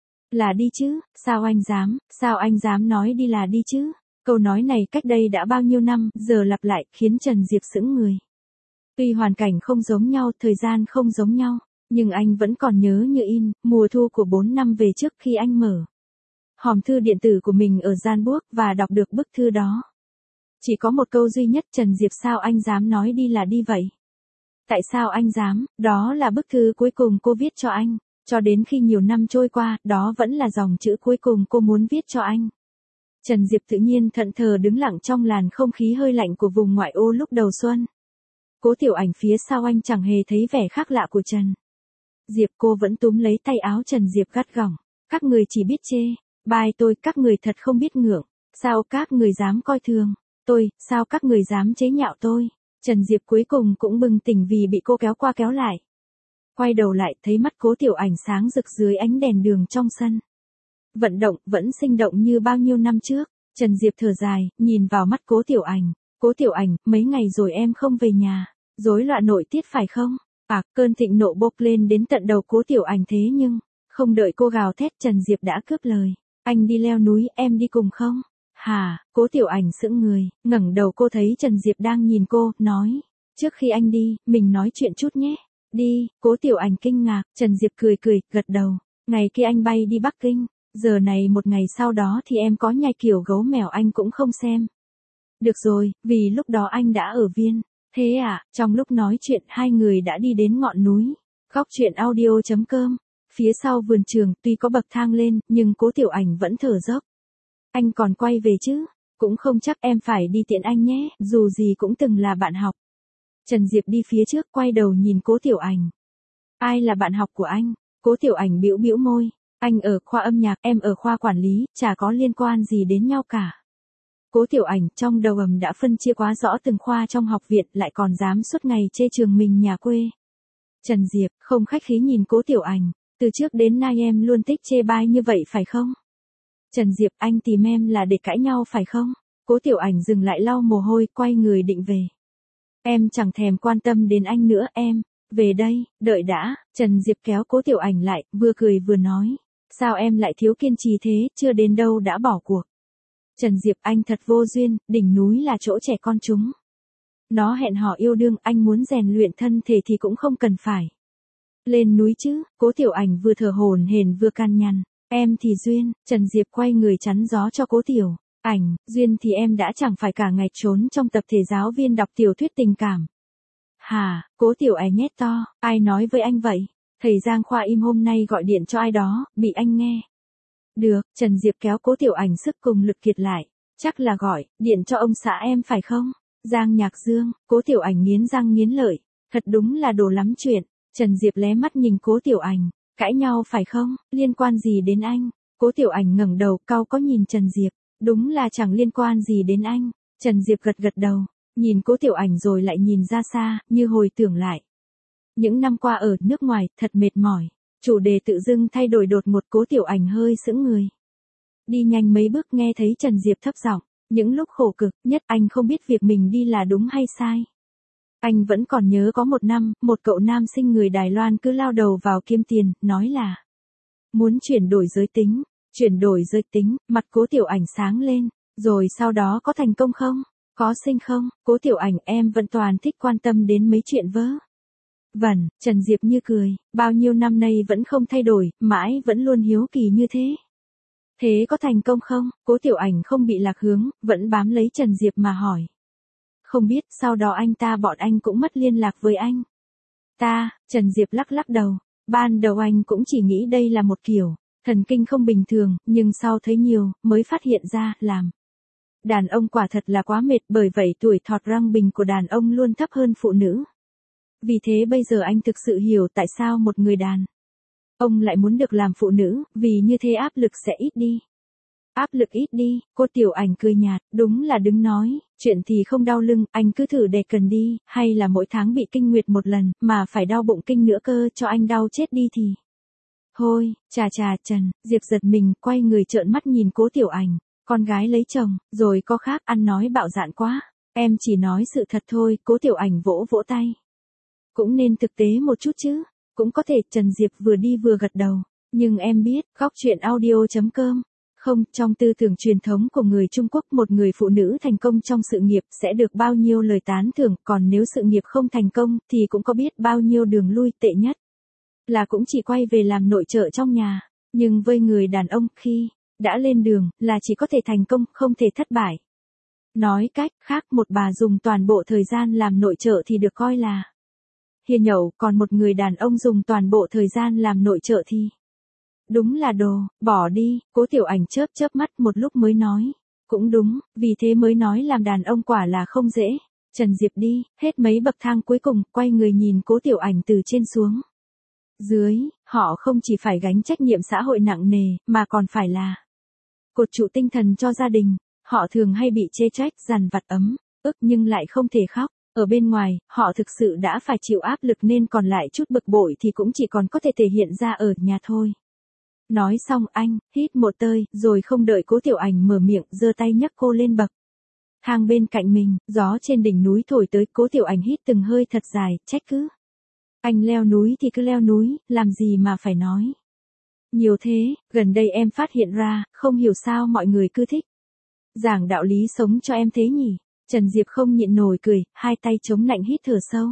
Là đi chứ, sao anh dám, sao anh dám nói đi là đi chứ? Câu nói này cách đây đã bao nhiêu năm, giờ lặp lại, khiến Trần Diệp sững người. Tuy hoàn cảnh không giống nhau, thời gian không giống nhau, nhưng anh vẫn còn nhớ như in, mùa thu của bốn năm về trước khi anh mở hòm thư điện tử của mình ở Gianbook và đọc được bức thư đó. Chỉ có một câu duy nhất, Trần Diệp sao anh dám nói đi là đi vậy? Tại sao anh dám, đó là bức thư cuối cùng cô viết cho anh, cho đến khi nhiều năm trôi qua, đó vẫn là dòng chữ cuối cùng cô muốn viết cho anh. Trần Diệp tự nhiên thẫn thờ đứng lặng trong làn không khí hơi lạnh của vùng ngoại ô lúc đầu xuân. Cố Tiểu Ảnh phía sau anh chẳng hề thấy vẻ khác lạ của Trần Diệp, cô vẫn túm lấy tay áo Trần Diệp gắt gỏng. Các người chỉ biết chê bai tôi, các người thật không biết ngượng, sao các người dám coi thường tôi, sao các người dám chế nhạo tôi. Trần Diệp cuối cùng cũng bừng tỉnh vì bị cô kéo qua kéo lại. Quay đầu lại thấy mắt Cố Tiểu Ảnh sáng rực dưới ánh đèn đường trong sân. Vận động vẫn sinh động như bao nhiêu năm trước. Trần Diệp thở dài, nhìn vào mắt Cố Tiểu Ảnh. Cố Tiểu Ảnh, mấy ngày rồi em không về nhà, rối loạn nội tiết phải không? À, cơn thịnh nộ bốc lên đến tận đầu Cố Tiểu Ảnh, thế nhưng không đợi cô gào thét, Trần Diệp đã cướp lời. Anh đi leo núi, em đi cùng không? Hả? Cố Tiểu Ảnh sững người, ngẩng đầu cô thấy Trần Diệp đang nhìn cô, nói. Trước khi anh đi, mình nói chuyện chút nhé. Đi, Cố Tiểu Ảnh kinh ngạc, Trần Diệp cười cười, gật đầu. Ngày kia anh bay đi Bắc Kinh, giờ này một ngày sau đó thì em có nhai kiểu gấu mèo anh cũng không xem. Được rồi, vì lúc đó anh đã ở Viên. Thế à, trong lúc nói chuyện hai người đã đi đến ngọn núi. Góc truyện audio chấm com. Phía sau vườn trường tuy có bậc thang lên, nhưng Cố Tiểu Ảnh vẫn thở dốc. Anh còn quay về chứ? Cũng không chắc, em phải đi tiện anh nhé, dù gì cũng từng là bạn học. Trần Diệp đi phía trước, quay đầu nhìn Cố Tiểu Ảnh. Ai là bạn học của anh? Cố Tiểu Ảnh bĩu bĩu môi. Anh ở khoa âm nhạc, em ở khoa quản lý, chả có liên quan gì đến nhau cả. Cố Tiểu Ảnh trong đầu ầm đã phân chia quá rõ từng khoa trong học viện, lại còn dám suốt ngày chê trường mình nhà quê. Trần Diệp không khách khí nhìn Cố Tiểu Ảnh. Từ trước đến nay em luôn thích chê bai như vậy phải không? Trần Diệp, anh tìm em là để cãi nhau phải không? Cố Tiểu Ảnh dừng lại lau mồ hôi, quay người định về. Em chẳng thèm quan tâm đến anh nữa, em về đây, đợi đã. Trần Diệp kéo Cố Tiểu Ảnh lại, vừa cười vừa nói. Sao em lại thiếu kiên trì thế, chưa đến đâu đã bỏ cuộc. Trần Diệp, anh thật vô duyên, đỉnh núi là chỗ trẻ con chúng nó hẹn hò yêu đương, anh muốn rèn luyện thân thể thì cũng không cần phải lên núi chứ. Cố Tiểu Ảnh vừa thở hổn hển vừa can nhằn. Em thì duyên. Trần Diệp quay người chắn gió cho Cố Tiểu Ảnh. Duyên thì em đã chẳng phải cả ngày trốn trong tập thể giáo viên đọc tiểu thuyết tình cảm. Hà, Cố Tiểu Ảnh nhét to. Ai nói với anh vậy? Thầy Giang Khoa im hôm nay gọi điện cho ai đó, bị anh nghe được. Trần Diệp kéo Cố Tiểu Ảnh sức cùng lực kiệt lại. Chắc là gọi điện cho ông xã em phải không? Giang Nhạc Dương. Cố Tiểu Ảnh nghiến răng nghiến lợi. Thật đúng là đồ lắm chuyện. Trần Diệp lé mắt nhìn Cố Tiểu Ảnh. Cãi nhau phải không? Liên quan gì đến anh? Cố Tiểu Ảnh ngẩng đầu, cau có nhìn Trần Diệp. Đúng là chẳng liên quan gì đến anh. Trần Diệp gật gật đầu, nhìn Cố Tiểu Ảnh rồi lại nhìn ra xa, như hồi tưởng lại. Những năm qua ở nước ngoài, thật mệt mỏi. Chủ đề tự dưng thay đổi đột ngột, Cố Tiểu Ảnh hơi sững người. Đi nhanh mấy bước nghe thấy Trần Diệp thấp giọng. Những lúc khổ cực nhất anh không biết việc mình đi là đúng hay sai. Anh vẫn còn nhớ có một năm, một cậu nam sinh người Đài Loan cứ lao đầu vào kiếm tiền, nói là muốn chuyển đổi giới tính. Chuyển đổi giới tính, mặt Cố Tiểu Ảnh sáng lên. Rồi sau đó có thành công không? Có sinh không? Cố Tiểu Ảnh, em vẫn toàn thích quan tâm đến mấy chuyện vớ vẩn. Trần Diệp như cười. Bao nhiêu năm nay vẫn không thay đổi, mãi vẫn luôn hiếu kỳ như thế. Thế có thành công không? Cố Tiểu Ảnh không bị lạc hướng, vẫn bám lấy Trần Diệp mà hỏi. Không biết, sau đó anh ta bọn anh cũng mất liên lạc với anh. Ta, Trần Diệp lắc lắc đầu. Ban đầu anh cũng chỉ nghĩ đây là một kiểu thần kinh không bình thường, nhưng sau thấy nhiều, mới phát hiện ra, làm đàn ông quả thật là quá mệt, bởi vậy tuổi thọt răng bình của đàn ông luôn thấp hơn phụ nữ. Vì thế bây giờ anh thực sự hiểu tại sao một người đàn ông lại muốn được làm phụ nữ, vì như thế áp lực sẽ ít đi. Áp lực ít đi, cô Tiểu Ảnh cười nhạt, đúng là đứng nói, chuyện thì không đau lưng, anh cứ thử đè cần đi, hay là mỗi tháng bị kinh nguyệt một lần, mà phải đau bụng kinh nữa cơ, cho anh đau chết đi thì. Thôi, chà chà Trần, Diệp giật mình, quay người trợn mắt nhìn Cố Tiểu Ảnh. Con gái lấy chồng, rồi có khác, ăn nói bạo dạn quá. Em chỉ nói sự thật thôi, Cố Tiểu Ảnh vỗ vỗ tay. Cũng nên thực tế một chút chứ. Cũng có thể, Trần Diệp vừa đi vừa gật đầu. Nhưng em biết, góc chuyện audio.com. Không, trong tư tưởng truyền thống của người Trung Quốc, một người phụ nữ thành công trong sự nghiệp sẽ được bao nhiêu lời tán thưởng, còn nếu sự nghiệp không thành công, thì cũng có biết bao nhiêu đường lui, tệ nhất là cũng chỉ quay về làm nội trợ trong nhà. Nhưng với người đàn ông, khi đã lên đường, là chỉ có thể thành công, không thể thất bại. Nói cách khác, một bà dùng toàn bộ thời gian làm nội trợ thì được coi là hiền nhậu, còn một người đàn ông dùng toàn bộ thời gian làm nội trợ thì đúng là đồ, bỏ đi. Cố Tiểu Ảnh chớp chớp mắt một lúc mới nói. Cũng đúng, vì thế mới nói làm đàn ông quả là không dễ. Trần Diệp đi, hết mấy bậc thang cuối cùng, quay người nhìn Cố Tiểu Ảnh từ trên xuống dưới, họ không chỉ phải gánh trách nhiệm xã hội nặng nề, mà còn phải là cột trụ tinh thần cho gia đình. Họ thường hay bị chê trách, dằn vặt ấm ức nhưng lại không thể khóc. Ở bên ngoài, họ thực sự đã phải chịu áp lực nên còn lại chút bực bội thì cũng chỉ còn có thể thể hiện ra ở nhà thôi. Nói xong anh, hít một hơi, rồi không đợi Cố Tiểu Ảnh mở miệng, giơ tay nhấc cô lên bậc thang bên cạnh mình. Gió trên đỉnh núi thổi tới, Cố Tiểu Ảnh hít từng hơi thật dài, trách cứ. Anh leo núi thì cứ leo núi, làm gì mà phải nói nhiều thế, gần đây em phát hiện ra, không hiểu sao mọi người cứ thích giảng đạo lý sống cho em thế nhỉ. Trần Diệp không nhịn nổi cười, hai tay chống nạnh hít thở sâu.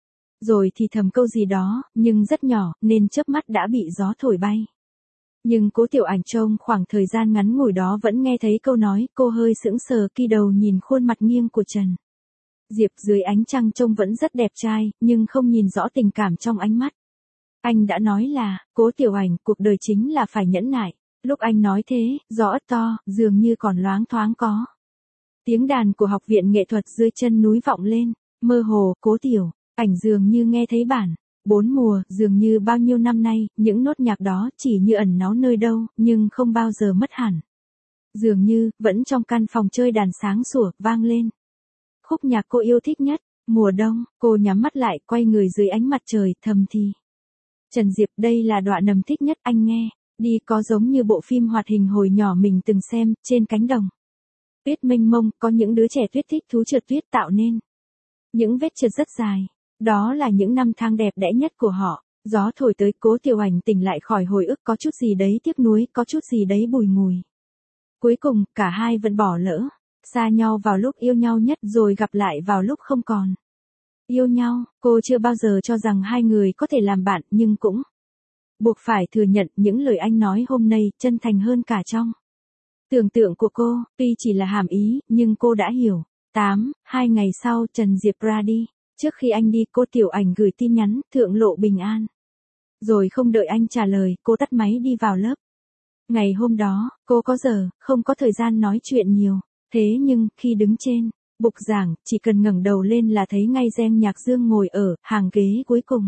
Rồi thì thầm câu gì đó, nhưng rất nhỏ, nên chớp mắt đã bị gió thổi bay. Nhưng Cố Tiểu Ảnh trong khoảng thời gian ngắn ngủi đó vẫn nghe thấy câu nói, cô hơi sững sờ, kỳ đầu nhìn khuôn mặt nghiêng của Trần Diệp dưới ánh trăng trông vẫn rất đẹp trai, nhưng không nhìn rõ tình cảm trong ánh mắt. Anh đã nói là, Cố Tiểu Ảnh, cuộc đời chính là phải nhẫn nại. Lúc anh nói thế, gió ất to, dường như còn loáng thoáng có tiếng đàn của học viện nghệ thuật dưới chân núi vọng lên. Mơ hồ, Cố Tiểu Ảnh dường như nghe thấy bản bốn mùa, dường như bao nhiêu năm nay, những nốt nhạc đó chỉ như ẩn náu nơi đâu, nhưng không bao giờ mất hẳn. Dường như, vẫn trong căn phòng chơi đàn sáng sủa, vang lên khúc nhạc cô yêu thích nhất. Mùa đông, cô nhắm mắt lại, quay người dưới ánh mặt trời, thầm thì. Trần Diệp, đây là đoạn nầm thích nhất, anh nghe đi, có giống như bộ phim hoạt hình hồi nhỏ mình từng xem. Trên cánh đồng tuyết mênh mông, có những đứa trẻ tuyết thích thú trượt tuyết tạo nên những vết trượt rất dài. Đó là những năm tháng đẹp đẽ nhất của họ. Gió thổi tới, Cố Tiểu Ảnh tỉnh lại khỏi hồi ức, có chút gì đấy tiếc nuối, có chút gì đấy bùi ngùi. Cuối cùng, cả hai vẫn bỏ lỡ xa nhau vào lúc yêu nhau nhất, rồi gặp lại vào lúc không còn yêu nhau. Cô chưa bao giờ cho rằng hai người có thể làm bạn, nhưng cũng buộc phải thừa nhận những lời anh nói hôm nay chân thành hơn cả trong tưởng tượng của cô. Tuy chỉ là hàm ý, nhưng cô đã hiểu. tám. Hai ngày sau, Trần Diệp ra đi. Trước khi anh đi, Cố Tiểu Ảnh gửi tin nhắn, thượng lộ bình an. Rồi không đợi anh trả lời, cô tắt máy đi vào lớp. Ngày hôm đó, cô có giờ, không có thời gian nói chuyện nhiều. Thế nhưng, khi đứng trên bục giảng, chỉ cần ngẩng đầu lên là thấy ngay Giang Nhạc Dương ngồi ở hàng ghế cuối cùng.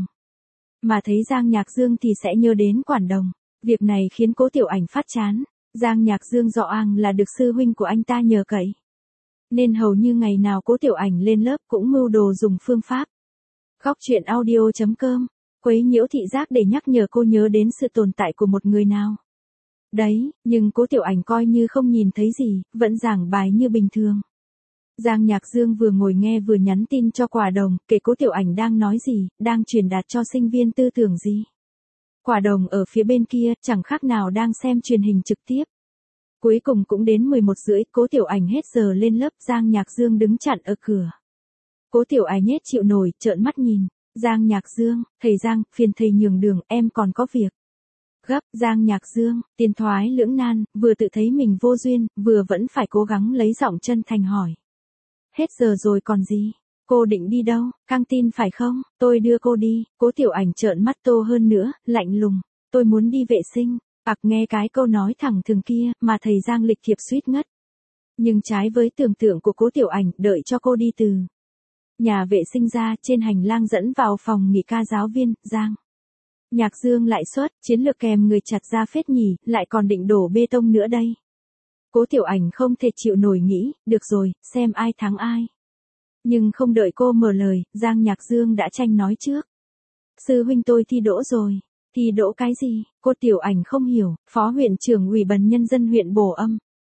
Mà thấy Giang Nhạc Dương thì sẽ nhớ đến Quản Đồng. Việc này khiến Cố Tiểu Ảnh phát chán. Giang Nhạc Dương rõ ràng là được sư huynh của anh ta nhờ cậy. Nên hầu như ngày nào Cố Tiểu Ảnh lên lớp cũng mưu đồ dùng phương pháp góc chuyện audio.com quấy nhiễu thị giác để nhắc nhở cô nhớ đến sự tồn tại của một người nào đấy. Nhưng Cố Tiểu Ảnh coi như không nhìn thấy gì, vẫn giảng bài như bình thường. Giang Nhạc Dương vừa ngồi nghe vừa nhắn tin cho Quả Đồng, kể Cố Tiểu Ảnh đang nói gì, đang truyền đạt cho sinh viên tư tưởng gì. Quả Đồng ở phía bên kia, chẳng khác nào đang xem truyền hình trực tiếp. Cuối cùng cũng đến mười một rưỡi, Cố Tiểu Ảnh hết giờ lên lớp, Giang Nhạc Dương đứng chặn ở cửa. Cố Tiểu Ảnh hết chịu nổi, trợn mắt nhìn. Giang Nhạc Dương, thầy Giang, phiền thầy nhường đường, em còn có việc gấp. Giang Nhạc Dương, tiến thoái lưỡng nan, vừa tự thấy mình vô duyên, vừa vẫn phải cố gắng lấy giọng chân thành hỏi. Hết giờ rồi còn gì? Cô định đi đâu? Căng tin phải không? Tôi đưa cô đi. Cố Tiểu Ảnh trợn mắt to hơn nữa, lạnh lùng. Tôi muốn đi vệ sinh. Ặc, nghe cái câu nói thẳng thừng kia, mà thầy Giang lịch thiệp suýt ngất. Nhưng trái với tưởng tượng của Cố Tiểu Ảnh, đợi cho cô đi từ nhà vệ sinh ra, trên hành lang dẫn vào phòng nghỉ ca giáo viên, Giang Nhạc Dương lại xuất, chiến lược kèm người chặt ra phết nhỉ, lại còn định đổ bê tông nữa đây. Cố Tiểu Ảnh không thể chịu nổi nghĩ, được rồi, xem ai thắng ai. Nhưng không đợi cô mở lời, Giang Nhạc Dương đã tranh nói trước. Sư huynh tôi thi đỗ rồi. Thi đỗ cái gì? Cô Tiểu Ảnh không hiểu. Phó huyện trưởng ủy ban nhân dân huyện Bổ Âm,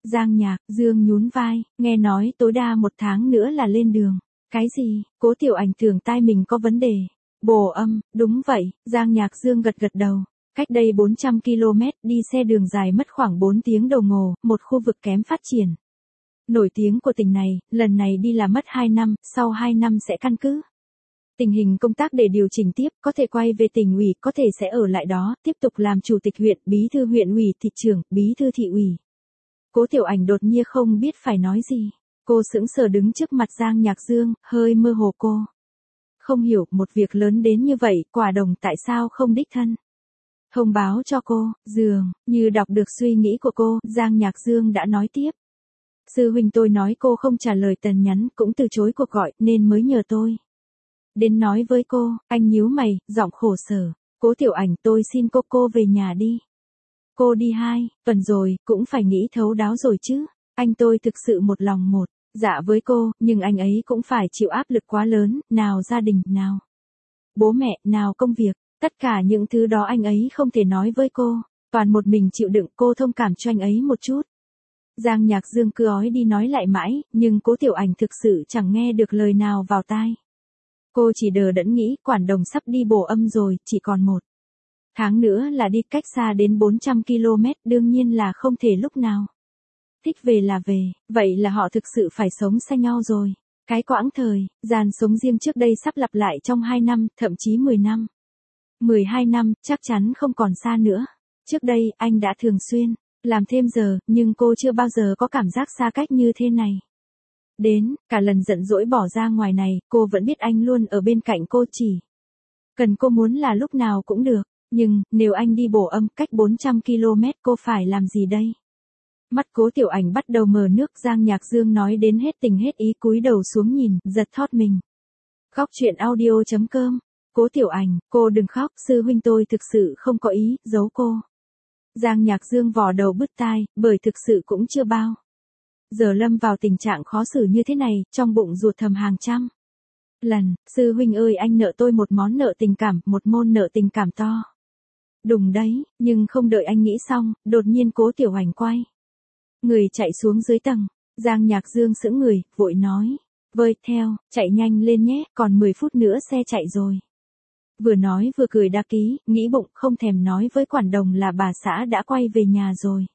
Giang Nhạc Dương nhún vai, nghe nói tối đa một tháng nữa là lên đường. Cái gì? Cố Tiểu Ảnh tưởng tai mình có vấn đề. Bổ âm, đúng vậy, Giang Nhạc Dương gật gật đầu. Cách đây bốn trăm ki lô mét, đi xe đường dài mất khoảng bốn tiếng đồng hồ, một khu vực kém phát triển. Nổi tiếng của tỉnh này, lần này đi là mất hai năm, sau hai năm sẽ căn cứ tình hình công tác để điều chỉnh tiếp, có thể quay về tỉnh ủy, có thể sẽ ở lại đó, tiếp tục làm chủ tịch huyện, bí thư huyện ủy, thị trưởng, bí thư thị ủy. Cố Tiểu Ảnh đột nhiên không biết phải nói gì. Cô sững sờ đứng trước mặt Giang Nhạc Dương, hơi mơ hồ cô. Không hiểu, một việc lớn đến như vậy, Quả Đồng tại sao không đích thân thông báo cho cô, dường như đọc được suy nghĩ của cô, Giang Nhạc Dương đã nói tiếp. Sư huynh tôi nói cô không trả lời tin nhắn, cũng từ chối cuộc gọi, nên mới nhờ tôi đến nói với cô. Anh nhíu mày, giọng khổ sở. Cố Tiểu Ảnh, tôi xin cô cô về nhà đi. Cô đi hai tuần rồi, cũng phải nghĩ thấu đáo rồi chứ. Anh tôi thực sự một lòng một dạ với cô, nhưng anh ấy cũng phải chịu áp lực quá lớn, nào gia đình, nào bố mẹ, nào công việc. Tất cả những thứ đó anh ấy không thể nói với cô, toàn một mình chịu đựng. Cô thông cảm cho anh ấy một chút. Giang Nhạc Dương cứ ói đi nói lại mãi, nhưng Cố Tiểu Ảnh thực sự chẳng nghe được lời nào vào tai. Cô chỉ đờ đẫn nghĩ, Quản Đồng sắp đi bổ âm rồi, chỉ còn một tháng nữa là đi, cách xa đến bốn trăm ki lô mét, đương nhiên là không thể lúc nào thích về là về, vậy là họ thực sự phải sống xa nhau rồi. Cái quãng thời gian sống riêng trước đây sắp lặp lại trong hai năm, thậm chí mười năm. mười hai năm, chắc chắn không còn xa nữa. Trước đây, anh đã thường xuyên làm thêm giờ, nhưng cô chưa bao giờ có cảm giác xa cách như thế này. Đến, cả lần giận dỗi bỏ ra ngoài này, cô vẫn biết anh luôn ở bên cạnh cô, chỉ cần cô muốn là lúc nào cũng được. Nhưng, nếu anh đi bổ âm cách bốn trăm ki lô mét cô phải làm gì đây? Mắt Cố Tiểu Ảnh bắt đầu mờ nước. Giang Nhạc Dương nói đến hết tình hết ý, cúi đầu xuống nhìn, giật thót mình. Khóc chuyện audio chấm com. Cố Tiểu Ảnh, cô đừng khóc, sư huynh tôi thực sự không có ý giấu cô. Giang Nhạc Dương vò đầu bứt tai, bởi thực sự cũng chưa bao giờ lâm vào tình trạng khó xử như thế này, trong bụng ruột thầm hàng trăm lần. Sư huynh ơi, anh nợ tôi một món nợ tình cảm, một môn nợ tình cảm to đùng đấy. Nhưng không đợi anh nghĩ xong, đột nhiên Cố Tiểu Ảnh quay người chạy xuống dưới tầng. Giang Nhạc Dương sững người, vội nói, vơi theo, chạy nhanh lên nhé, còn mười phút nữa xe chạy rồi. Vừa nói vừa cười đa ký, nghĩ bụng không thèm nói với Quản Đồng là bà xã đã quay về nhà rồi.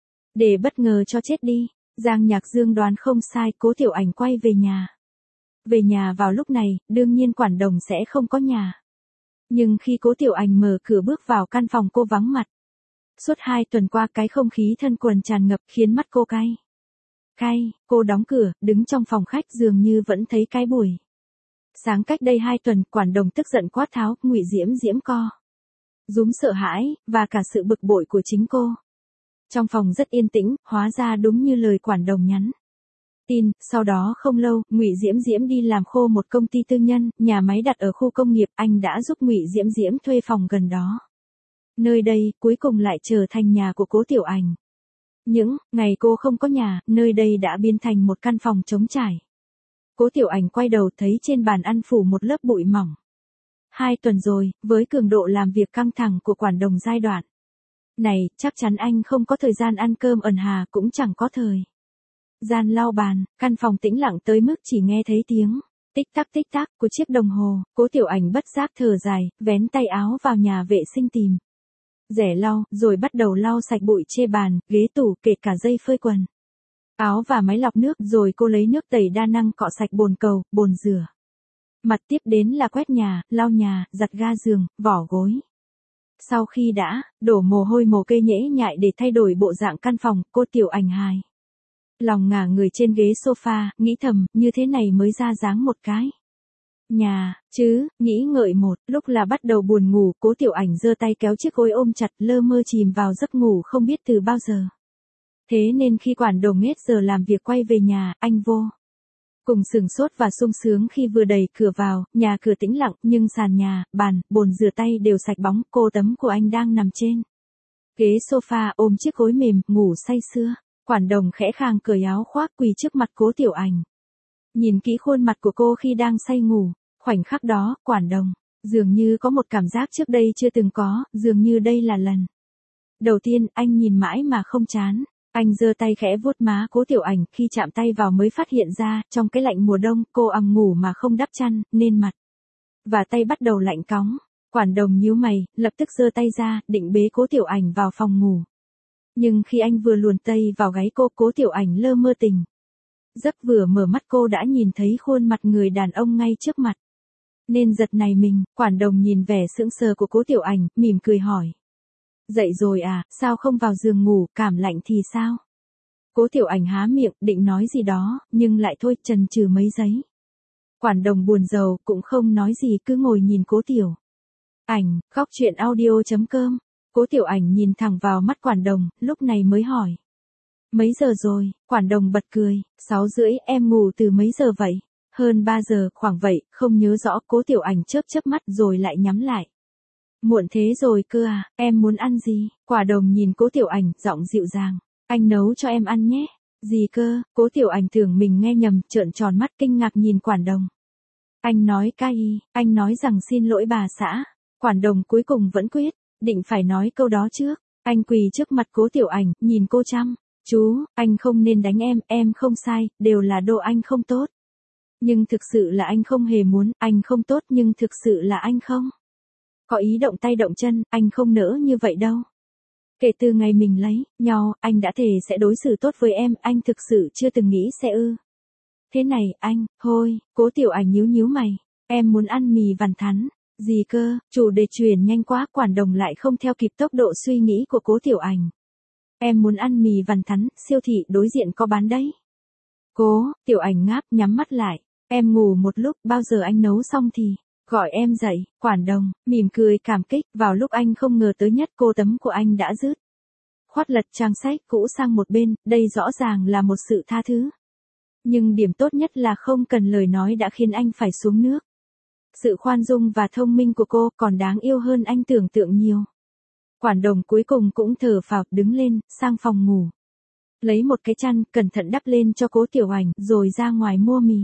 Để bất ngờ cho chết đi. Giang Nhạc Dương đoán không sai, Cố Tiểu Ảnh quay về nhà. Về nhà vào lúc này, đương nhiên Quản Đồng sẽ không có nhà. Nhưng khi Cố Tiểu Ảnh mở cửa bước vào căn phòng, cô vắng mặt. Suốt hai tuần qua, cái không khí thân quần tràn ngập khiến mắt cô cay. Cay, cô đóng cửa, đứng trong phòng khách dường như vẫn thấy cái buổi sáng cách đây hai tuần. Quản Đồng tức giận quát tháo, Ngụy Diễm Diễm co rúm sợ hãi, và cả sự bực bội của chính cô. Trong phòng rất yên tĩnh, hóa ra đúng như lời Quản Đồng nhắn tin. Sau đó không lâu, Ngụy Diễm Diễm đi làm khô một công ty tư nhân, nhà máy đặt ở khu công nghiệp. Anh đã giúp Ngụy Diễm Diễm thuê phòng gần đó. Nơi đây, cuối cùng lại trở thành nhà của Cố Tiểu Ảnh. Những ngày cô không có nhà, nơi đây đã biến thành một căn phòng trống trải. Cố Tiểu Ảnh quay đầu thấy trên bàn ăn phủ một lớp bụi mỏng. Hai tuần rồi, với cường độ làm việc căng thẳng của Quản Đồng giai đoạn này, chắc chắn anh không có thời gian ăn cơm ẩn hà, cũng chẳng có thời gian lau bàn. Căn phòng tĩnh lặng tới mức chỉ nghe thấy tiếng tích tắc tích tắc của chiếc đồng hồ. Cố Tiểu Ảnh bất giác thở dài, vén tay áo vào nhà vệ sinh tìm rẻ lau, rồi bắt đầu lau sạch bụi chê bàn, ghế tủ, kể cả dây phơi quần áo và máy lọc nước. Rồi cô lấy nước tẩy đa năng cọ sạch bồn cầu, bồn rửa mặt, tiếp đến là quét nhà, lau nhà, giặt ga giường, vỏ gối. Sau khi đã đổ mồ hôi mồ kê nhễ nhại để thay đổi bộ dạng căn phòng, cô Tiểu Ảnh hài lòng ngả người trên ghế sofa, nghĩ thầm, như thế này mới ra dáng một cái nhà, chứ, nghĩ ngợi một lúc là bắt đầu buồn ngủ. Cố Tiểu Ảnh giơ tay kéo chiếc gối ôm chặt, lơ mơ chìm vào giấc ngủ không biết từ bao giờ. Thế nên khi Quản Đồng hết giờ làm việc quay về nhà, anh vô cùng sừng sốt và sung sướng khi vừa đẩy cửa vào. Nhà cửa tĩnh lặng, nhưng sàn nhà, bàn, bồn rửa tay đều sạch bóng. Cô tấm của anh đang nằm trên ghế sofa ôm chiếc gối mềm, ngủ say sưa. Quản Đồng khẽ khàng cởi áo khoác quỳ trước mặt Cố Tiểu Ảnh. Nhìn kỹ khuôn mặt của cô khi đang say ngủ, khoảnh khắc đó, Quản Đồng dường như có một cảm giác trước đây chưa từng có, dường như đây là lần đầu tiên anh nhìn mãi mà không chán. Anh giơ tay khẽ vuốt má Cố Tiểu Ảnh, khi chạm tay vào mới phát hiện ra, trong cái lạnh mùa đông, cô ằm ngủ mà không đắp chăn, nên mặt và tay bắt đầu lạnh cóng. Quản Đồng nhíu mày, lập tức giơ tay ra, định bế Cố Tiểu Ảnh vào phòng ngủ. Nhưng khi anh vừa luồn tay vào gáy cô, Cố Tiểu Ảnh lơ mơ tỉnh giấc, vừa mở mắt cô đã nhìn thấy khuôn mặt người đàn ông ngay trước mặt. Nên giật nảy mình, Quản Đồng nhìn vẻ sững sờ của Cố Tiểu Ảnh, mỉm cười hỏi. Dậy rồi à, sao không vào giường ngủ, cảm lạnh thì sao? Cố Tiểu Ảnh há miệng, định nói gì đó, nhưng lại thôi, chần chừ mấy giây. Quản Đồng buồn rầu, cũng không nói gì, cứ ngồi nhìn Cố Tiểu Ảnh. Khóc chuyện audio chấm com. Cố Tiểu Ảnh nhìn thẳng vào mắt Quản Đồng, lúc này mới hỏi. Mấy giờ rồi? Quản Đồng bật cười. Sáu rưỡi, em ngủ từ mấy giờ vậy? Hơn ba giờ, khoảng vậy, không nhớ rõ. Cố Tiểu Ảnh chớp chớp mắt rồi lại nhắm lại. Muộn thế rồi cơ à, em muốn ăn gì? Quản Đồng nhìn Cố Tiểu Ảnh, giọng dịu dàng. Anh nấu cho em ăn nhé. Gì cơ? Cố Tiểu Ảnh tưởng mình nghe nhầm, trợn tròn mắt kinh ngạc nhìn Quản Đồng. Anh nói cái gì? Anh nói rằng xin lỗi bà xã. Quản Đồng cuối cùng vẫn quyết, định phải nói câu đó trước. Anh quỳ trước mặt Cố Tiểu Ảnh, nhìn cô chăm chú, anh không nên đánh em, em không sai, đều là đồ anh không tốt. Nhưng thực sự là anh không hề muốn, anh không tốt nhưng thực sự là anh không có ý động tay động chân, anh không nỡ như vậy đâu. Kể từ ngày mình lấy nhau, anh đã thề sẽ đối xử tốt với em, anh thực sự chưa từng nghĩ sẽ ư. Thế này, anh, thôi, Cố Tiểu Ảnh nhíu nhíu mày, em muốn ăn mì vằn thắn. Gì cơ? Chủ đề truyền nhanh quá, Quản Đồng lại không theo kịp tốc độ suy nghĩ của Cố Tiểu Ảnh. Em muốn ăn mì vằn thắn, siêu thị đối diện có bán đấy. Cố Tiểu Ảnh ngáp, nhắm mắt lại. Em ngủ một lúc, bao giờ anh nấu xong thì gọi em dậy. Quản Đồng mỉm cười cảm kích, vào lúc anh không ngờ tới nhất, cô tấm của anh đã dứt khoát lật trang sách cũ sang một bên, đây rõ ràng là một sự tha thứ. Nhưng điểm tốt nhất là không cần lời nói đã khiến anh phải xuống nước. Sự khoan dung và thông minh của cô còn đáng yêu hơn anh tưởng tượng nhiều. Quản Đồng cuối cùng cũng thở phào, đứng lên, sang phòng ngủ. Lấy một cái chăn, cẩn thận đắp lên cho Cố Tiểu Ảnh, rồi ra ngoài mua mì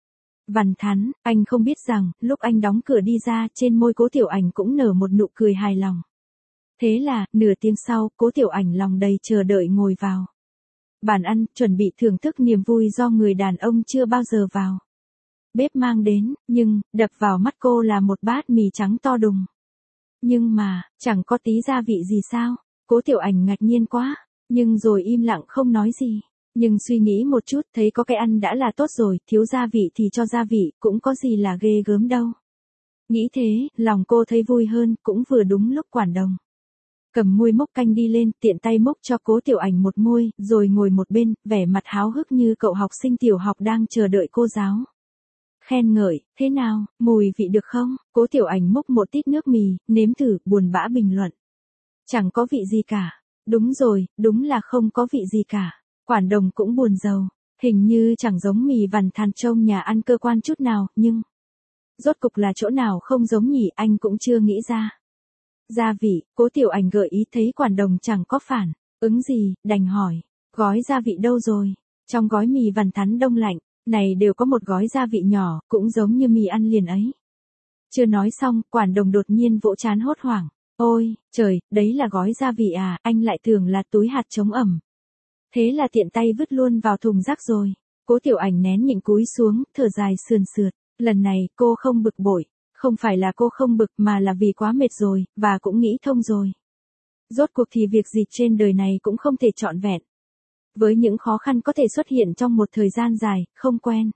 vằn thắn. Anh không biết rằng, lúc anh đóng cửa đi ra, trên môi Cố Tiểu Ảnh cũng nở một nụ cười hài lòng. Thế là, nửa tiếng sau, Cố Tiểu Ảnh lòng đầy chờ đợi ngồi vào bàn ăn, chuẩn bị thưởng thức niềm vui do người đàn ông chưa bao giờ vào bếp mang đến, nhưng, đập vào mắt cô là một bát mì trắng to đùng. Nhưng mà, chẳng có tí gia vị gì sao? Cố Tiểu Ảnh ngạc nhiên quá, nhưng rồi im lặng không nói gì. Nhưng suy nghĩ một chút, thấy có cái ăn đã là tốt rồi, thiếu gia vị thì cho gia vị, cũng có gì là ghê gớm đâu. Nghĩ thế, lòng cô thấy vui hơn, cũng vừa đúng lúc Quản Đồng cầm muôi mốc canh đi lên, tiện tay mốc cho Cố Tiểu Ảnh một muôi, rồi ngồi một bên, vẻ mặt háo hức như cậu học sinh tiểu học đang chờ đợi cô giáo khen ngợi. Thế nào, mùi vị được không? Cố Tiểu Ảnh múc một tít nước mì, nếm thử, buồn bã bình luận. Chẳng có vị gì cả. Đúng rồi, đúng là không có vị gì cả. Quản Đồng cũng buồn rầu. Hình như chẳng giống mì vằn thắn trông nhà ăn cơ quan chút nào, nhưng rốt cục là chỗ nào không giống nhỉ, anh cũng chưa nghĩ ra. Gia vị, Cố Tiểu Ảnh gợi ý, thấy Quản Đồng chẳng có phản ứng gì, đành hỏi. Gói gia vị đâu rồi? Trong gói mì vằn thắn đông lạnh này đều có một gói gia vị nhỏ, cũng giống như mì ăn liền ấy. Chưa nói xong, Quản Đồng đột nhiên vỗ trán hốt hoảng. Ôi, trời, đấy là gói gia vị à, anh lại tưởng là túi hạt chống ẩm. Thế là tiện tay vứt luôn vào thùng rác rồi. Cố Tiểu Ảnh nén nhịn cúi xuống, thở dài sườn sượt. Lần này, cô không bực bội. Không phải là cô không bực mà là vì quá mệt rồi, và cũng nghĩ thông rồi. Rốt cuộc thì việc gì trên đời này cũng không thể trọn vẹn. Với những khó khăn có thể xuất hiện trong một thời gian dài, không quen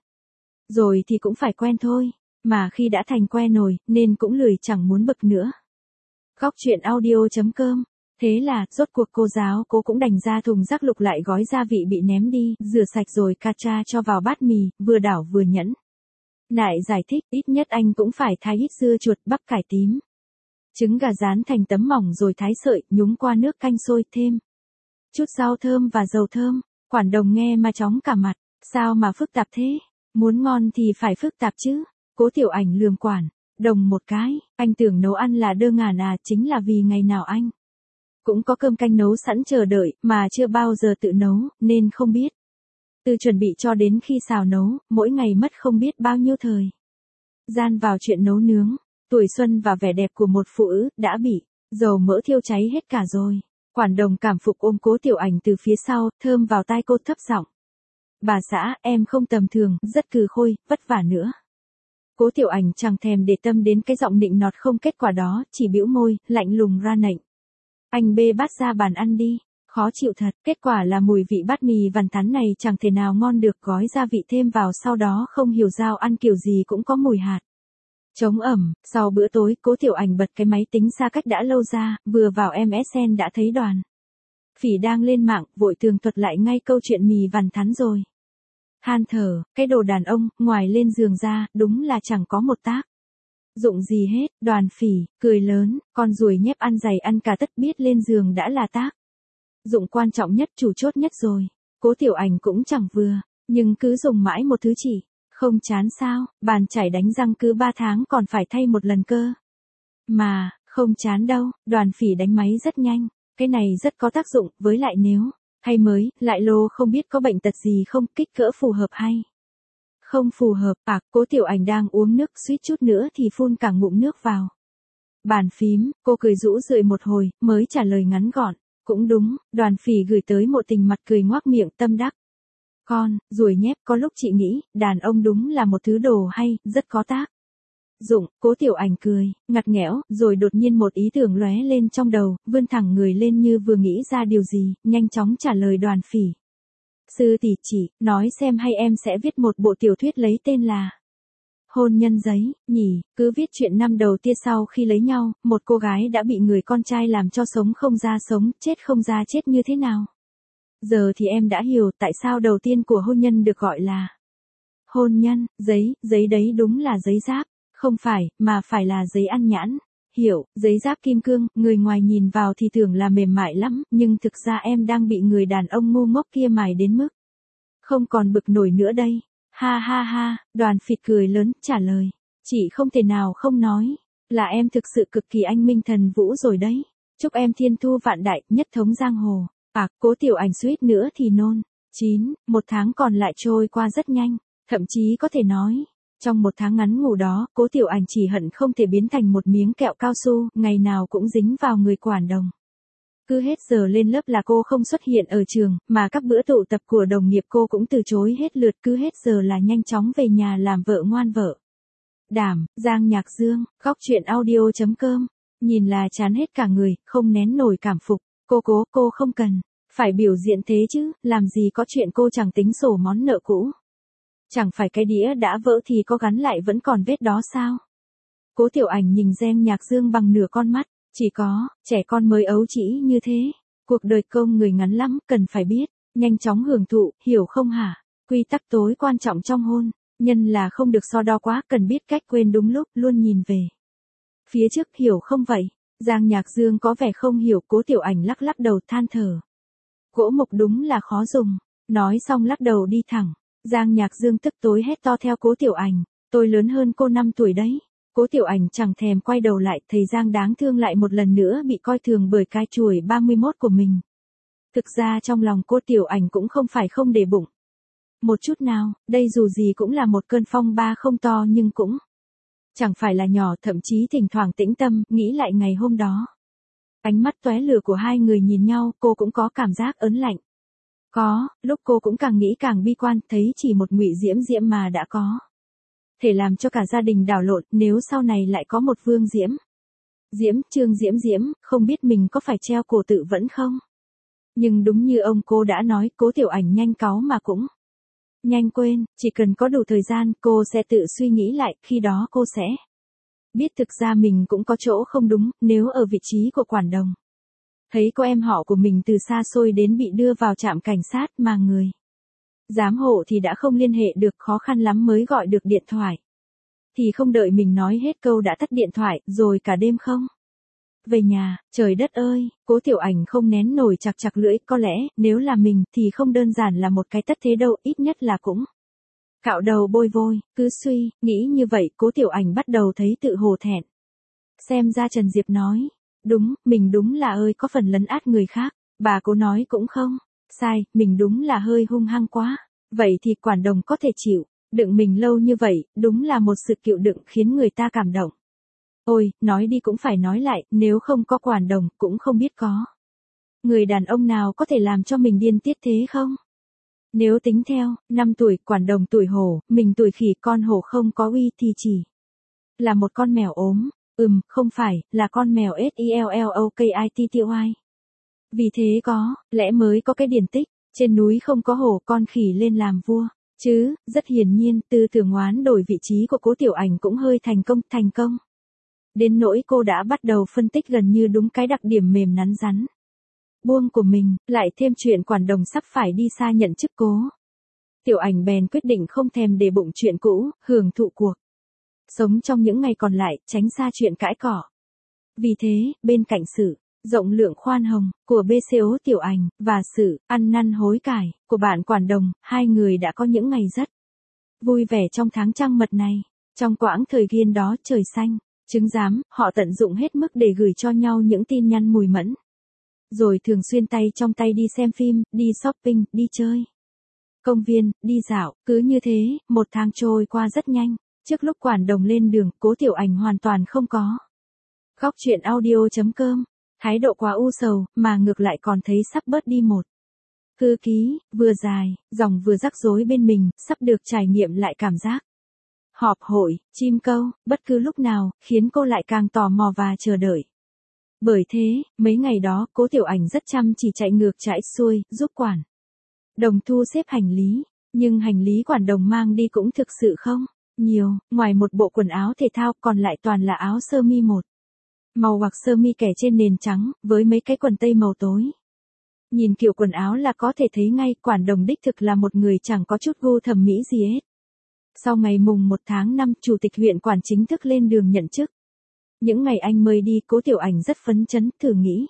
rồi thì cũng phải quen thôi. Mà khi đã thành quen rồi, nên cũng lười chẳng muốn bực nữa. Khóc chuyện audio chấm com. Thế là, rốt cuộc cô giáo cô cũng đành ra thùng rác lục lại gói gia vị bị ném đi, rửa sạch rồi ca cha cho vào bát mì, vừa đảo vừa nhẫn nại giải thích, ít nhất anh cũng phải thái ít dưa chuột, bắp cải tím, trứng gà rán thành tấm mỏng rồi thái sợi, nhúng qua nước canh sôi, thêm chút rau thơm và dầu thơm. Quản Đồng nghe mà chóng cả mặt. Sao mà phức tạp thế? Muốn ngon thì phải phức tạp chứ. Cố Tiểu Ảnh lườm Quản Đồng một cái. Anh tưởng nấu ăn là đơn giản à, chính là vì ngày nào anh cũng có cơm canh nấu sẵn chờ đợi, mà chưa bao giờ tự nấu, nên không biết. Từ chuẩn bị cho đến khi xào nấu, mỗi ngày mất không biết bao nhiêu thời gian vào chuyện nấu nướng. Tuổi xuân và vẻ đẹp của một phụ nữ đã bị dầu mỡ thiêu cháy hết cả rồi. Quản đồng cảm phục ôm Cố Tiểu Ảnh từ phía sau, thơm vào tai cô thấp giọng. Bà xã, em không tầm thường, rất cừ khôi, vất vả nữa. Cố Tiểu Ảnh chẳng thèm để tâm đến cái giọng nịnh nọt không kết quả đó, chỉ bĩu môi, lạnh lùng ra nệnh. Anh bê bát ra bàn ăn đi. Khó chịu thật, kết quả là mùi vị bát mì vằn thắn này chẳng thể nào ngon được, gói gia vị thêm vào sau đó không hiểu sao ăn kiểu gì cũng có mùi hạt. Trống ẩm, sau bữa tối, Cố Tiểu Ảnh bật cái máy tính xa cách đã lâu ra, vừa vào em ét en đã thấy Đoàn Phỉ đang lên mạng, vội tường thuật lại ngay câu chuyện mì vằn thắn rồi. Than thở, cái đồ đàn ông, ngoài lên giường ra, đúng là chẳng có một tác dụng gì hết. Đoàn Phỉ cười lớn, con ruồi nhép ăn dày ăn cả tất, biết lên giường đã là tác dụng quan trọng nhất, chủ chốt nhất rồi. Cố Tiểu Ảnh cũng chẳng vừa, nhưng cứ dùng mãi một thứ chỉ, không chán sao? Bàn chải đánh răng cứ ba tháng còn phải thay một lần cơ. Mà, không chán đâu, Đoàn Phỉ đánh máy rất nhanh, cái này rất có tác dụng, với lại nếu thay mới, lại lô không biết có bệnh tật gì không, kích cỡ phù hợp hay không phù hợp. À, Cố Tiểu Ảnh đang uống nước, suýt chút nữa thì phun cả ngụm nước vào bàn phím, cô cười rũ rượi một hồi, mới trả lời ngắn gọn. Cũng đúng, Đoàn Phỉ gửi tới một tình mặt cười ngoác miệng tâm đắc. Con, ruồi nhép, có lúc chị nghĩ, đàn ông đúng là một thứ đồ hay, rất có tác dụng. Cố Tiểu Ảnh cười, ngặt nghẽo, rồi đột nhiên một ý tưởng lóe lên trong đầu, vươn thẳng người lên như vừa nghĩ ra điều gì, nhanh chóng trả lời Đoàn Phỉ. Sư tỷ chỉ, nói xem hay em sẽ viết một bộ tiểu thuyết lấy tên là Hôn nhân giấy, nhỉ, cứ viết chuyện năm đầu tia sau khi lấy nhau, một cô gái đã bị người con trai làm cho sống không ra sống, chết không ra chết như thế nào. Giờ thì em đã hiểu tại sao đầu tiên của hôn nhân được gọi là hôn nhân, giấy, giấy đấy đúng là giấy giáp, không phải, mà phải là giấy ăn nhãn. Hiểu, giấy giáp kim cương, người ngoài nhìn vào thì tưởng là mềm mại lắm, nhưng thực ra em đang bị người đàn ông ngu ngốc kia mài đến mức không còn bực nổi nữa đây. Ha ha ha, Đoàn Phỉ cười lớn, trả lời. Chị không thể nào không nói, là em thực sự cực kỳ anh minh thần vũ rồi đấy. Chúc em thiên thu vạn đại, nhất thống giang hồ. À, Cố Tiểu Ảnh suýt nữa thì nôn. chín, một tháng còn lại trôi qua rất nhanh, thậm chí có thể nói. Trong một tháng ngắn ngủ đó, Cố Tiểu Ảnh chỉ hận không thể biến thành một miếng kẹo cao su, ngày nào cũng dính vào người quản đồng. Cứ hết giờ lên lớp là cô không xuất hiện ở trường, mà các bữa tụ tập của đồng nghiệp cô cũng từ chối hết lượt, cứ hết giờ là nhanh chóng về nhà làm vợ ngoan vợ. Đảm, Giang Nhạc Dương, góc truyện audio chấm com, nhìn là chán hết cả người, không nén nổi cảm phục. Cô cố, cô không cần phải biểu diễn thế chứ, làm gì có chuyện cô chẳng tính sổ món nợ cũ. Chẳng phải cái đĩa đã vỡ thì có gắn lại vẫn còn vết đó sao? Cố Tiểu Ảnh nhìn Giang Nhạc Dương bằng nửa con mắt. Chỉ có, trẻ con mới ấu trĩ như thế. Cuộc đời công người ngắn lắm, cần phải biết, nhanh chóng hưởng thụ, hiểu không hả? Quy tắc tối quan trọng trong hôn nhân là không được so đo quá, cần biết cách quên đúng lúc, luôn nhìn về phía trước, hiểu không vậy? Giang Nhạc Dương có vẻ không hiểu, Cố Tiểu Ảnh lắc lắc đầu than thở. Gỗ mục đúng là khó dùng. Nói xong lắc đầu đi thẳng. Giang Nhạc Dương tức tối hét to theo Cố Tiểu Ảnh. Tôi lớn hơn cô năm tuổi đấy. Cố Tiểu Ảnh chẳng thèm quay đầu lại, thấy Giang đáng thương lại một lần nữa bị coi thường bởi cái chuỗi ba mươi mốt của mình. Thực ra trong lòng cô Tiểu Ảnh cũng không phải không để bụng một chút nào, đây dù gì cũng là một cơn phong ba không to nhưng cũng chẳng phải là nhỏ, thậm chí thỉnh thoảng tĩnh tâm, nghĩ lại ngày hôm đó. Ánh mắt tóe lửa của hai người nhìn nhau, cô cũng có cảm giác ớn lạnh. Có, lúc cô cũng càng nghĩ càng bi quan, thấy chỉ một Ngụy Diễm Diễm mà đã có thể làm cho cả gia đình đảo lộn, nếu sau này lại có một Vương Diễm Diễm, Trương Diễm Diễm, không biết mình có phải treo cổ tự vẫn không? Nhưng đúng như ông cô đã nói, Cố Tiểu Ảnh nhanh cáu mà cũng nhanh quên, chỉ cần có đủ thời gian, cô sẽ tự suy nghĩ lại, khi đó cô sẽ biết thực ra mình cũng có chỗ không đúng, nếu ở vị trí của quản đồng. Thấy cô em họ của mình từ xa xôi đến bị đưa vào trạm cảnh sát mà người giám hộ thì đã không liên hệ được, khó khăn lắm mới gọi được điện thoại. Thì không đợi mình nói hết câu đã tắt điện thoại, rồi cả đêm không về nhà. Trời đất ơi, Cố Tiểu Ảnh không nén nổi chặt chặt lưỡi, có lẽ, nếu là mình, thì không đơn giản là một cái tất thế đâu, ít nhất là cũng cạo đầu bôi vôi. Cứ suy, nghĩ như vậy, Cố Tiểu Ảnh bắt đầu thấy tự hổ thẹn. Xem ra Trần Diệp nói đúng, mình đúng là ơi có phần lấn át người khác. Bà Cố nói cũng không sai, mình đúng là hơi hung hăng quá. Vậy thì quản đồng có thể chịu đựng mình lâu như vậy, đúng là một sự chịu đựng khiến người ta cảm động. Ôi, nói đi cũng phải nói lại, nếu không có quản đồng, cũng không biết có Người đàn ông nào có thể làm cho mình điên tiết thế không? Nếu tính theo, năm tuổi, quản đồng tuổi hổ, mình tuổi khỉ, con hổ không có uy thì chỉ là một con mèo ốm. Ừm, không phải, là con mèo S I L L O K I T T Y. Vì thế có, lẽ mới có cái điển tích, trên núi không có hổ, con khỉ lên làm vua. Chứ, rất hiển nhiên, tư tưởng hoán đổi vị trí của Cố Tiểu Ảnh cũng hơi thành công, thành công. Đến nỗi cô đã bắt đầu phân tích gần như đúng cái đặc điểm mềm nắn rắn buông của mình, lại thêm chuyện quản đồng sắp phải đi xa nhận chức Cố Tiểu Ảnh bèn quyết định không thèm để bụng chuyện cũ, hưởng thụ cuộc sống trong những ngày còn lại, tránh xa chuyện cãi cỏ. Vì thế, bên cạnh sự rộng lượng khoan hồng của bê xê ô Tiểu Ảnh và sự ăn năn hối cải của bạn quản đồng, hai người đã có những ngày rất vui vẻ trong tháng trăng mật này. Trong quãng thời gian đó trời xanh, trứng rám, họ tận dụng hết mức để gửi cho nhau những tin nhắn mùi mẫn. Rồi thường xuyên tay trong tay đi xem phim, đi shopping, đi chơi công viên, đi dạo, cứ như thế, một tháng trôi qua rất nhanh. Trước lúc quản đồng lên đường, Cố Tiểu Ảnh hoàn toàn không có Góc truyện audio chấm com thái độ quá u sầu, mà ngược lại còn thấy sắp bớt đi một thư ký, vừa dài, dòng vừa rắc rối bên mình, sắp được trải nghiệm lại cảm giác họp hội, chim câu, bất cứ lúc nào, khiến cô lại càng tò mò và chờ đợi. Bởi thế, mấy ngày đó, Cố Tiểu Ảnh rất chăm chỉ chạy ngược chạy xuôi, giúp quản đồng thu xếp hành lý. Nhưng hành lý quản đồng mang đi cũng thực sự không nhiều, ngoài một bộ quần áo thể thao còn lại toàn là áo sơ mi một màu hoặc sơ mi kẻ trên nền trắng, với mấy cái quần tây màu tối. Nhìn kiểu quần áo là có thể thấy ngay quản đồng đích thực là một người chẳng có chút gu thẩm mỹ gì hết. Sau ngày mùng một tháng năm, chủ tịch huyện quản chính thức lên đường nhận chức. Những ngày anh mới đi, Cố Tiểu Ảnh rất phấn chấn, thử nghĩ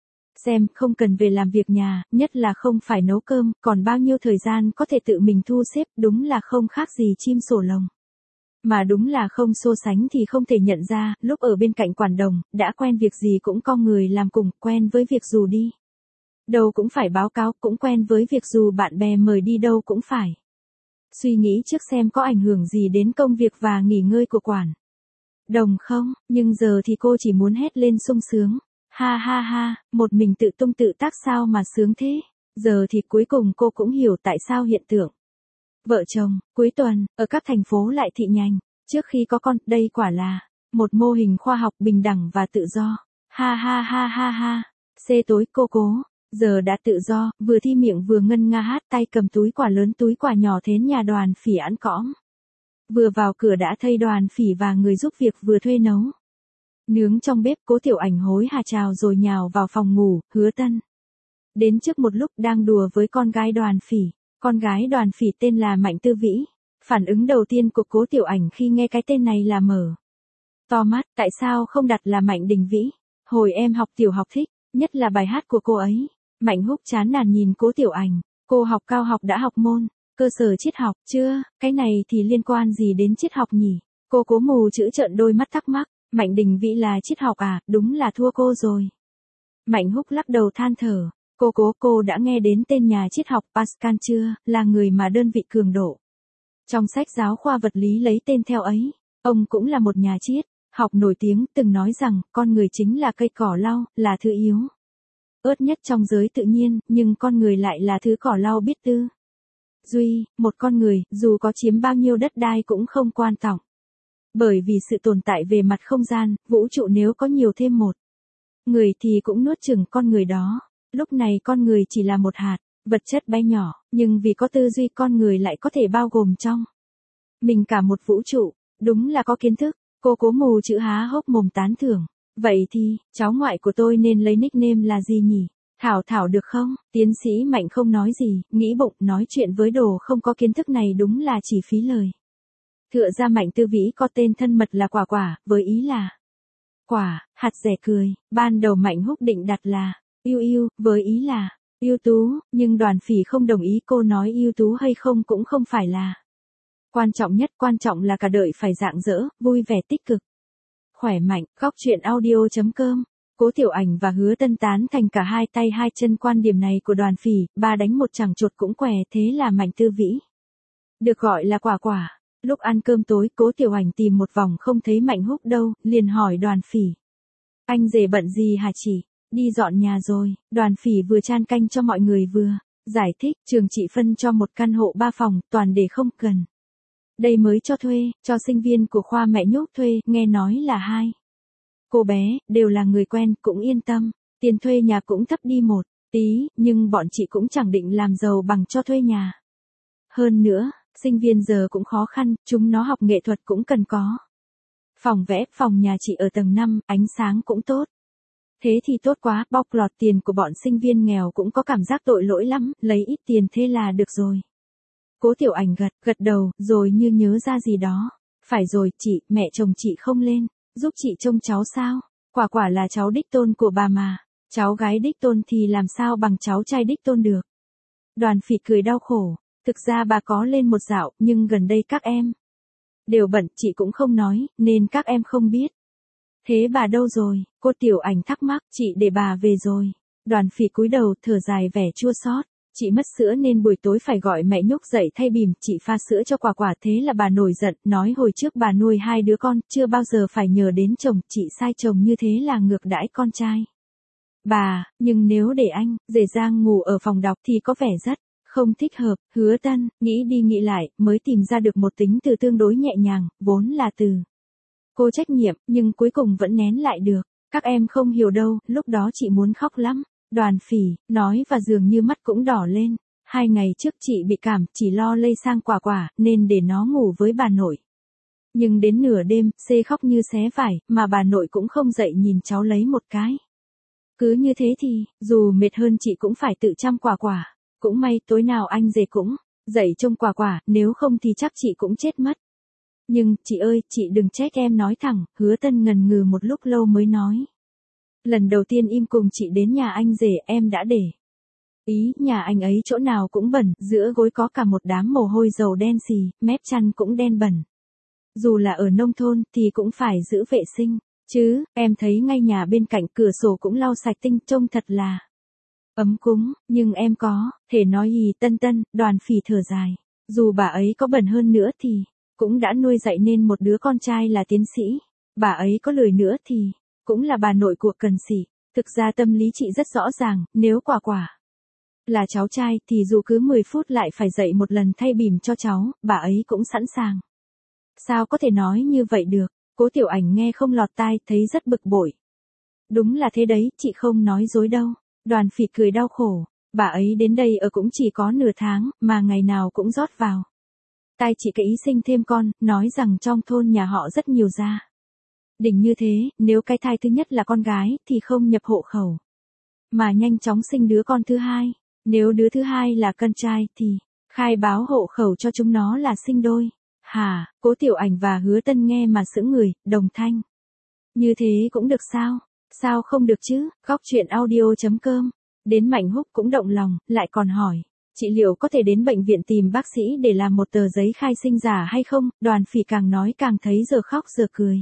xem, không cần về làm việc nhà, nhất là không phải nấu cơm, còn bao nhiêu thời gian có thể tự mình thu xếp, đúng là không khác gì chim sổ lồng. Mà đúng là không so sánh thì không thể nhận ra, lúc ở bên cạnh quản đồng, đã quen việc gì cũng có người làm cùng, quen với việc dù đi đâu cũng phải báo cáo, cũng quen với việc dù bạn bè mời đi đâu cũng phải suy nghĩ trước xem có ảnh hưởng gì đến công việc và nghỉ ngơi của quản đồng không, nhưng giờ thì cô chỉ muốn hét lên sung sướng. Ha ha ha, một mình tự tung tự tác sao mà sướng thế. Giờ thì cuối cùng cô cũng hiểu tại sao hiện tượng vợ chồng, cuối tuần, ở các thành phố lại thị nhành, trước khi có con, đây quả là một mô hình khoa học bình đẳng và tự do. Ha ha ha ha ha, xê tối cô Cố, giờ đã tự do, vừa thi miệng vừa ngân nga hát, tay cầm túi quà lớn túi quà nhỏ thến nhà đoàn phỉ ăn cõng. Vừa vào cửa đã thấy đoàn phỉ và người giúp việc vừa thuê nấu nướng trong bếp. Cố Tiểu Ảnh hối hả chào rồi nhào vào phòng ngủ. Hứa Tân đến trước một lúc, đang đùa với con gái đoàn phỉ. Con gái đoàn phỉ tên là Mạnh Tư Vĩ. Phản ứng đầu tiên của Cố Tiểu Ảnh khi nghe cái tên này là mở to mắt, tại sao không đặt là Mạnh Đình Vĩ? Hồi em học tiểu học thích, nhất là bài hát của cô ấy. Mạnh Húc chán nản nhìn Cố Tiểu Ảnh, cô học cao học đã học môn cơ sở triết học chưa? Cái này thì liên quan gì đến triết học nhỉ? Cô Cố mù chữ trợn đôi mắt thắc mắc. Mạnh Đình Vĩ là triết học à, đúng là thua cô rồi. Mạnh Húc lắc đầu than thở. Cô Cố, cô đã nghe đến tên nhà triết học Pascal chưa? Là người mà đơn vị cường độ trong sách giáo khoa vật lý lấy tên theo ấy. Ông cũng là một nhà triết học nổi tiếng, từng nói rằng con người chính là cây cỏ lau, là thứ yếu ớt nhất trong giới tự nhiên, nhưng con người lại là thứ cỏ lau biết tư duy. Một con người, dù có chiếm bao nhiêu đất đai cũng không quan trọng. Bởi vì sự tồn tại về mặt không gian, vũ trụ nếu có nhiều thêm một người thì cũng nuốt chửng con người đó. Lúc này con người chỉ là một hạt vật chất bé nhỏ, nhưng vì có tư duy con người lại có thể bao gồm trong mình cả một vũ trụ. Đúng là có kiến thức. Cô Cố mù chữ há hốc mồm tán thưởng. Vậy thì, cháu ngoại của tôi nên lấy nickname là gì nhỉ? Thảo Thảo được không? Tiến sĩ Mạnh không nói gì, nghĩ bụng, nói chuyện với đồ không có kiến thức này đúng là chỉ phí lời. Thựa ra Mạnh Tư Vĩ có tên thân mật là Quả Quả, với ý là quả, hạt rẻ cười. Ban đầu Mạnh Húc định đặt là Yêu Yêu, với ý là ưu tú, nhưng đoàn phỉ không đồng ý. Cô nói ưu tú hay không cũng không phải là quan trọng nhất, quan trọng là cả đời phải rạng rỡ, vui vẻ tích cực, khỏe mạnh. Góc truyện audio chấm com Cố Tiểu Ảnh và Hứa Tân tán thành cả hai tay hai chân quan điểm này của đoàn phỉ, ba đánh một chẳng chuột cũng què. Thế là Mạnh Tư Vĩ được gọi là Quả Quả. Lúc ăn cơm tối, Cố Tiểu Ảnh tìm một vòng không thấy Mạnh Húc đâu, liền hỏi đoàn phỉ. Anh rể bận gì hả chị? đi dọn nhà rồi, Đoàn Phỉ vừa chan canh cho mọi người vừa giải thích, trường chị phân cho một căn hộ ba phòng, toàn để không cần. Đây mới cho thuê, cho sinh viên của khoa mẹ nhốt thuê, nghe nói là hai cô bé, đều là người quen, cũng yên tâm, tiền thuê nhà cũng thấp đi một tí, nhưng bọn chị cũng chẳng định làm giàu bằng cho thuê nhà. Hơn nữa, sinh viên giờ cũng khó khăn, chúng nó học nghệ thuật cũng cần có phòng vẽ, phòng nhà chị ở tầng năm, ánh sáng cũng tốt. Thế thì tốt quá, bóc lọt tiền của bọn sinh viên nghèo cũng có cảm giác tội lỗi lắm, lấy ít tiền thế là được rồi. Cố Tiểu Ảnh gật, gật đầu, rồi như nhớ ra gì đó. Phải rồi, chị, mẹ chồng chị không lên, giúp chị trông cháu sao? Quả quả là cháu đích tôn của bà mà, cháu gái đích tôn thì làm sao bằng cháu trai đích tôn được. Đoàn Phỉ cười đau khổ, thực ra bà có lên một dạo, nhưng gần đây các em đều bận, chị cũng không nói, nên các em không biết. Thế bà đâu rồi? Cô Tiểu Ảnh thắc mắc, chị để bà về rồi. Đoàn Phỉ cúi đầu, thở dài vẻ chua xót. Chị mất sữa nên buổi tối phải gọi mẹ nhúc dậy thay bỉm, chị pha sữa cho quả quả, thế là bà nổi giận, nói hồi trước bà nuôi hai đứa con, chưa bao giờ phải nhờ đến chồng, chị sai chồng như thế là ngược đãi con trai. Bà, nhưng nếu để anh, rể Giang ngủ ở phòng đọc thì có vẻ rất không thích hợp. Hứa Tân, nghĩ đi nghĩ lại, mới tìm ra được một tính từ tương đối nhẹ nhàng, vốn là từ cô trách nhiệm, nhưng cuối cùng vẫn nén lại được. Các em không hiểu đâu, lúc đó chị muốn khóc lắm. Đoàn Phỉ, nói và dường như mắt cũng đỏ lên. Hai ngày trước chị bị cảm, chỉ lo lây sang quả quả, nên để nó ngủ với bà nội. Nhưng đến nửa đêm, xê khóc như xé vải, mà bà nội cũng không dậy nhìn cháu lấy một cái. Cứ như thế thì, dù mệt hơn chị cũng phải tự chăm quả quả. Cũng may tối nào anh rể cũng dậy trông quả quả, nếu không thì chắc chị cũng chết mất. Nhưng, chị ơi, chị đừng trách em nói thẳng, Hứa Tân ngần ngừ một lúc lâu mới nói. Lần đầu tiên im cùng chị đến nhà anh rể, em đã để ý, nhà anh ấy chỗ nào cũng bẩn, giữa gối có cả một đám mồ hôi dầu đen xì, mép chăn cũng đen bẩn. Dù là ở nông thôn thì cũng phải giữ vệ sinh, chứ, em thấy ngay nhà bên cạnh cửa sổ cũng lau sạch tinh, trông thật là ấm cúng, nhưng em có thể nói gì. Tân Tân, Đoàn Phỉ thở dài, dù bà ấy có bẩn hơn nữa thì cũng đã nuôi dạy nên một đứa con trai là tiến sĩ, bà ấy có lười nữa thì cũng là bà nội của Cần Sỉ. Thực ra tâm lý chị rất rõ ràng, nếu quả quả là cháu trai thì dù cứ mười phút lại phải dậy một lần thay bỉm cho cháu, bà ấy cũng sẵn sàng. Sao có thể nói như vậy được? Cố Tiểu Ảnh nghe không lọt tai, thấy rất bực bội. Đúng là thế đấy, chị không nói dối đâu. Đoàn Phỉ cười đau khổ, bà ấy đến đây ở cũng chỉ có nửa tháng, mà ngày nào cũng rót vào tai chị cái ý sinh thêm con, nói rằng trong thôn nhà họ rất nhiều gia đình như thế, nếu cái thai thứ nhất là con gái thì không nhập hộ khẩu, mà nhanh chóng sinh đứa con thứ hai. Nếu đứa thứ hai là con trai thì khai báo hộ khẩu cho chúng nó là sinh đôi. Hả? Cố Tiểu Ảnh và Hứa Tân nghe mà sững người, đồng thanh. Như thế cũng được sao? Sao không được chứ? Góc truyện audio chấm com. Đến Mạnh Húc cũng động lòng, lại còn hỏi. Chị liệu có thể đến bệnh viện tìm bác sĩ để làm một tờ giấy khai sinh giả hay không? Đoàn Phỉ càng nói càng thấy giờ khóc giờ cười.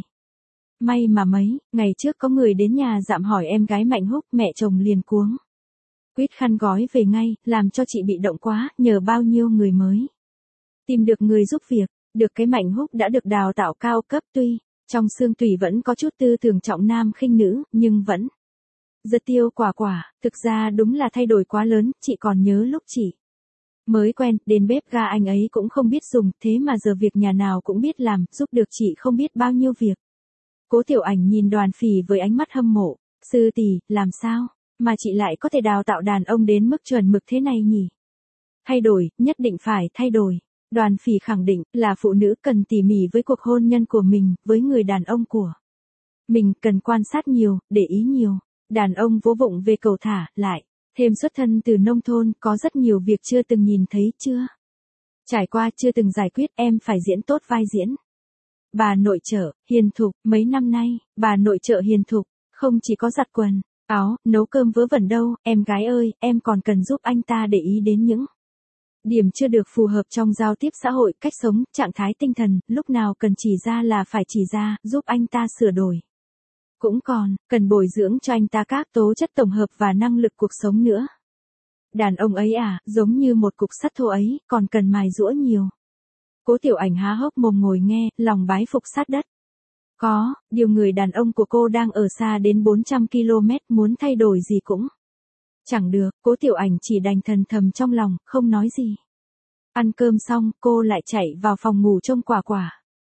May mà mấy ngày trước có người đến nhà dạm hỏi em gái Mạnh Húc, mẹ chồng liền cuống quýt khăn gói về ngay, làm cho chị bị động quá, nhờ bao nhiêu người mới tìm được người giúp việc. Được cái Mạnh Húc đã được đào tạo cao cấp, tuy trong xương tủy vẫn có chút tư tưởng trọng nam khinh nữ, nhưng vẫn giật tiêu quả quả. Thực ra đúng là thay đổi quá lớn, chị còn nhớ lúc chị mới quen, đến bếp ga anh ấy cũng không biết dùng, thế mà giờ việc nhà nào cũng biết làm, giúp được chị không biết bao nhiêu việc. Cố Tiểu Ảnh nhìn Đoàn Phỉ với ánh mắt hâm mộ. Sư tỷ, làm sao mà chị lại có thể đào tạo đàn ông đến mức chuẩn mực thế này nhỉ? Thay đổi, nhất định phải thay đổi. Đoàn Phỉ khẳng định là phụ nữ cần tỉ mỉ với cuộc hôn nhân của mình, với người đàn ông của mình cần quan sát nhiều, để ý nhiều. Đàn ông vô vụng về cầu thả, lại thêm xuất thân từ nông thôn, có rất nhiều việc chưa từng nhìn thấy, chưa trải qua, chưa từng giải quyết. Em phải diễn tốt vai diễn bà nội trợ hiền thục. Mấy năm nay, bà nội trợ hiền thục không chỉ có giặt quần áo, nấu cơm vớ vẩn đâu, em gái ơi, em còn cần giúp anh ta để ý đến những điểm chưa được phù hợp trong giao tiếp xã hội, cách sống, trạng thái tinh thần, lúc nào cần chỉ ra là phải chỉ ra, giúp anh ta sửa đổi. Cũng còn, cần bồi dưỡng cho anh ta các tố chất tổng hợp và năng lực cuộc sống nữa. Đàn ông ấy à, giống như một cục sắt thô ấy, còn cần mài giũa nhiều. Cố Tiểu Ảnh há hốc mồm ngồi nghe, lòng bái phục sát đất. Có, điều người đàn ông của cô đang ở xa đến bốn trăm ki lô mét, muốn thay đổi gì cũng chẳng được, Cố Tiểu Ảnh chỉ đành thần thầm trong lòng, không nói gì. Ăn cơm xong, cô lại chạy vào phòng ngủ trông Quả Quả.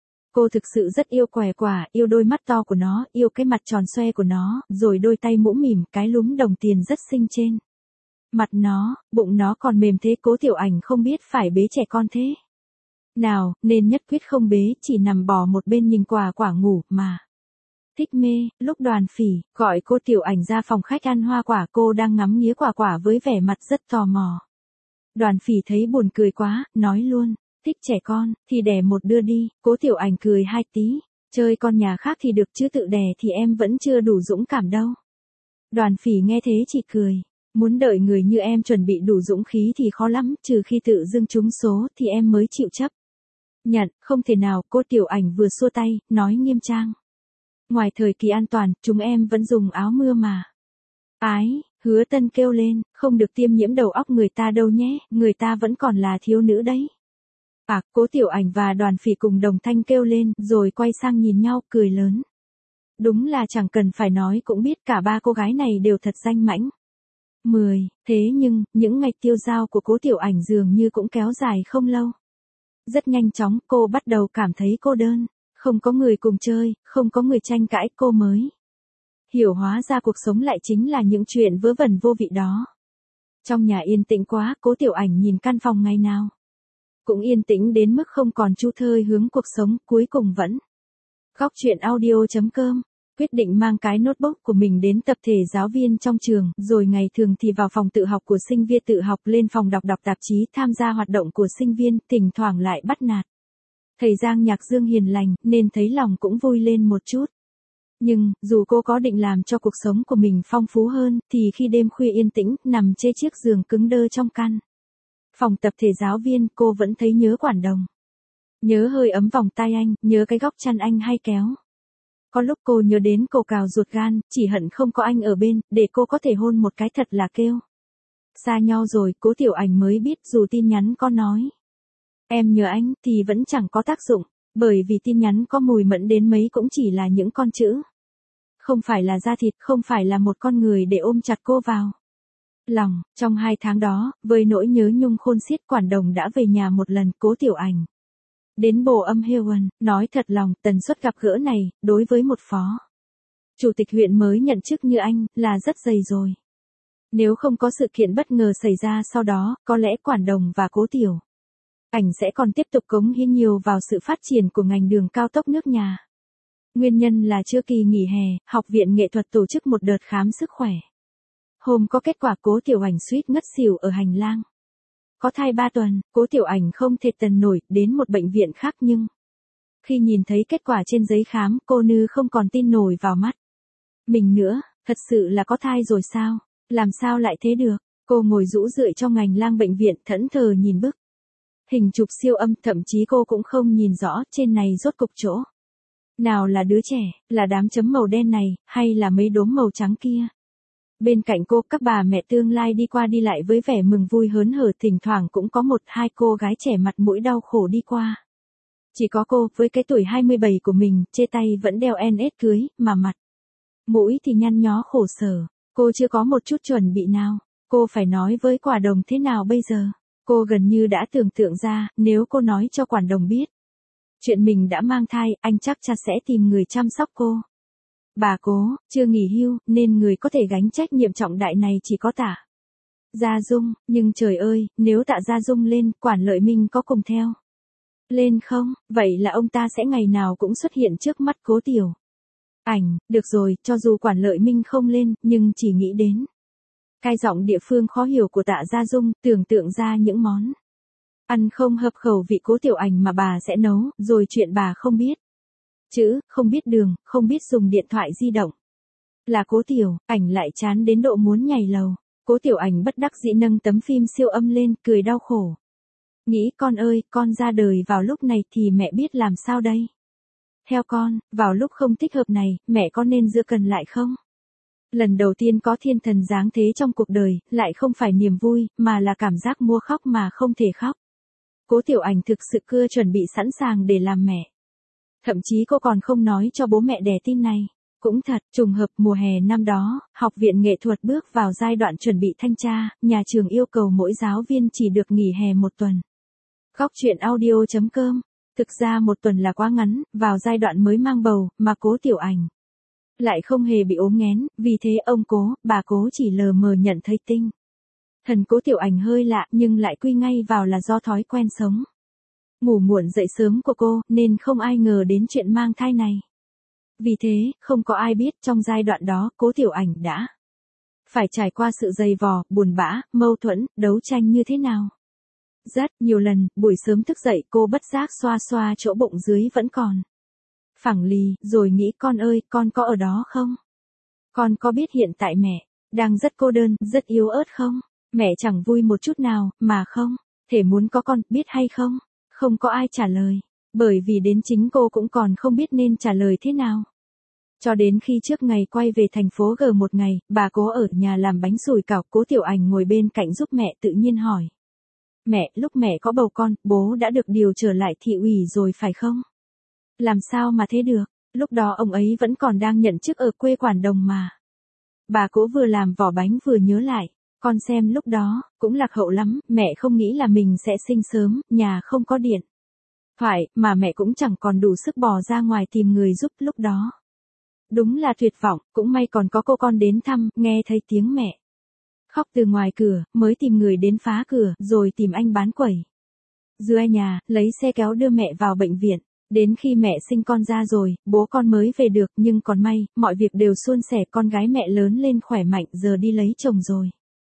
Cô thực sự rất yêu Què Quả, yêu đôi mắt to của nó, yêu cái mặt tròn xoe của nó, rồi đôi tay mũm mỉm, cái lúm đồng tiền rất xinh trên mặt nó, bụng nó còn mềm thế. Cố Tiểu Ảnh không biết phải bế trẻ con thế nào, nên nhất quyết không bế, chỉ nằm bò một bên nhìn Quả Quả ngủ, mà thích mê. Lúc Đoàn Phỉ gọi cô Tiểu Ảnh ra phòng khách ăn hoa quả, cô đang ngắm nghía Quả Quả với vẻ mặt rất tò mò. Đoàn Phỉ thấy buồn cười quá, nói luôn, thích trẻ con, thì đẻ một đưa đi. Cố Tiểu Ảnh cười hai tí, chơi con nhà khác thì được chứ tự đẻ thì em vẫn chưa đủ dũng cảm đâu. Đoàn Phỉ nghe thế chỉ cười, muốn đợi người như em chuẩn bị đủ dũng khí thì khó lắm, trừ khi tự dưng trúng số thì em mới chịu chấp nhận, không thể nào. Cô Tiểu Ảnh vừa xua tay, nói nghiêm trang. Ngoài thời kỳ an toàn, chúng em vẫn dùng áo mưa mà. Ái, Hứa Tân kêu lên, không được tiêm nhiễm đầu óc người ta đâu nhé, người ta vẫn còn là thiếu nữ đấy. À, Cố Tiểu Ảnh và Đoàn Phỉ cùng đồng thanh kêu lên, rồi quay sang nhìn nhau, cười lớn. Đúng là chẳng cần phải nói cũng biết cả ba cô gái này đều thật danh mãnh. Mười, thế nhưng, những ngày tiêu dao của Cố Tiểu Ảnh dường như cũng kéo dài không lâu. Rất nhanh chóng, cô bắt đầu cảm thấy cô đơn, không có người cùng chơi, không có người tranh cãi, cô mới hiểu hóa ra cuộc sống lại chính là những chuyện vớ vẩn vô vị đó. Trong nhà yên tĩnh quá, Cố Tiểu Ảnh nhìn căn phòng ngày nào cũng yên tĩnh đến mức không còn chu thơi hướng cuộc sống, cuối cùng vẫn góc truyện audio chấm com quyết định mang cái notebook của mình đến tập thể giáo viên trong trường, rồi ngày thường thì vào phòng tự học của sinh viên tự học, lên phòng đọc đọc tạp chí, tham gia hoạt động của sinh viên, thỉnh thoảng lại bắt nạt thầy Giang Nhạc Dương hiền lành, nên thấy lòng cũng vui lên một chút. Nhưng, dù cô có định làm cho cuộc sống của mình phong phú hơn, thì khi đêm khuya yên tĩnh, nằm trên chiếc giường cứng đơ trong căn phòng tập thể giáo viên, cô vẫn thấy nhớ Quản Đồng. Nhớ hơi ấm vòng tay anh, nhớ cái góc chăn anh hay kéo. Có lúc cô nhớ đến cổ cào ruột gan, chỉ hận không có anh ở bên, để cô có thể hôn một cái thật là kêu. Xa nhau rồi, Cố Tiểu Ảnh mới biết dù tin nhắn có nói em nhớ anh, thì vẫn chẳng có tác dụng, bởi vì tin nhắn có mùi mẫn đến mấy cũng chỉ là những con chữ. Không phải là da thịt, không phải là một con người để ôm chặt cô vào lòng. Trong hai tháng đó, với nỗi nhớ nhung khôn xiết, Quản Đồng đã về nhà một lần. Cố Tiểu Ảnh đến Bồ Âm Hewan, nói thật lòng, tần suất gặp gỡ này, đối với một phó chủ tịch huyện mới nhận chức như anh, là rất dày rồi. Nếu không có sự kiện bất ngờ xảy ra sau đó, có lẽ Quản Đồng và Cố Tiểu Ảnh sẽ còn tiếp tục cống hiến nhiều vào sự phát triển của ngành đường cao tốc nước nhà. Nguyên nhân là chưa kỳ nghỉ hè, Học viện Nghệ thuật tổ chức một đợt khám sức khỏe. Hôm có kết quả, Cố Tiểu Ảnh suýt ngất xỉu ở hành lang. Có thai ba tuần, Cố Tiểu Ảnh không thể tần nổi, đến một bệnh viện khác, nhưng khi nhìn thấy kết quả trên giấy khám, cô Nư không còn tin nổi vào mắt mình nữa. Thật sự là có thai rồi sao? Làm sao lại thế được? Cô ngồi rũ rượi trong hành lang bệnh viện, thẫn thờ nhìn bức hình chụp siêu âm, thậm chí cô cũng không nhìn rõ trên này rốt cục chỗ nào là đứa trẻ, là đám chấm màu đen này, hay là mấy đốm màu trắng kia. Bên cạnh cô, các bà mẹ tương lai đi qua đi lại với vẻ mừng vui hớn hở, thỉnh thoảng cũng có một hai cô gái trẻ mặt mũi đau khổ đi qua. Chỉ có cô, với cái tuổi hai mươi bảy của mình, trên tay vẫn đeo en ét cưới, mà mặt mũi thì nhăn nhó khổ sở. Cô chưa có một chút chuẩn bị nào. Cô phải nói với Quả Đồng thế nào bây giờ? Cô gần như đã tưởng tượng ra, nếu cô nói cho Quản Đồng biết chuyện mình đã mang thai, anh chắc chắn sẽ tìm người chăm sóc cô. Bà Cố, chưa nghỉ hưu, nên người có thể gánh trách nhiệm trọng đại này chỉ có Tạ Gia Dung, nhưng trời ơi, nếu Tạ Gia Dung lên, Quản Lợi Minh có cùng theo lên không? Vậy là ông ta sẽ ngày nào cũng xuất hiện trước mắt Cố Tiểu Ảnh. Được rồi, cho dù Quản Lợi Minh không lên, nhưng chỉ nghĩ đến cái giọng địa phương khó hiểu của Tạ Gia Dung, tưởng tượng ra những món ăn không hợp khẩu vị Cố Tiểu Ảnh mà bà sẽ nấu, rồi chuyện bà không biết chữ, không biết đường, không biết dùng điện thoại di động, là Cố Tiểu Ảnh lại chán đến độ muốn nhảy lầu. Cố Tiểu Ảnh bất đắc dĩ nâng tấm phim siêu âm lên, cười đau khổ. Nghĩ, con ơi, con ra đời vào lúc này thì mẹ biết làm sao đây? Theo con, vào lúc không thích hợp này, mẹ có nên giữ cần lại không? Lần đầu tiên có thiên thần dáng thế trong cuộc đời, lại không phải niềm vui, mà là cảm giác mua khóc mà không thể khóc. Cố Tiểu Ảnh thực sự cưa chuẩn bị sẵn sàng để làm mẹ. Thậm chí cô còn không nói cho bố mẹ đẻ tin này. Cũng thật, trùng hợp mùa hè năm đó, học viện nghệ thuật bước vào giai đoạn chuẩn bị thanh tra, nhà trường yêu cầu mỗi giáo viên chỉ được nghỉ hè một tuần. Góc truyện audio chấm com. Thực ra một tuần là quá ngắn, vào giai đoạn mới mang bầu, mà Cố Tiểu Ảnh lại không hề bị ốm nghén, vì thế ông Cố, bà Cố chỉ lờ mờ nhận thấy tinh thần Cố Tiểu Ảnh hơi lạ, nhưng lại quy ngay vào là do thói quen sống ngủ muộn dậy sớm của cô, nên không ai ngờ đến chuyện mang thai này. Vì thế, không có ai biết trong giai đoạn đó Cố Tiểu Ảnh đã phải trải qua sự dày vò, buồn bã, mâu thuẫn, đấu tranh như thế nào. Rất nhiều lần, buổi sớm thức dậy cô bất giác xoa xoa chỗ bụng dưới vẫn còn phẳng lì, rồi nghĩ con ơi, con có ở đó không? Con có biết hiện tại mẹ đang rất cô đơn, rất yếu ớt không? Mẹ chẳng vui một chút nào, mà không thể muốn có con, biết hay không? Không có ai trả lời, bởi vì đến chính cô cũng còn không biết nên trả lời thế nào. Cho đến khi trước ngày quay về thành phố G một ngày, bà Cố ở nhà làm bánh sủi cảo, Cố Tiểu Ảnh ngồi bên cạnh giúp mẹ tự nhiên hỏi. Mẹ, lúc mẹ có bầu con, bố đã được điều trở lại thị ủy rồi phải không? Làm sao mà thế được, lúc đó ông ấy vẫn còn đang nhận chức ở quê Quảng Đồng mà. Bà Cố vừa làm vỏ bánh vừa nhớ lại, con xem lúc đó, cũng lạc hậu lắm, mẹ không nghĩ là mình sẽ sinh sớm, nhà không có điện thoại, mà mẹ cũng chẳng còn đủ sức bỏ ra ngoài tìm người giúp lúc đó. Đúng là tuyệt vọng, cũng may còn có cô con đến thăm, nghe thấy tiếng mẹ khóc từ ngoài cửa, mới tìm người đến phá cửa, rồi tìm anh bán quẩy dưới nhà, lấy xe kéo đưa mẹ vào bệnh viện. Đến khi mẹ sinh con ra rồi, bố con mới về được, nhưng còn may, mọi việc đều suôn sẻ, con gái mẹ lớn lên khỏe mạnh, giờ đi lấy chồng rồi.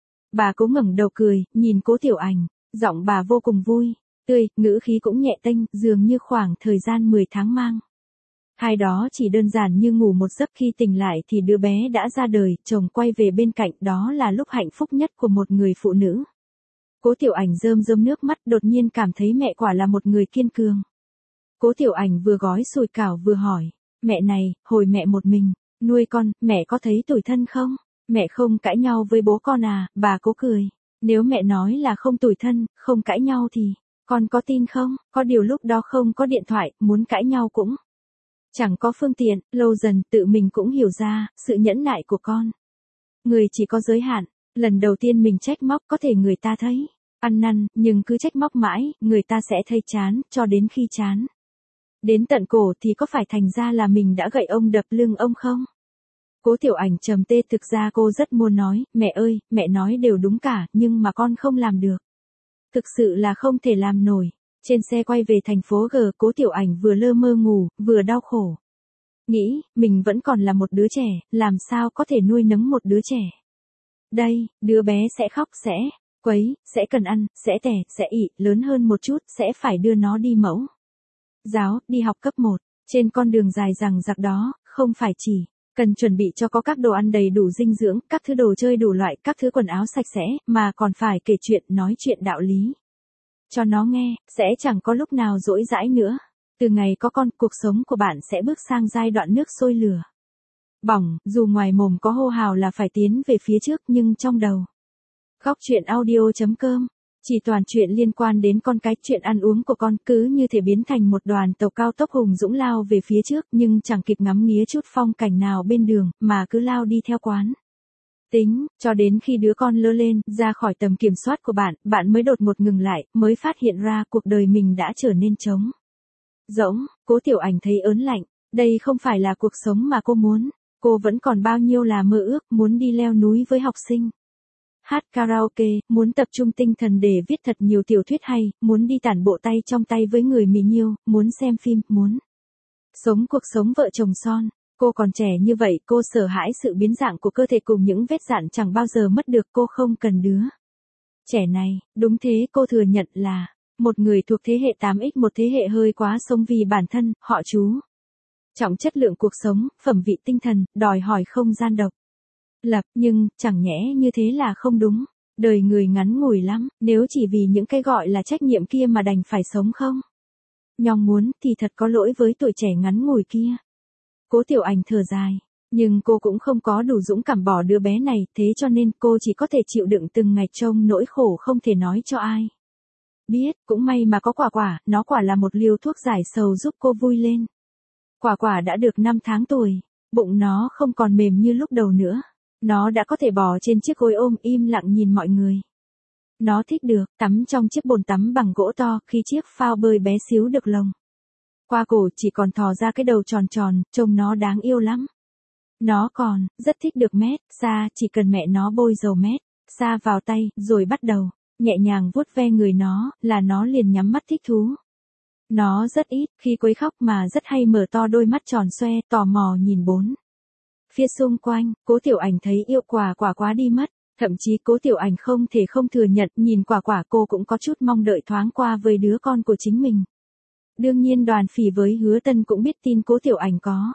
Bà Cố ngẩng đầu cười, nhìn Cố Tiểu Ảnh, giọng bà vô cùng vui, tươi, ngữ khí cũng nhẹ tênh, dường như khoảng thời gian mười tháng mang hai đó chỉ đơn giản như ngủ một giấc, khi tỉnh lại thì đứa bé đã ra đời, chồng quay về bên cạnh, đó là lúc hạnh phúc nhất của một người phụ nữ. Cố Tiểu Ảnh rơm rơm nước mắt, đột nhiên cảm thấy mẹ quả là một người kiên cường. Cố Tiểu Ảnh vừa gói sủi cảo vừa hỏi, mẹ này, hồi mẹ một mình nuôi con, mẹ có thấy tủi thân không? Mẹ không cãi nhau với bố con à? Bà Cố cười, nếu mẹ nói là không tủi thân, không cãi nhau thì con có tin không? Có điều lúc đó không có điện thoại, muốn cãi nhau cũng chẳng có phương tiện. Lâu dần tự mình cũng hiểu ra, sự nhẫn nại của con người chỉ có giới hạn. Lần đầu tiên mình trách móc có thể người ta thấy ăn năn, nhưng cứ trách móc mãi, người ta sẽ thấy chán, cho đến khi chán đến tận cổ thì có phải thành ra là mình đã gậy ông đập lưng ông không? Cố Tiểu Ảnh trầm tê, thực ra cô rất muốn nói, mẹ ơi, mẹ nói đều đúng cả, nhưng mà con không làm được. Thực sự là không thể làm nổi. Trên xe quay về thành phố G, Cố Tiểu Ảnh vừa lơ mơ ngủ, vừa đau khổ. Nghĩ, mình vẫn còn là một đứa trẻ, làm sao có thể nuôi nấng một đứa trẻ. Đây, đứa bé sẽ khóc, sẽ quấy, sẽ cần ăn, sẽ tè, sẽ ị, lớn hơn một chút, sẽ phải đưa nó đi mẫu giáo, đi học cấp một. Trên con đường dài dằng dặc đó, không phải chỉ cần chuẩn bị cho có các đồ ăn đầy đủ dinh dưỡng, các thứ đồ chơi đủ loại, các thứ quần áo sạch sẽ, mà còn phải kể chuyện, nói chuyện đạo lý cho nó nghe, sẽ chẳng có lúc nào dỗi dãi nữa. Từ ngày có con, cuộc sống của bạn sẽ bước sang giai đoạn nước sôi lửa bỏng, dù ngoài mồm có hô hào là phải tiến về phía trước, nhưng trong đầu. Góc truyện audio chấm com. Chỉ toàn chuyện liên quan đến con cái, chuyện ăn uống của con, cứ như thể biến thành một đoàn tàu cao tốc hùng dũng lao về phía trước, nhưng chẳng kịp ngắm nghía chút phong cảnh nào bên đường, mà cứ lao đi theo quán tính, cho đến khi đứa con lớn lên, ra khỏi tầm kiểm soát của bạn, bạn mới đột ngột ngừng lại, mới phát hiện ra cuộc đời mình đã trở nên trống rỗng. Cố Tiểu Ảnh thấy ớn lạnh, đây không phải là cuộc sống mà cô muốn. Cô vẫn còn bao nhiêu là mơ ước, muốn đi leo núi với học sinh, hát karaoke, muốn tập trung tinh thần để viết thật nhiều tiểu thuyết hay, muốn đi tản bộ tay trong tay với người mình yêu, muốn xem phim, muốn sống cuộc sống vợ chồng son. Cô còn trẻ như vậy, cô sợ hãi sự biến dạng của cơ thể cùng những vết dạn chẳng bao giờ mất được, cô không cần đứa trẻ này. Đúng thế, cô thừa nhận là một người thuộc thế hệ tám x, một thế hệ hơi quá sống vì bản thân, họ chú trọng chất lượng cuộc sống, phẩm vị tinh thần, đòi hỏi không gian độc lập, nhưng chẳng nhẽ như thế là không đúng. Đời người ngắn ngủi lắm, nếu chỉ vì những cái gọi là trách nhiệm kia mà đành phải sống không nhong muốn thì thật có lỗi với tuổi trẻ ngắn ngủi kia. Cố Tiểu Ảnh thở dài, nhưng cô cũng không có đủ dũng cảm bỏ đứa bé này, thế cho nên cô chỉ có thể chịu đựng từng ngày trông nỗi khổ không thể nói cho ai biết. Cũng may mà có quả quả, nó quả là một liều thuốc giải sầu giúp cô vui lên. Quả quả đã được năm tháng tuổi, bụng nó không còn mềm như lúc đầu nữa. Nó đã có thể bò trên chiếc gối ôm im lặng nhìn mọi người. Nó thích được tắm trong chiếc bồn tắm bằng gỗ to khi chiếc phao bơi bé xíu được lồng qua cổ chỉ còn thò ra cái đầu tròn tròn, trông nó đáng yêu lắm. Nó còn rất thích được mét xa, chỉ cần mẹ nó bôi dầu mét xa vào tay, rồi bắt đầu nhẹ nhàng vuốt ve người nó, là nó liền nhắm mắt thích thú. Nó rất ít khi quấy khóc mà rất hay mở to đôi mắt tròn xoe, tò mò nhìn bốn phía xung quanh. Cố Tiểu Ảnh thấy yêu quả quả quá đi mất, thậm chí Cố Tiểu Ảnh không thể không thừa nhận, nhìn quả quả cô cũng có chút mong đợi thoáng qua với đứa con của chính mình. Đương nhiên Đoàn Phỉ với Hứa Tân cũng biết tin Cố Tiểu Ảnh có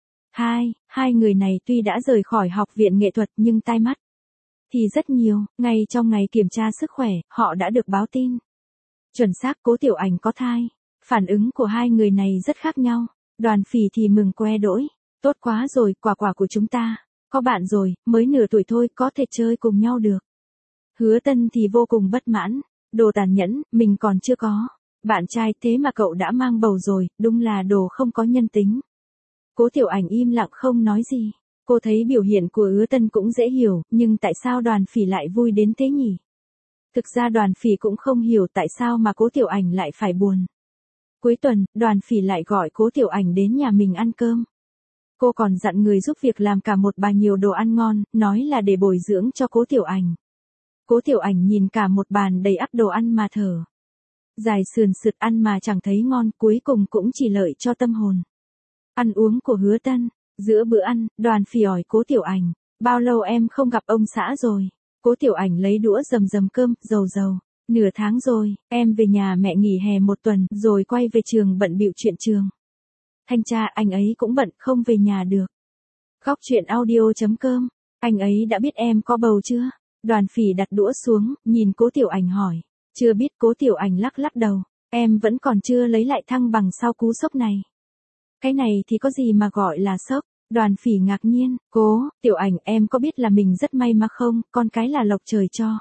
hai, hai người này tuy đã rời khỏi học viện nghệ thuật nhưng tai mắt thì rất nhiều. Ngay trong ngày kiểm tra sức khỏe, họ đã được báo tin chuẩn xác Cố Tiểu Ảnh có thai. Phản ứng của hai người này rất khác nhau. Đoàn Phỉ thì mừng que đỗi, tốt quá rồi, quả quả của chúng ta có bạn rồi, mới nửa tuổi thôi có thể chơi cùng nhau được. Hứa Tân thì vô cùng bất mãn, đồ tàn nhẫn, mình còn chưa có bạn trai thế mà cậu đã mang bầu rồi, đúng là đồ không có nhân tính. Cố Tiểu Ảnh im lặng không nói gì. Cô thấy biểu hiện của Hứa Tân cũng dễ hiểu, nhưng tại sao Đoàn Phỉ lại vui đến thế nhỉ? Thực ra Đoàn Phỉ cũng không hiểu tại sao mà Cố Tiểu Ảnh lại phải buồn. Cuối tuần, Đoàn Phỉ lại gọi Cố Tiểu Ảnh đến nhà mình ăn cơm. Cô còn dặn người giúp việc làm cả một bà nhiều đồ ăn ngon, nói là để bồi dưỡng cho Cố Tiểu Ảnh. Cố Tiểu Ảnh nhìn cả một bàn đầy ắp đồ ăn mà thở dài sườn sượt, ăn mà chẳng thấy ngon, cuối cùng cũng chỉ lợi cho tâm hồn ăn uống của Hứa Tân. Giữa bữa ăn, Đoàn Phỉ hỏi Cố Tiểu Ảnh, bao lâu em không gặp ông xã rồi? Cố Tiểu Ảnh lấy đũa rầm rầm cơm, dầu dầu, nửa tháng rồi, em về nhà mẹ nghỉ hè một tuần, rồi quay về trường bận bịu chuyện trường. Thanh tra anh ấy cũng bận, không về nhà được. Góc truyện audio chấm com, anh ấy đã biết em có bầu chưa? Đoàn Phỉ đặt đũa xuống, nhìn Cố Tiểu Ảnh hỏi, chưa biết. Cố Tiểu Ảnh lắc lắc đầu, em vẫn còn chưa lấy lại thăng bằng sau cú sốc này. Cái này thì có gì mà gọi là sốc? Đoàn Phỉ ngạc nhiên, Cố Tiểu Ảnh em có biết là mình rất may mà không, con cái là lộc trời cho.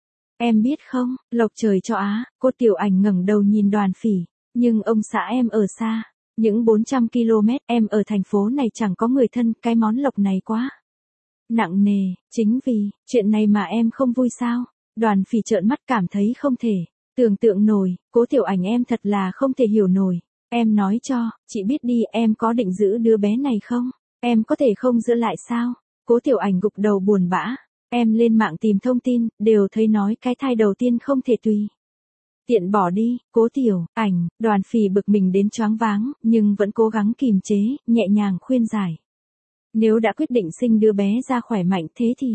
Em biết không, lộc trời cho á. Cô Tiểu Ảnh ngẩng đầu nhìn Đoàn Phỉ, nhưng ông xã em ở xa, những bốn trăm ki lô mét, em ở thành phố này chẳng có người thân, cái món lộc này quá nặng nề, chính vì chuyện này mà em không vui sao? Đoàn Phỉ trợn mắt cảm thấy không thể tưởng tượng nổi. Cố Tiểu Ảnh em thật là không thể hiểu nổi. Em nói cho, chị biết đi, em có định giữ đứa bé này không? Em có thể không giữ lại sao? Cố Tiểu Ảnh gục đầu buồn bã. Em lên mạng tìm thông tin, đều thấy nói cái thai đầu tiên không thể tùy tiện bỏ đi. Cố Tiểu Ảnh, Đoàn Phỉ bực mình đến choáng váng, nhưng vẫn cố gắng kìm chế, nhẹ nhàng khuyên giải. Nếu đã quyết định sinh đứa bé ra khỏe mạnh thế thì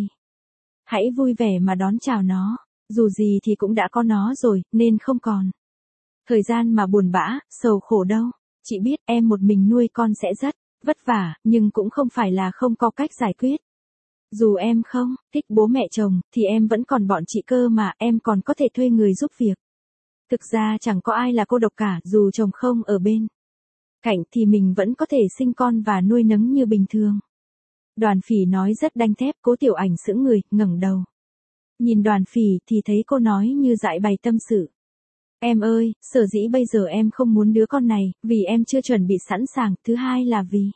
hãy vui vẻ mà đón chào nó. Dù gì thì cũng đã có nó rồi, nên không còn thời gian mà buồn bã, sầu khổ đâu. Chị biết em một mình nuôi con sẽ rất vất vả, nhưng cũng không phải là không có cách giải quyết. Dù em không thích bố mẹ chồng, thì em vẫn còn bọn chị cơ mà, em còn có thể thuê người giúp việc. Thực ra chẳng có ai là cô độc cả, dù chồng không ở bên cạnh thì mình vẫn có thể sinh con và nuôi nấng như bình thường. Đoàn Phỉ nói rất đanh thép. Cố Tiểu Ảnh sững người, ngẩng đầu nhìn Đoàn Phỉ thì thấy cô nói như dại bày tâm sự. Em ơi, sở dĩ bây giờ em không muốn đứa con này, vì em chưa chuẩn bị sẵn sàng, thứ hai là vì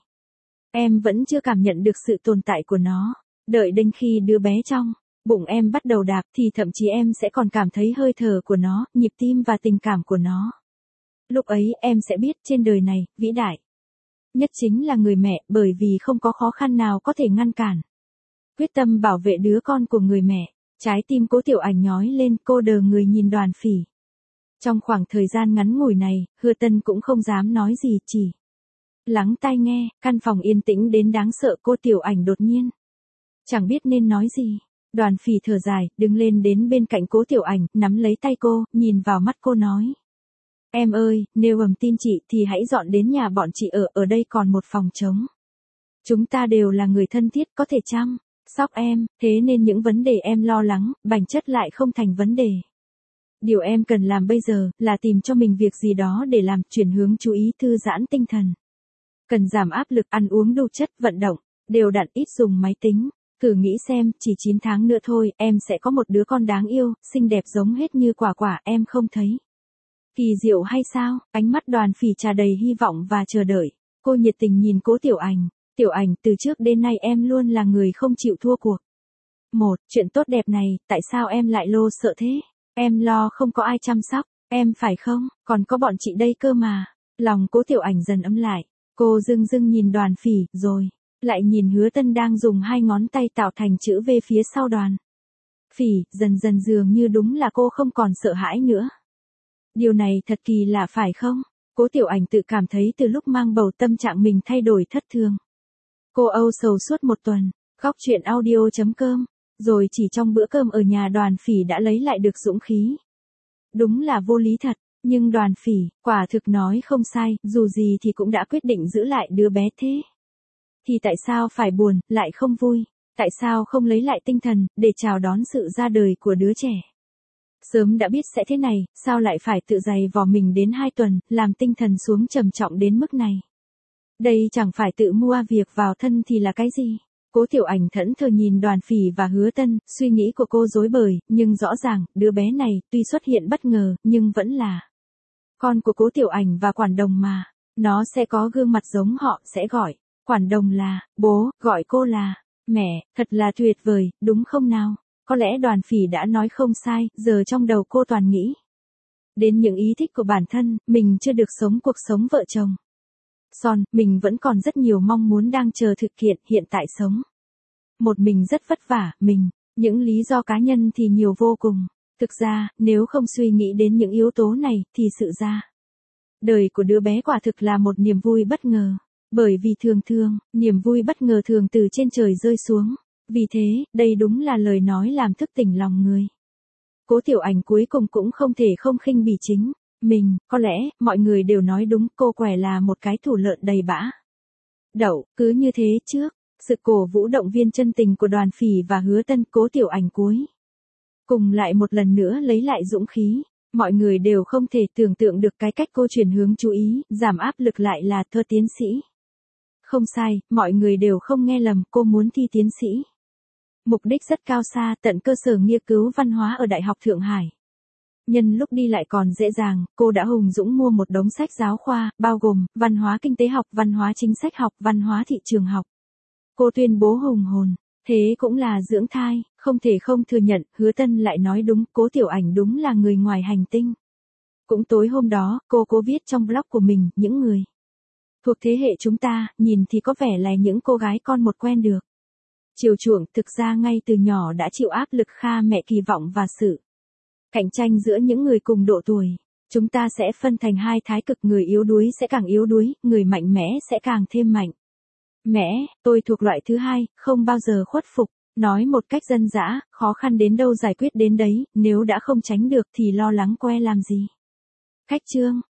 em vẫn chưa cảm nhận được sự tồn tại của nó. Đợi đến khi đứa bé trong bụng em bắt đầu đạp thì thậm chí em sẽ còn cảm thấy hơi thở của nó, nhịp tim và tình cảm của nó. Lúc ấy em sẽ biết trên đời này, vĩ đại nhất chính là người mẹ, bởi vì không có khó khăn nào có thể ngăn cản quyết tâm bảo vệ đứa con của người mẹ. Trái tim Cố Tiểu Ảnh nhói lên, cô đờ người nhìn Đoàn Phỉ. Trong khoảng thời gian ngắn ngủi này, Hứa Tân cũng không dám nói gì, chỉ lắng tai nghe. Căn phòng yên tĩnh đến đáng sợ. Cô Tiểu Ảnh đột nhiên chẳng biết nên nói gì. Đoàn Phỉ thở dài, đứng lên đến bên cạnh Cố Tiểu Ảnh, nắm lấy tay cô, nhìn vào mắt cô nói. Em ơi, nếu ầm tin chị thì hãy dọn đến nhà bọn chị ở, ở đây còn một phòng trống. Chúng ta đều là người thân thiết, có thể chăm sóc em, thế nên những vấn đề em lo lắng, bản chất lại không thành vấn đề. Điều em cần làm bây giờ là tìm cho mình việc gì đó để làm, chuyển hướng chú ý, thư giãn tinh thần. Cần giảm áp lực, ăn uống đủ chất, vận động đều đặn, ít dùng máy tính. Thử nghĩ xem, chỉ chín tháng nữa thôi, em sẽ có một đứa con đáng yêu, xinh đẹp giống hết như quả quả, em không thấy kỳ diệu hay sao? Ánh mắt Đoàn Phỉ tràn đầy hy vọng và chờ đợi. Cô nhiệt tình nhìn Cố Tiểu Ảnh. Tiểu Ảnh, từ trước đến nay em luôn là người không chịu thua cuộc. Một, chuyện tốt đẹp này, tại sao em lại lo sợ thế? Em lo không có ai chăm sóc, em phải không? Còn có bọn chị đây cơ mà. Lòng Cố Tiểu Ảnh dần ấm lại. Cô dưng dưng nhìn Đoàn Phỉ, rồi lại nhìn Hứa Tân đang dùng hai ngón tay tạo thành chữ V phía sau Đoàn Phỉ, dần dần dường như đúng là cô không còn sợ hãi nữa. Điều này thật kỳ lạ phải không? Cố Tiểu Ảnh tự cảm thấy từ lúc mang bầu tâm trạng mình thay đổi thất thường. Cô âu sầu suốt một tuần, góc chuyện audio chấm com, rồi chỉ trong bữa cơm ở nhà Đoàn Phỉ đã lấy lại được dũng khí. Đúng là vô lý thật, nhưng Đoàn Phỉ, quả thực nói không sai, dù gì thì cũng đã quyết định giữ lại đứa bé thế. Thì tại sao phải buồn, lại không vui? Tại sao không lấy lại tinh thần, để chào đón sự ra đời của đứa trẻ? Sớm đã biết sẽ thế này, sao lại phải tự dày vò mình đến hai tuần, làm tinh thần xuống trầm trọng đến mức này? Đây chẳng phải tự mua việc vào thân thì là cái gì? Cố Tiểu Ảnh thẫn thờ nhìn Đoàn Phỉ và Hứa Tân, suy nghĩ của cô rối bời, nhưng rõ ràng, đứa bé này, tuy xuất hiện bất ngờ, nhưng vẫn là con của Cố Tiểu Ảnh và Quản Đồng mà. Nó sẽ có gương mặt giống họ, sẽ gọi Quản Đồng là bố, gọi cô là mẹ, thật là tuyệt vời, đúng không nào? Có lẽ Đoàn Phỉ đã nói không sai, giờ trong đầu cô toàn nghĩ đến những ý thích của bản thân, mình chưa được sống cuộc sống vợ chồng son, mình vẫn còn rất nhiều mong muốn đang chờ thực hiện, hiện tại sống một mình rất vất vả, mình, những lý do cá nhân thì nhiều vô cùng. Thực ra, nếu không suy nghĩ đến những yếu tố này, thì sự ra đời của đứa bé quả thực là một niềm vui bất ngờ. Bởi vì thường thường, niềm vui bất ngờ thường từ trên trời rơi xuống. Vì thế, đây đúng là lời nói làm thức tỉnh lòng người. Cố Tiểu Ảnh cuối cùng cũng không thể không khinh bỉ chính mình, có lẽ, mọi người đều nói đúng, cô quẻ là một cái thủ lợn đầy bã đậu, cứ như thế trước, sự cổ vũ động viên chân tình của Đoàn Phỉ và Hứa Tân, Cố Tiểu Ảnh cuối cùng lại một lần nữa lấy lại dũng khí. Mọi người đều không thể tưởng tượng được cái cách cô chuyển hướng chú ý, giảm áp lực lại là thơ tiến sĩ. Không sai, mọi người đều không nghe lầm, cô muốn thi tiến sĩ. Mục đích rất cao xa, tận cơ sở nghiên cứu văn hóa ở Đại học Thượng Hải. Nhân lúc đi lại còn dễ dàng, cô đã hùng dũng mua một đống sách giáo khoa, bao gồm văn hóa kinh tế học, văn hóa chính sách học, văn hóa thị trường học. Cô tuyên bố hùng hồn, thế cũng là dưỡng thai, không thể không thừa nhận, Hứa Tân lại nói đúng, Cố Tiểu Ảnh đúng là người ngoài hành tinh. Cũng tối hôm đó, cô cố viết trong blog của mình, những người thuộc thế hệ chúng ta, nhìn thì có vẻ là những cô gái con một quen được chiều chuộng, thực ra ngay từ nhỏ đã chịu áp lực kha mẹ kỳ vọng và sự cạnh tranh giữa những người cùng độ tuổi. Chúng ta sẽ phân thành hai thái cực, người yếu đuối sẽ càng yếu đuối, người mạnh mẽ sẽ càng thêm mạnh mẽ. Tôi thuộc loại thứ hai, không bao giờ khuất phục. Nói một cách dân dã, khó khăn đến đâu giải quyết đến đấy, nếu đã không tránh được thì lo lắng que làm gì. Khách chương